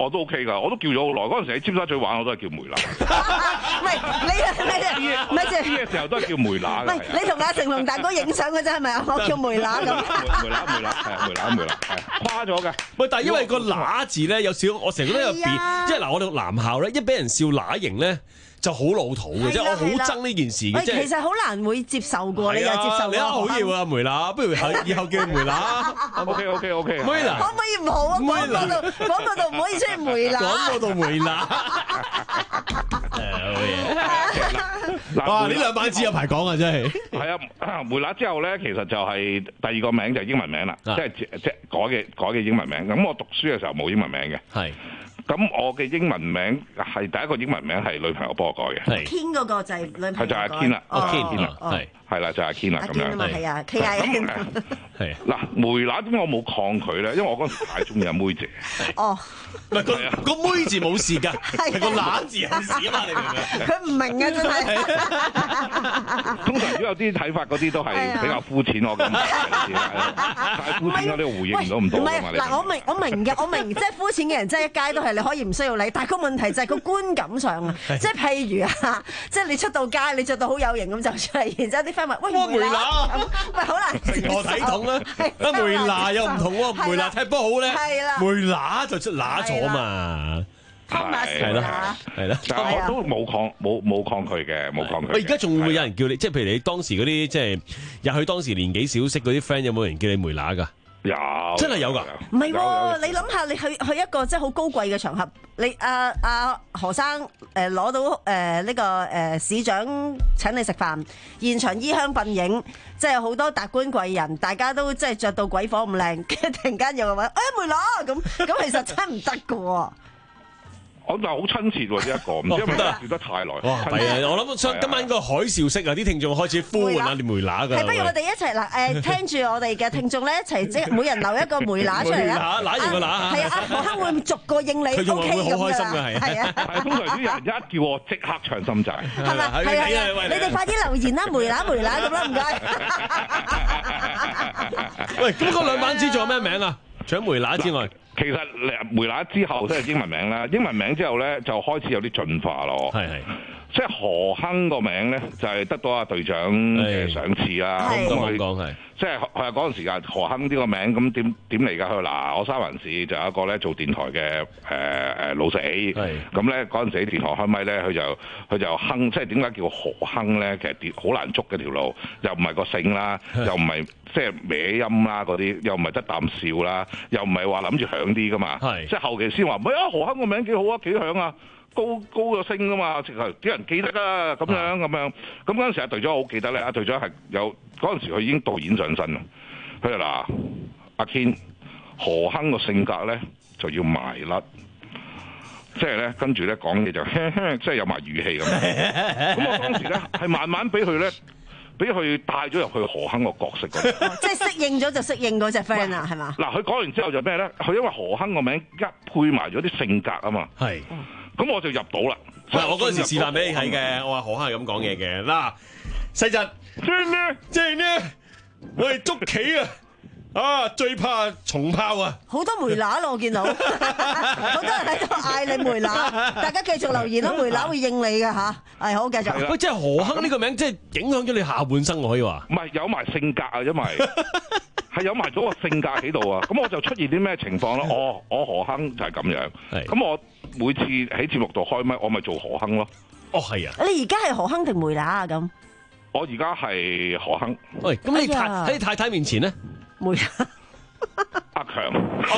[SPEAKER 5] 我都 OK 㗎，我都叫咗好耐。嗰陣時喺尖沙咀玩，我都係叫梅乸。
[SPEAKER 4] 唔係你你唔係即係
[SPEAKER 5] 呢個時候都係叫梅乸。
[SPEAKER 4] 唔係你同阿成龍大哥影相嘅啫係咪啊？我叫梅乸咁。
[SPEAKER 5] 梅乸梅乸係梅乸梅乸係誇咗嘅。
[SPEAKER 2] 喂，但係因為個乸字咧有少，我成日覺得入邊，即係嗱，我哋男校咧一俾人笑乸型咧。就好老土嘅，即係我好憎呢件事嘅，即係
[SPEAKER 4] 其實好難會接受過，你又接受？
[SPEAKER 2] 你啊好要啊梅乸，不如以後叫梅乸。
[SPEAKER 5] O K O K O K。
[SPEAKER 2] 梅乸
[SPEAKER 4] 可唔可以唔好啊？廣告度廣告度唔可以出現梅乸。
[SPEAKER 2] 廣告度梅乸。好嘢！哇！呢兩版字有排講啊，真係。
[SPEAKER 5] 係啊，梅乸之後咧，其實就係第二個名就係英文名啦，即係即係改嘅改嘅英文名。咁我讀書嘅時候冇英文名嘅。係。咁我嘅英文名係第一個英文名係女朋友幫我改嘅。
[SPEAKER 4] 係 Ken 嗰個就係女朋友改。
[SPEAKER 5] 係就係 Ken 啦，阿 Ken 啦，
[SPEAKER 4] 係
[SPEAKER 5] 係啦，就係 Ken 啦咁樣。
[SPEAKER 4] 係啊，K I N。
[SPEAKER 5] 係嗱，梅乸點解我冇抗拒咧？因為我嗰陣時太中意阿妹姐。
[SPEAKER 4] 哦。
[SPEAKER 2] 唔係個個妹字冇事㗎，係個乸字有事啊嘛！你明唔明？
[SPEAKER 4] 佢唔明啊，真係。
[SPEAKER 5] 通常都有啲睇法，嗰啲都係比較膚淺，我咁太膚淺，我呢個回應唔到咁多㗎嘛。
[SPEAKER 4] 嗱，我明我明嘅，我明即係膚淺嘅人，即係一街都係你可以唔需要理，但係個問題就係個觀感上啊，即係譬如啊，即係你出到街，你着到好有型咁就出嚟，然之後啲 friend 話：喂，梅乸，喂，好難接受。
[SPEAKER 2] 我睇筒啦，啊梅乸又唔同喎，梅乸踢波好咧，梅乸就出乸咗嘛。係啦，係啦，
[SPEAKER 5] 但係我都冇抗冇冇抗拒嘅，冇抗拒。
[SPEAKER 2] 喂，而家仲會有人叫你，即係譬如你當時嗰啲即係入去當時年紀小識嗰啲 friend，有冇人叫你梅乸㗎？
[SPEAKER 5] 有，
[SPEAKER 2] 真係有㗎。
[SPEAKER 4] 唔係喎，你諗下，你去去一個即係好高貴嘅場合，你阿阿何生誒攞到誒呢個誒市長請你食飯，現場衣香鬢影，即係好多達官貴人，大家都即係着到鬼火咁靚，跟住突然間又話誒梅乸咁，咁其實真係唔得㗎喎。
[SPEAKER 5] 我就好親切喎，呢一個唔知係咪住得太耐。
[SPEAKER 2] 哇，係啊！我諗想今晚個海嘯式啊，啲聽眾開始呼喚下啲梅乸㗎。
[SPEAKER 4] 係，不如我哋一齊嗱誒，聽住我哋嘅聽眾咧一齊即係每人留一個梅乸出嚟啦。
[SPEAKER 2] 梅乸，揦完個乸嚇。
[SPEAKER 4] 係啊，何亨會逐個應你。
[SPEAKER 2] 佢仲會好開心㗎，係。
[SPEAKER 4] 係啊。
[SPEAKER 5] 係通常啲人一叫我即刻唱心債。
[SPEAKER 4] 係咪？係啊！你哋快啲留言啦，梅乸梅乸咁啦，唔該。
[SPEAKER 2] 喂，咁嗰兩版字仲有咩名啊？除咗梅乸之外。
[SPEAKER 5] 其實梅乸之後即係英文名啦，英文名之後咧就開始有啲進化咯。係係，即係何亨個名咧就係得到阿隊長嘅賞賜啦。咁佢講係，即係係嗰陣時啊何亨呢個名咁點點嚟㗎？佢嗱我三藩市就有一個咧做電台嘅誒誒老死，咁咧嗰陣時喺電台開咪咧，佢就佢就亨，即係點解叫何亨咧？其實跌好難捉嘅條路，又唔係個姓啦，又唔係。即係歪音啦，嗰啲又唔係得啖笑啦，又唔係話諗住響啲噶嘛，即係後期先話唔係啊，何亨個名幾好啊，幾響啊，高高個聲噶嘛，直頭啲人記得啊，咁樣咁樣，咁嗰陣時阿隊長好記得咧，阿隊長係有嗰陣時佢已經導演上身啦，佢就嗱阿 Ken 何亨個性格咧就要埋甩。即係咧，跟住咧講嘢就即係有埋語氣咁。咁我當時咧係慢慢俾佢咧。俾佢帶咗入去何亨個角色嗰度，
[SPEAKER 4] 即係適應咗就適應嗰隻 friend 啦，係嘛？
[SPEAKER 5] 嗱，佢講完之後就咩咧？佢因為何亨個名一配埋咗啲性格啊嘛，係，咁我就入到啦。
[SPEAKER 2] 嗱，我嗰陣時示範俾你睇嘅，我話何亨係咁講嘢嘅。嗱，細侄，即係咩？即係咩？我哋捉棋啊！啊！最怕重炮啊！
[SPEAKER 4] 好多梅乸咯，我見到好多人喺度嗌你梅乸，大家繼續留言啦，梅乸會應你嘅嚇。係好，繼續。
[SPEAKER 2] 喂，即係何亨呢個名，即係影響咗你下半生，我可以話。
[SPEAKER 5] 唔係有埋性格啊，因為係有埋咗個性格喺度啊。咁我就出現啲咩情況咧？我我何亨就係咁樣。咁我每次喺節目度開咪，我咪做何亨咯。
[SPEAKER 2] 哦，係啊。
[SPEAKER 4] 你而家係何亨定梅乸啊？咁
[SPEAKER 5] 我而家係何亨。
[SPEAKER 2] 喂，咁你太喺你太太面前咧？
[SPEAKER 4] 梅
[SPEAKER 5] 阿強，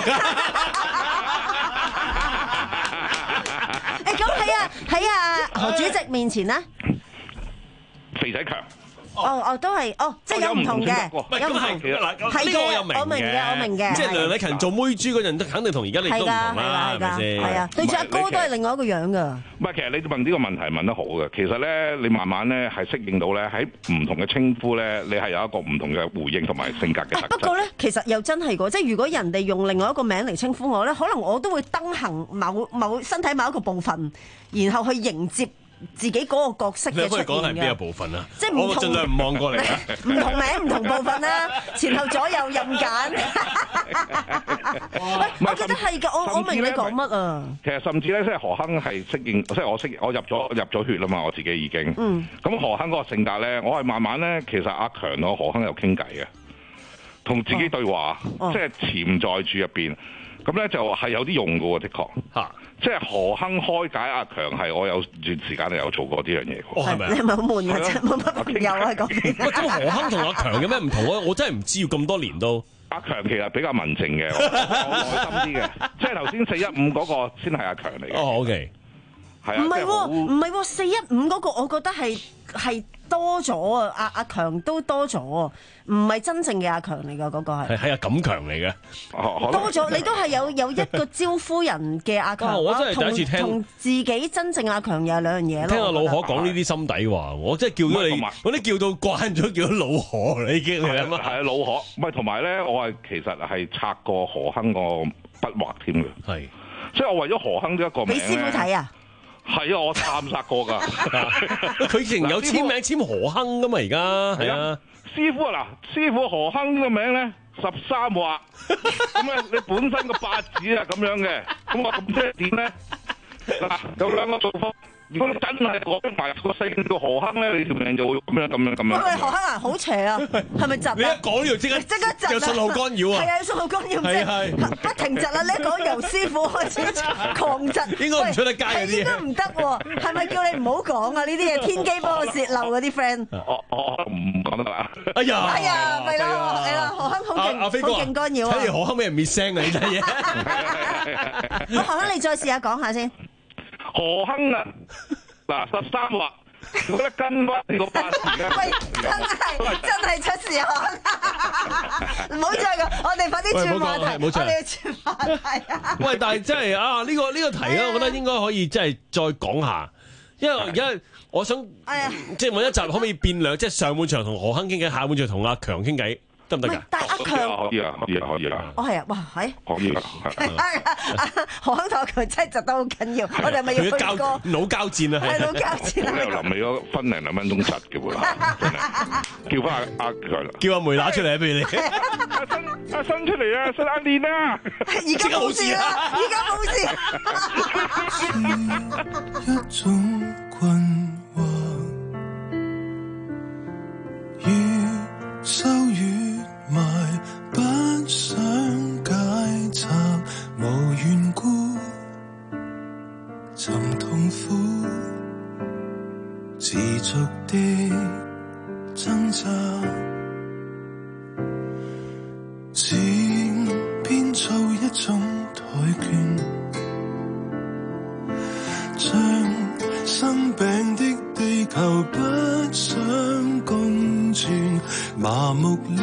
[SPEAKER 4] 誒咁喺啊喺啊何主席面前咧，
[SPEAKER 5] 肥仔強。
[SPEAKER 4] 哦哦，都係哦，即係有唔同嘅，有唔同。
[SPEAKER 2] 係嘅，
[SPEAKER 4] 我明嘅，我明嘅。
[SPEAKER 2] 即係梁禮勤做妹豬嗰陣，肯定同而家你都唔同啦，係咪先？
[SPEAKER 4] 係啊，對住阿哥都係另外一個樣噶。
[SPEAKER 5] 唔係，其實你問呢個問題問得好嘅。其實咧，你慢慢咧係適應到咧，喺唔同嘅稱呼咧，你係有一個唔同嘅回應同埋性格嘅特質。
[SPEAKER 4] 不過咧，其實又真係個，即係如果人哋用另外一個名嚟稱呼我咧，可能我都會登行某某身體某一個部分，然後去迎接自己嗰個角色嘅出現嘅。
[SPEAKER 2] 你可以講係邊個部分啊？
[SPEAKER 4] 即係唔同，
[SPEAKER 2] 我盡量唔望過嚟啊！
[SPEAKER 4] 唔同名唔同部分啦，前後左右任揀。喂，我覺得係㗎，我我明你講乜啊？
[SPEAKER 5] 其實甚至咧，即係何鏗係適應，即係我適我入咗入咗血啦嘛，我自己已經。嗯。咁何鏗嗰個性格咧，我係慢慢咧，其實阿強同何鏗有傾偈嘅，同自己對話，哦、即係潛在住入邊。咁咧就係有啲用嘅喎，的確嚇。即係何鏗開解阿強係，我有段時間係有做過呢樣嘢。哦，係咪？你係咪好悶啊？真係冇乜朋友啊嗰邊。
[SPEAKER 2] 喂，咁何鏗同阿強有咩唔同啊？我真係唔知要咁多年都。
[SPEAKER 5] 阿強其實比較文靜嘅，我耐心啲嘅。即係頭先四一五嗰個先係阿強嚟嘅。
[SPEAKER 2] 哦 ，OK。
[SPEAKER 5] 係啊。
[SPEAKER 4] 唔係喎，唔係喎，四一五嗰個我覺得係係多咗啊！阿阿強都多咗，唔係真正嘅阿強嚟㗎，嗰個係。
[SPEAKER 2] 係係啊，錦強嚟嘅。
[SPEAKER 4] 多咗，你都係有有一個招呼人嘅阿強，
[SPEAKER 2] 我真係第一次聽。
[SPEAKER 4] 同自己真正阿強又係兩樣嘢咯。
[SPEAKER 2] 聽阿老何講呢啲心底話，我真係叫咗你，我都叫到慣咗，叫咗老何啦已經。係啊，
[SPEAKER 5] 係啊，老何。唔係同埋咧，我係其實係拆過何鏗個筆畫添嘅。係，即係我為咗何鏗呢一個名咧。
[SPEAKER 4] 俾師傅睇啊！
[SPEAKER 5] 係啊，我探索過㗎。
[SPEAKER 2] 佢仍有簽名簽何鏗㗎嘛？而家係啊，
[SPEAKER 5] 師傅啊嗱，師傅何鏗呢個名咧十三畫，咁咧你本身個八字係咁樣嘅，咁我咁即係點咧？嗱，有兩個做法。如果你真係講埋個姓叫何鏗咧，你條命就會咁樣咁樣咁樣。
[SPEAKER 4] 喂，何鏗啊，好邪啊，係咪窒啊？
[SPEAKER 2] 你一講呢度即刻
[SPEAKER 4] 即刻窒啊！
[SPEAKER 2] 有信號干擾啊！
[SPEAKER 4] 係啊，有信號干擾，
[SPEAKER 2] 係係
[SPEAKER 4] 不停窒啊！你一講由師傅開始狂窒，
[SPEAKER 2] 應該唔出得街嗰啲嘢。
[SPEAKER 4] 應該唔得喎，係咪叫你唔好講啊？呢啲嘢天機幫我泄漏嗰啲 friend。
[SPEAKER 5] 我我唔講得啦。
[SPEAKER 2] 哎呀！
[SPEAKER 4] 哎呀，咪咯，係啦，何鏗好勁，好勁干擾啊！
[SPEAKER 2] 睇住何鏗俾人滅聲啊！呢單嘢。
[SPEAKER 4] 何鏗，你再試下講下先。
[SPEAKER 5] 何鏗啊！嗱，十三畫，我覺得跟翻你個八字咧。
[SPEAKER 4] 喂，真係真係出事啊！唔好再講，我哋快啲轉話題，我哋要轉話題啊！
[SPEAKER 2] 喂，但係真係啊，呢個呢個題咧，我覺得應該可以真係再講下，因為而家我想即係每一集可唔可以變兩，即係上半場同何鏗傾偈，下半場同阿強傾偈。得唔得㗎？
[SPEAKER 4] 但係阿強
[SPEAKER 5] 可以啊，可以啊，可以啊。
[SPEAKER 4] 哦，係啊，哇，係。
[SPEAKER 5] 可以啊。
[SPEAKER 4] 何鏗同阿強真係窒得好緊要，我哋係咪要去過
[SPEAKER 2] 腦交戰啊？
[SPEAKER 4] 係腦交戰啊！
[SPEAKER 5] 我又臨尾嗰分零兩分鐘窒嘅喎，叫翻阿阿強，
[SPEAKER 2] 叫阿梅拿出嚟啊！不如你
[SPEAKER 5] 阿新阿新出嚟啊！新阿練啊！
[SPEAKER 4] 而家冇事啦，而家冇事。
[SPEAKER 20] 一種困惑，越收越埋，不想解拆，無緣故尋痛苦，持續的掙扎，漸變做一種怠倦，像生病的地球不想共存，麻木了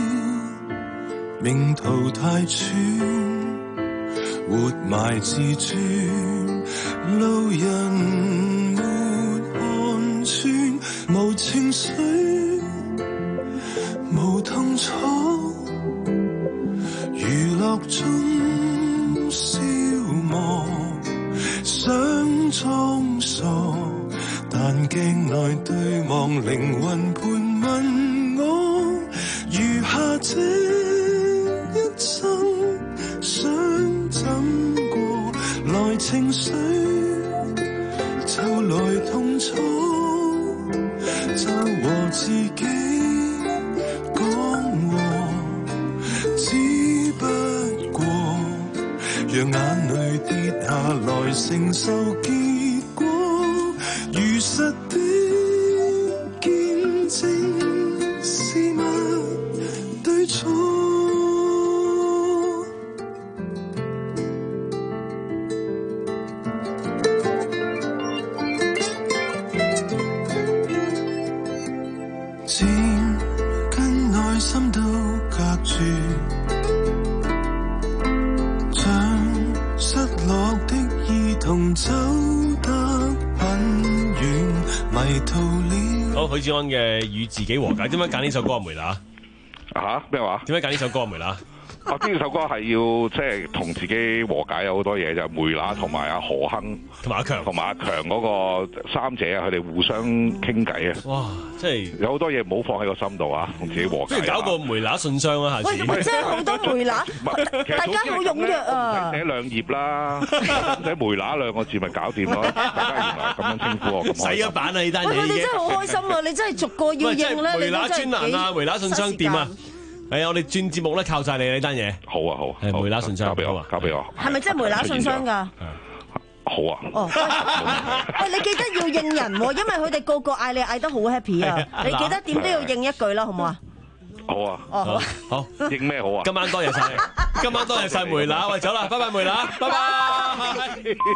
[SPEAKER 20] 命途太喘，活埋自尊，路人沒看穿，無情緒，無痛楚，娛樂中消磨，想裝傻，但鏡內對望，靈魂盤問我，餘下這一生想怎過，來情緒就來痛楚，就和自己講和，只不過讓眼淚跌下來承受結果，如實的見證事物對錯。漸跟內心都隔住，像失落的兒童走得很遠，迷途了。
[SPEAKER 2] 好，許志安嘅與自己和解，點解揀呢首歌啊？梅拿
[SPEAKER 5] 嚇咩話？
[SPEAKER 2] 點解揀呢首歌啊？梅拿
[SPEAKER 5] 我呢首歌係要即係同自己和解，有好多嘢就係梅娜同埋阿何亨
[SPEAKER 2] 同埋阿強
[SPEAKER 5] 同埋阿強嗰個三者啊，佢哋互相傾偈啊！
[SPEAKER 2] 哇，即係
[SPEAKER 5] 有好多嘢唔好放喺個心度啊，同自己和解。
[SPEAKER 2] 不如搞個梅娜信箱啊，下次。
[SPEAKER 4] 喂，真係好多梅娜，大家好踴躍啊！
[SPEAKER 5] 寫兩頁啦，寫梅娜兩個字咪搞掂咯。大家原來咁樣稱呼我，咁
[SPEAKER 2] 洗咗版啊！呢單嘢已經。
[SPEAKER 4] 喂，你真係好開心啊！你真係逐個要應咧，
[SPEAKER 2] 梅娜專欄啊，梅娜信箱點啊？係啊，我哋轉節目咧靠晒你呢單嘢。
[SPEAKER 5] 好啊好啊，
[SPEAKER 2] 係梅娜信箱，
[SPEAKER 5] 交俾我，交俾我。
[SPEAKER 4] 係咪真係梅娜信箱㗎？
[SPEAKER 5] 好啊。
[SPEAKER 4] 哦，喂，你記得要應人喎，因為佢哋個個嗌你嗌得好 happy 啊！你記得點都要應一句啦，好唔好啊？
[SPEAKER 5] 好啊。
[SPEAKER 4] 哦，
[SPEAKER 2] 好。
[SPEAKER 5] 應咩好啊？
[SPEAKER 2] 今晚多謝晒，今晚多謝晒梅娜，喂，走啦，拜拜梅娜，拜拜。